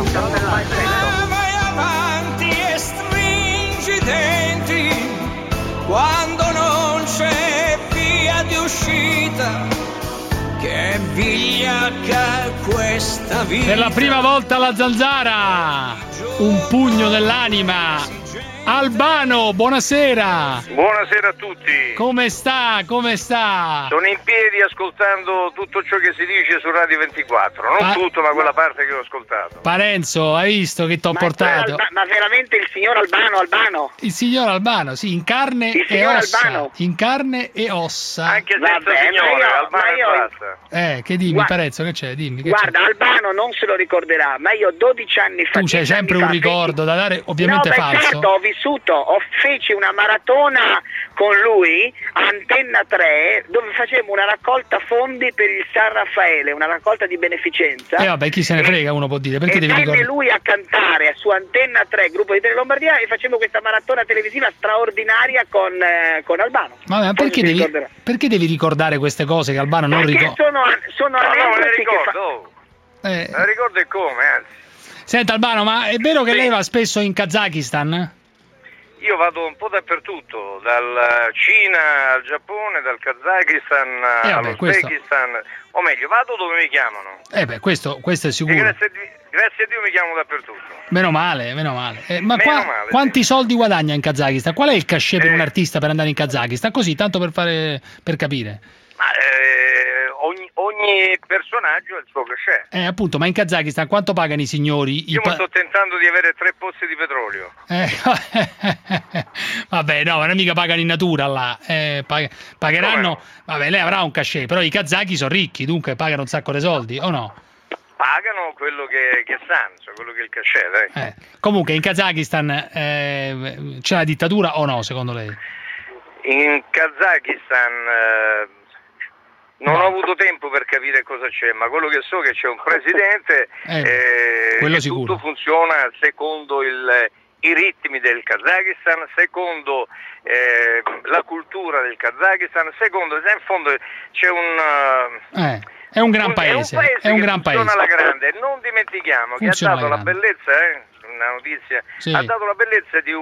Vai avanti e stringi i denti quando non c'è via di uscita. Che vigliacca questa vita. Per la prima volta alla Zanzara, un pugno nell'anima. Albano, buonasera. Buonasera a tutti. Come sta? Sono in piedi ascoltando tutto ciò che si dice su Radio 24. Non tutto, ma quella parte che ho ascoltato. Parenzo, hai visto che t'ho portato? Ma veramente il signor Albano? Il signor Albano, sì, in carne e ossa. Albano. In carne e ossa. Anche senza signore, Albano e basta. Che dimmi, Parenzo, che c'è? Dimmi. Guarda, Albano non se lo ricorderà, ma io 12 anni fa... Tu c'hai sempre un ricordo da dare, ovviamente falso. Certo, ho vissuto feci una maratona con lui a Antenna 3 dove facevamo una raccolta fondi per il San Raffaele, una raccolta di beneficenza. Vabbè, chi se ne frega, uno può dire, perché devi ricordare? Lui a cantare su Antenna 3, gruppo di Tele Lombardia, e facevamo questa maratona televisiva straordinaria con Albano. Vabbè, perché devi ricordare queste cose che Albano non ricorda? Sono aneddoti me la ricordo e come, anzi. Senta Albano, ma è vero che lei va spesso in Kazakistan? Io vado un po' dappertutto, dal Cina al Giappone, dal Kazakistan all'Uzbekistan, o meglio, vado dove mi chiamano. Questo è sicuro. Grazie a Dio mi chiamo dappertutto. Meno male. Quanti soldi guadagna in Kazakistan? Qual è il cachet per un artista per andare in Kazakistan? Così, tanto per capire. Ogni personaggio ha il suo cachet. Appunto, ma in Kazakistan quanto pagano i signori? Io sto tentando di avere 3 pozzi di petrolio. Vabbè, no, non mica pagano in natura là. Pagheranno. No? Vabbè, lei avrà un cachet, però i kazaki sono ricchi, dunque pagano un sacco di soldi, o no? Pagano quello che sanno, cioè quello che è il cachet, dai. Comunque in Kazakistan c'è la dittatura o no, secondo lei? In Kazakistan non ho avuto tempo per capire cosa c'è, ma quello che so è che c'è un presidente e tutto funziona secondo i ritmi del Kazakistan, secondo la cultura del Kazakistan, secondo, in fondo c'è è un gran paese, è un gran paese. Funziona alla grande. Non dimentichiamo che ha dato la bellezza, una notizia, ha dato la bellezza di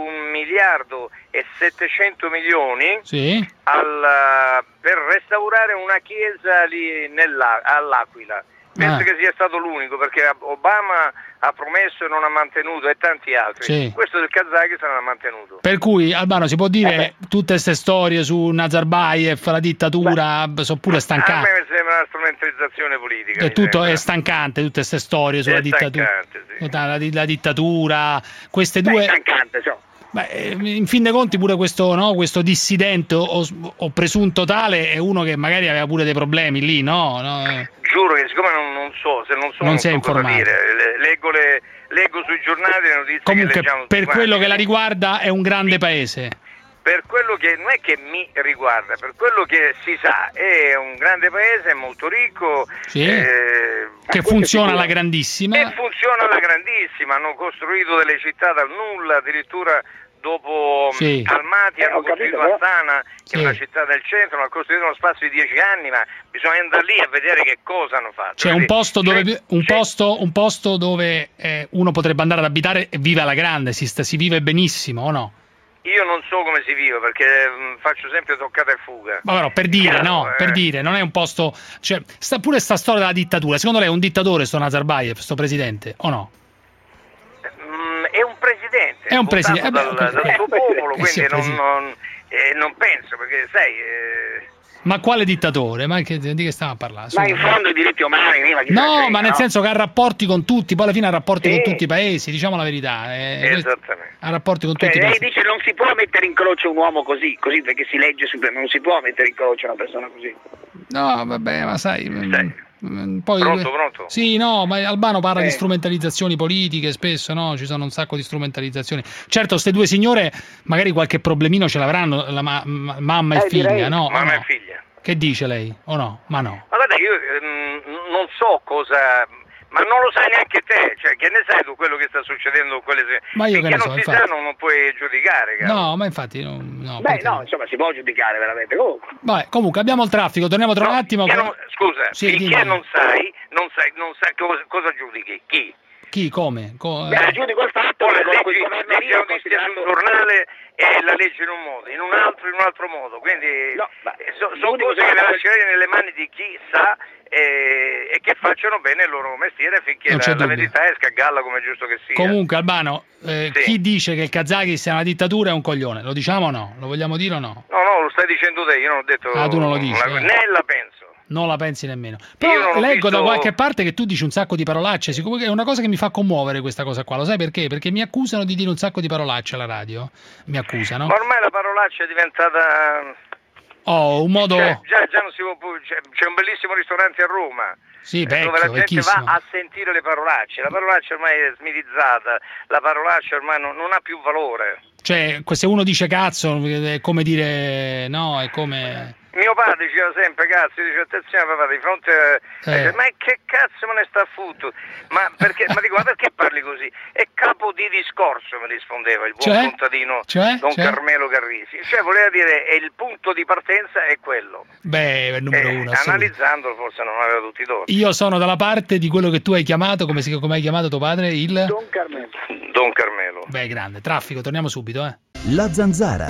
1.700 milioni per restaurare una chiesa lì all'Aquila. Penso che sia stato l'unico, perché Obama ha promesso e non ha mantenuto, e tanti altri. Questo del Kazakistan l'ha mantenuto. Per cui, Albano, si può dire tutte queste storie su Nazarbayev, la dittatura, sono pure stancanti. A me mi sembra una strumentalizzazione politica. È stancante, tutte queste storie sulla dittatura. La dittatura, queste due. È stancante, in fin dei conti pure questo dissidente o presunto tale è uno che magari aveva pure dei problemi lì, no? Giuro che siccome non so non sei informato. Leggo sui giornali le notizie. Comunque, che leggiamo per quello che la riguarda è un grande paese. Per quello che non è che mi riguarda, per quello che si sa, è un grande paese, è molto ricco, che funziona alla grandissima. E funziona alla grandissima, hanno costruito delle città dal nulla, addirittura dopo Almaty hanno costruito Astana, che è una città del centro, hanno costruito uno spazio di 10 anni, ma bisogna andare lì a vedere che cosa hanno fatto. C'è un posto dove uno potrebbe andare ad abitare e vive alla grande, si vive benissimo, o no? Io non so come si vive, perché faccio sempre toccata e fuga. Ma però, per dire, per dire, non è un posto, cioè, pure sta storia della dittatura, secondo lei è un dittatore sto Nazarbayev, sto presidente, o no? È un presidente, è un presidente dal suo popolo, quindi non penso, perché sai... Ma quale dittatore? Ma di che stiamo a parlare? Ma in fondo i diritti umani... ma nel senso che ha rapporti con tutti, poi alla fine ha rapporti con tutti i paesi, diciamo la verità. Esattamente. Ha rapporti con tutti i paesi. Lei dice non si può mettere in croce un uomo così perché si legge sempre, non si può mettere in croce una persona così. No, vabbè, ma sai... Poi, pronto? Sì, no, ma Albano parla di strumentalizzazioni politiche spesso, no? Ci sono un sacco di strumentalizzazioni. Certo, queste due signore magari qualche problemino ce l'avranno, la mamma e figlia, no? Mamma e figlia. Che dice lei? O no? Ma no. Ma guarda, io non so cosa... Ma non lo sai neanche te, cioè che ne sai tu quello che sta succedendo con quelle... Ma io che ne so, non si sa, non puoi giudicare, caro. No, ma infatti no. Insomma, si può giudicare veramente. Vabbè, comunque abbiamo il traffico, torniamo tra un attimo. Scusa, finché non sai cosa giudichi, chi? Chi, come? Giudico il fatto che leggi la notizia sul giornale e la leggi in un modo, in un altro modo, quindi sono cose che le lascerei nelle mani di chi sa e che facciano bene il loro mestiere finché la verità esca a galla, come è giusto che sia. Comunque, Albano, chi dice che il Kazakistan è una dittatura è un coglione, lo diciamo o no? Lo vogliamo dire o no? No, lo stai dicendo te, io non ho detto... tu non lo dici. Né la penso. Non la pensi nemmeno. Però leggo da qualche parte che tu dici un sacco di parolacce. È una cosa che mi fa commuovere questa cosa qua. Lo sai perché? Perché mi accusano di dire un sacco di parolacce alla radio. Mi accusano. Ma ormai la parolaccia è diventata... un modo... Già non si può... C'è un bellissimo ristorante a Roma. Sì, vecchio, dove la gente vecchissimo. va a sentire le parolacce. La parolaccia ormai è smitizzata. La parolaccia ormai non ha più valore. Cioè, se uno dice cazzo è come dire no, è come... Mio padre diceva sempre cazzo, dice attenzione papà, di fronte a... ma che cazzo me ne sta a fottere? Ma perché, ma dico, ma perché parli così? È capo di discorso, mi rispondeva il buon contadino Don Carmelo Carrisi. Cioè voleva dire, il punto di partenza è quello. Beh, è il numero uno. Analizzandolo forse non aveva tutti i torti. Io sono dalla parte di quello che tu hai chiamato, come hai chiamato tuo padre? Il Don Carmelo. Don Carmelo. Beh, grande. Traffico, torniamo subito, La Zanzara.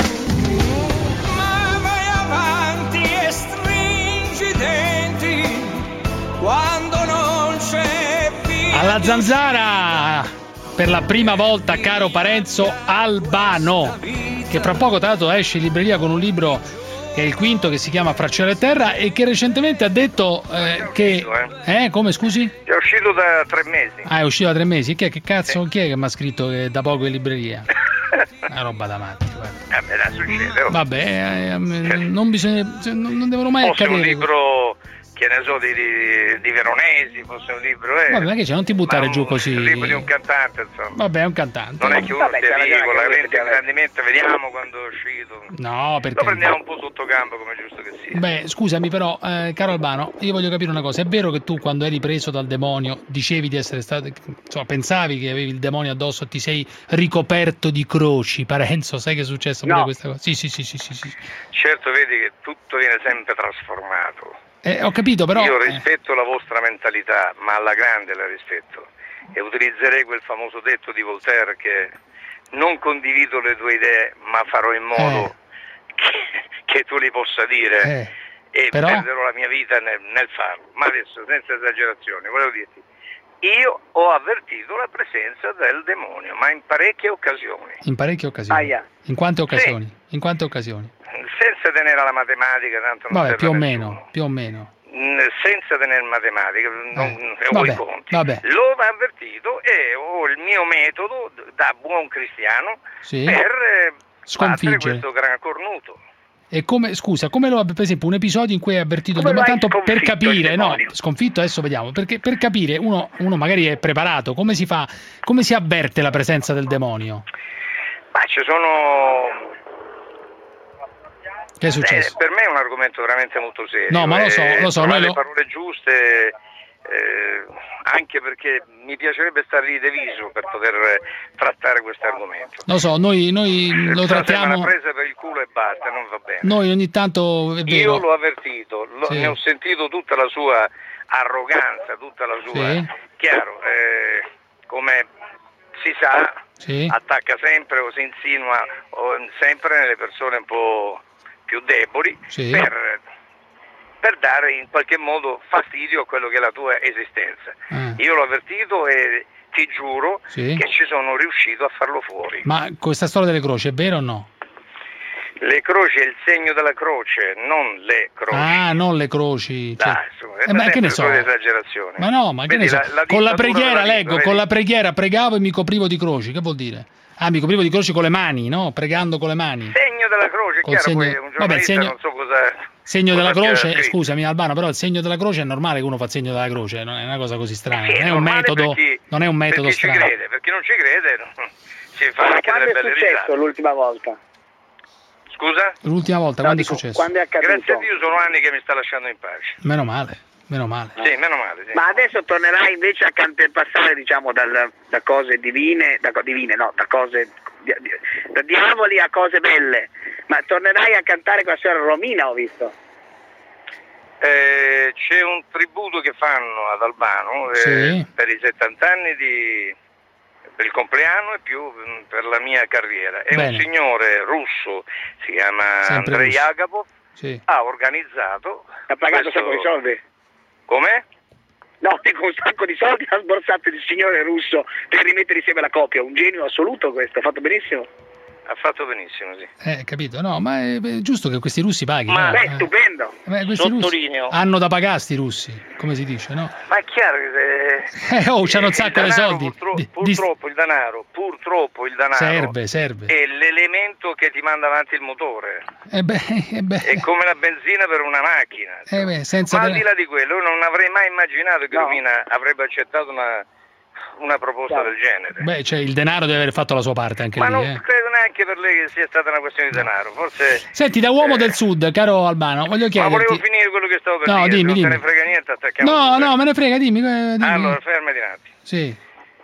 Quando non c'è più. Alla Zanzara per la prima volta, caro Parenzo Albano, che fra poco tra l'altro esce in libreria con un libro che è il quinto, che si chiama Fra cielo e terra, e che recentemente ha detto che come scusi? È uscito da 3 mesi. Ah, è uscito da 3 mesi? Chi è che mi ha scritto che da poco in libreria? Una roba da matti, guarda. Succede. Vabbè, non bisogna, non devono mai accadere. Un libro, che ne so, di Veronesi, fosse un libro. Vabbè, ma che c'è, non ti buttare giù così. Un libro di un cantante, insomma. Vabbè, è un cantante. Non è che uno stia lì con la lente ingrandimento, vediamo quando è uscito. No, perché. Lo prendiamo un po' sotto campo, come giusto che sia. Beh, scusami, però, caro Albano, io voglio capire una cosa. È vero che tu, quando eri preso dal demonio, dicevi di essere stato. Insomma, pensavi che avevi il demonio addosso e ti sei ricoperto di croci, Parenzo? Sai che è successo pure questa cosa? Sì. Certo, vedi che tutto viene sempre trasformato. Ho capito, però... Io rispetto la vostra mentalità, ma alla grande la rispetto, e utilizzerei quel famoso detto di Voltaire che non condivido le tue idee, ma farò in modo che tu li possa dire e perderò la mia vita nel farlo. Ma adesso, senza esagerazione, volevo dirti, io ho avvertito la presenza del demonio, ma in parecchie occasioni. In parecchie occasioni? In quante occasioni? Sì. In quante occasioni? Senza tenere la matematica, tanto non serve più o meno. Senza tenere matematica, ho i conti. L'ho avvertito e ho il mio metodo da buon cristiano per sconfiggere questo gran cornuto. E come, scusa, come lo, per esempio, un episodio in cui hai avvertito il demonio, tanto per capire, sconfitto, adesso vediamo, perché per capire, uno magari è preparato, come si fa, come si avverte la presenza del demonio? Ma ci sono... Che è successo? Per me è un argomento veramente molto serio. No, ma lo so. Le parole giuste, anche perché mi piacerebbe stare lì diviso per poter trattare questo argomento. Lo so, noi lo trattiamo. Una presa per il culo e basta, non va bene. Noi ogni tanto, è vero. Io l'ho avvertito, ne ho sentito tutta la sua arroganza, tutta la sua... Chiaro, come si sa, attacca sempre o si insinua sempre nelle persone un po' più deboli per dare in qualche modo fastidio a quello che è la tua esistenza. Io l'ho avvertito e ti giuro che ci sono riuscito a farlo fuori. Ma questa storia delle croci è vera o no? Le croci è il segno della croce, non le croci. Ah, non le croci. Dai, ma che ne so? Esagerazione. Ma no, ma che ne so? Con la preghiera leggo, con la preghiera pregavo e mi coprivo di croci. Che vuol dire? Ah, mi coprivo di croci con le mani, no? Pregando con le mani. Segno della croce, chiaro, segno... poi un giornalista non so cosa... Segno della croce, scusami Albano, però il segno della croce è normale che uno fa il segno della croce, non è una cosa così strana, non è un metodo, non è un metodo strano. Ci crede, perché non ci crede, si fa anche delle belle risate. Quando è successo l'ultima volta? Scusa? L'ultima volta, quando è successo? Quando è accaduto? Grazie a Dio sono anni che mi sta lasciando in pace. Meno male. Meno male. Sì, meno male. Sì. Ma adesso tornerai invece a passare, diciamo, da cose divine, da cose da diavoli a cose belle. Ma tornerai a cantare con la signora Romina, ho visto. C'è un tributo che fanno ad Albano per i 70 anni per il compleanno e più per la mia carriera. È un signore russo, si chiama Andrei Agapov, ha organizzato. Ha pagato un sacco di soldi? Come? No, dico un sacco di soldi ha sborsato il signore russo per rimettere insieme la coppia. Un genio assoluto questo, ha fatto benissimo. Ha fatto benissimo, sì. Capito, no, ma è giusto che questi russi paghino. Ma è stupendo. Sottolineo. Hanno da pagare sti russi, come si dice, no? Ma è chiaro che c'hanno un sacco di soldi. Purtroppo il denaro serve. È l'elemento che ti manda avanti il motore. È come la benzina per una macchina. Senza ma al di là di quello, io non avrei mai immaginato che Romina avrebbe accettato una una proposta del genere. Beh, cioè il denaro deve aver fatto la sua parte anche ma lì. Ma non credo neanche per lei che sia stata una questione di denaro. Forse. Senti, da uomo del sud, caro Albano, voglio chiederti. Ma volevo finire quello che stavo per dire. Dimmi, non te ne frega niente, attacchiamo. No, me ne frega, dimmi. Allora, fermati un attimo. Sì.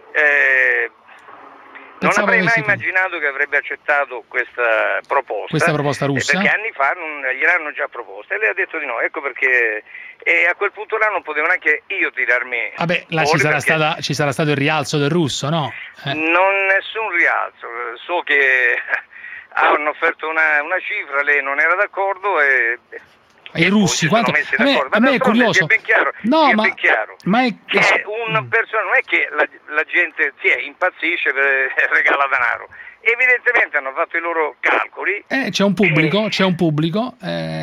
Non avrei mai immaginato che avrebbe accettato questa proposta russa, perché anni fa gliel'hanno già proposta e lei ha detto di no, ecco perché a quel punto là non potevo neanche io tirarmi. Vabbè, là ci sarà stato il rialzo del russo, no? Non nessun rialzo, so che hanno offerto una cifra, lei non era d'accordo e i russi quanto a me è curioso, è ben chiaro, ben chiaro che una persona non è che la gente impazzisce e regala denaro, evidentemente hanno fatto i loro calcoli, c'è un pubblico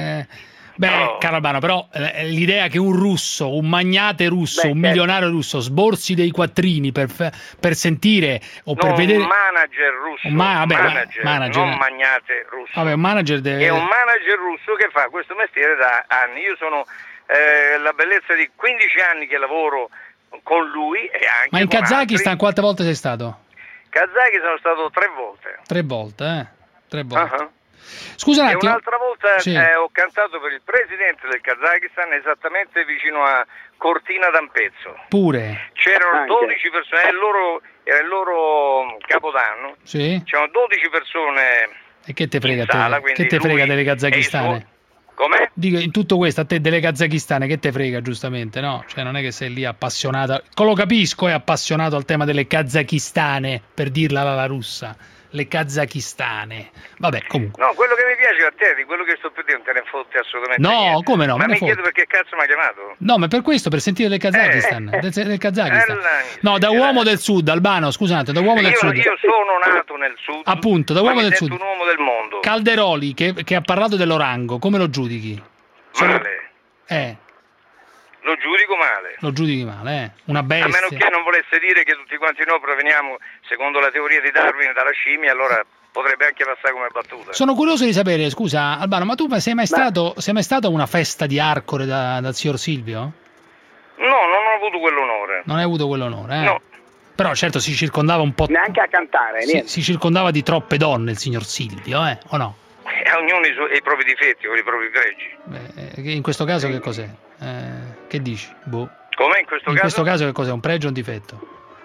caro Albano, però l'idea che un russo, un magnate russo, un milionario russo sborsi dei quattrini per sentire o per vedere un manager russo, manager, non magnate russo. Vabbè, un manager è un manager russo che fa questo mestiere da anni. Io sono la bellezza di 15 anni che lavoro con lui e anche Ma in Kazakistan quante volte sei stato? Kazakistan sono stato 3 volte. 3 volte, 3 volte. Uh-huh. Scusa un attimo. E un'altra volta ho cantato per il presidente del Kazakistan esattamente vicino a Cortina d'Ampezzo. Pure. C'erano 12 persone, era il loro capodanno. Sì. C'erano 12 persone. E che te frega che te frega delle kazakistane? Com'è? Dico, in tutto questo a te delle kazakistane che te frega, giustamente, no? Cioè non è che sei lì appassionata. Lo capisco, è appassionato al tema delle kazakistane, per dirla alla russa. Le kazakistane. Vabbè, comunque. No, quello che mi piace a te, di quello che sto per dire, non te ne fotte assolutamente niente. No, come no? Ma mi chiedo perché cazzo mi ha chiamato? No, ma per questo, per sentire del Kazakistan. Del Kazakistan. No, da uomo del sud, Albano, scusate, da uomo del sud. Io sono nato nel sud. Appunto, da uomo del sud. Un uomo del mondo. Calderoli, che ha parlato dell'Orango, come lo giudichi? Male. Lo giudico male. Lo giudichi male, Una bestia. A meno che non volesse dire che tutti quanti noi proveniamo, secondo la teoria di Darwin, dalla scimmia, allora potrebbe anche passare come battuta. Sono curioso di sapere, scusa Albano, ma tu sei mai stato a una festa di Arcore dal signor Silvio? No, non ho avuto quell'onore. Non hai avuto quell'onore, No. Però certo si circondava un po'. Neanche a cantare, niente. Si circondava di troppe donne il signor Silvio, o no? Ognuno i propri difetti o i propri pregi. In questo caso che cos'è? Che dici? Boh. Come in questo caso? In questo caso che cos'è? Un pregio o un difetto?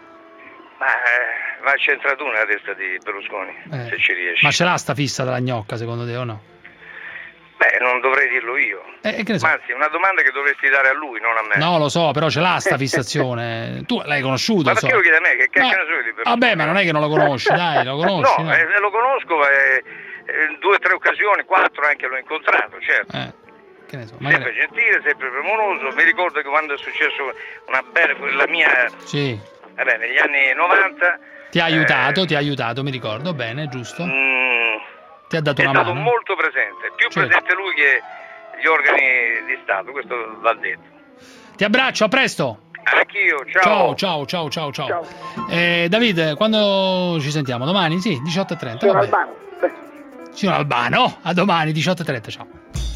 Ma c'entra tu nella testa di Berlusconi, se ci riesci. Ma ce l'ha sta fissa della gnocca, secondo te, o no? Beh, non dovrei dirlo io. Che ne so? Ma anzi, è una domanda che dovresti dare a lui, non a me. No, lo so, però ce l'ha sta fissazione. Tu l'hai conosciuto, ma perché lo chiede a me? Che cacchio ne so io di Berlusconi? Vabbè, ma non è che non lo conosci, dai, lo conosci. No, lo conosco, 2 o 3 occasioni, 4 anche l'ho incontrato, certo. Che ne so, sempre gentile, sempre premuroso. Mi ricordo che quando è successo una bella, la mia, negli anni 90, ti ha aiutato, mi ricordo, bene, giusto? Ti ha dato una mano. È stato molto presente, più presente lui che gli organi di Stato, questo va detto. Ti abbraccio, a presto. Anch'io, ciao. Ciao. David, quando ci sentiamo? Domani? Sì, 18:30. Signor Albano, a domani 18:30, ciao.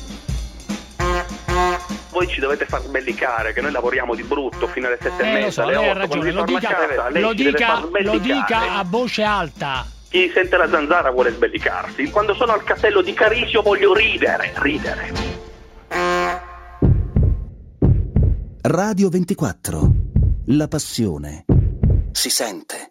Voi ci dovete far sbellicare, che noi lavoriamo di brutto fino alle 7:30, alle 8. Lei ha ragione, lo dica a voce alta. Chi sente la zanzara vuole sbellicarsi. Quando sono al castello di Carisio voglio ridere. Radio 24. La passione si sente.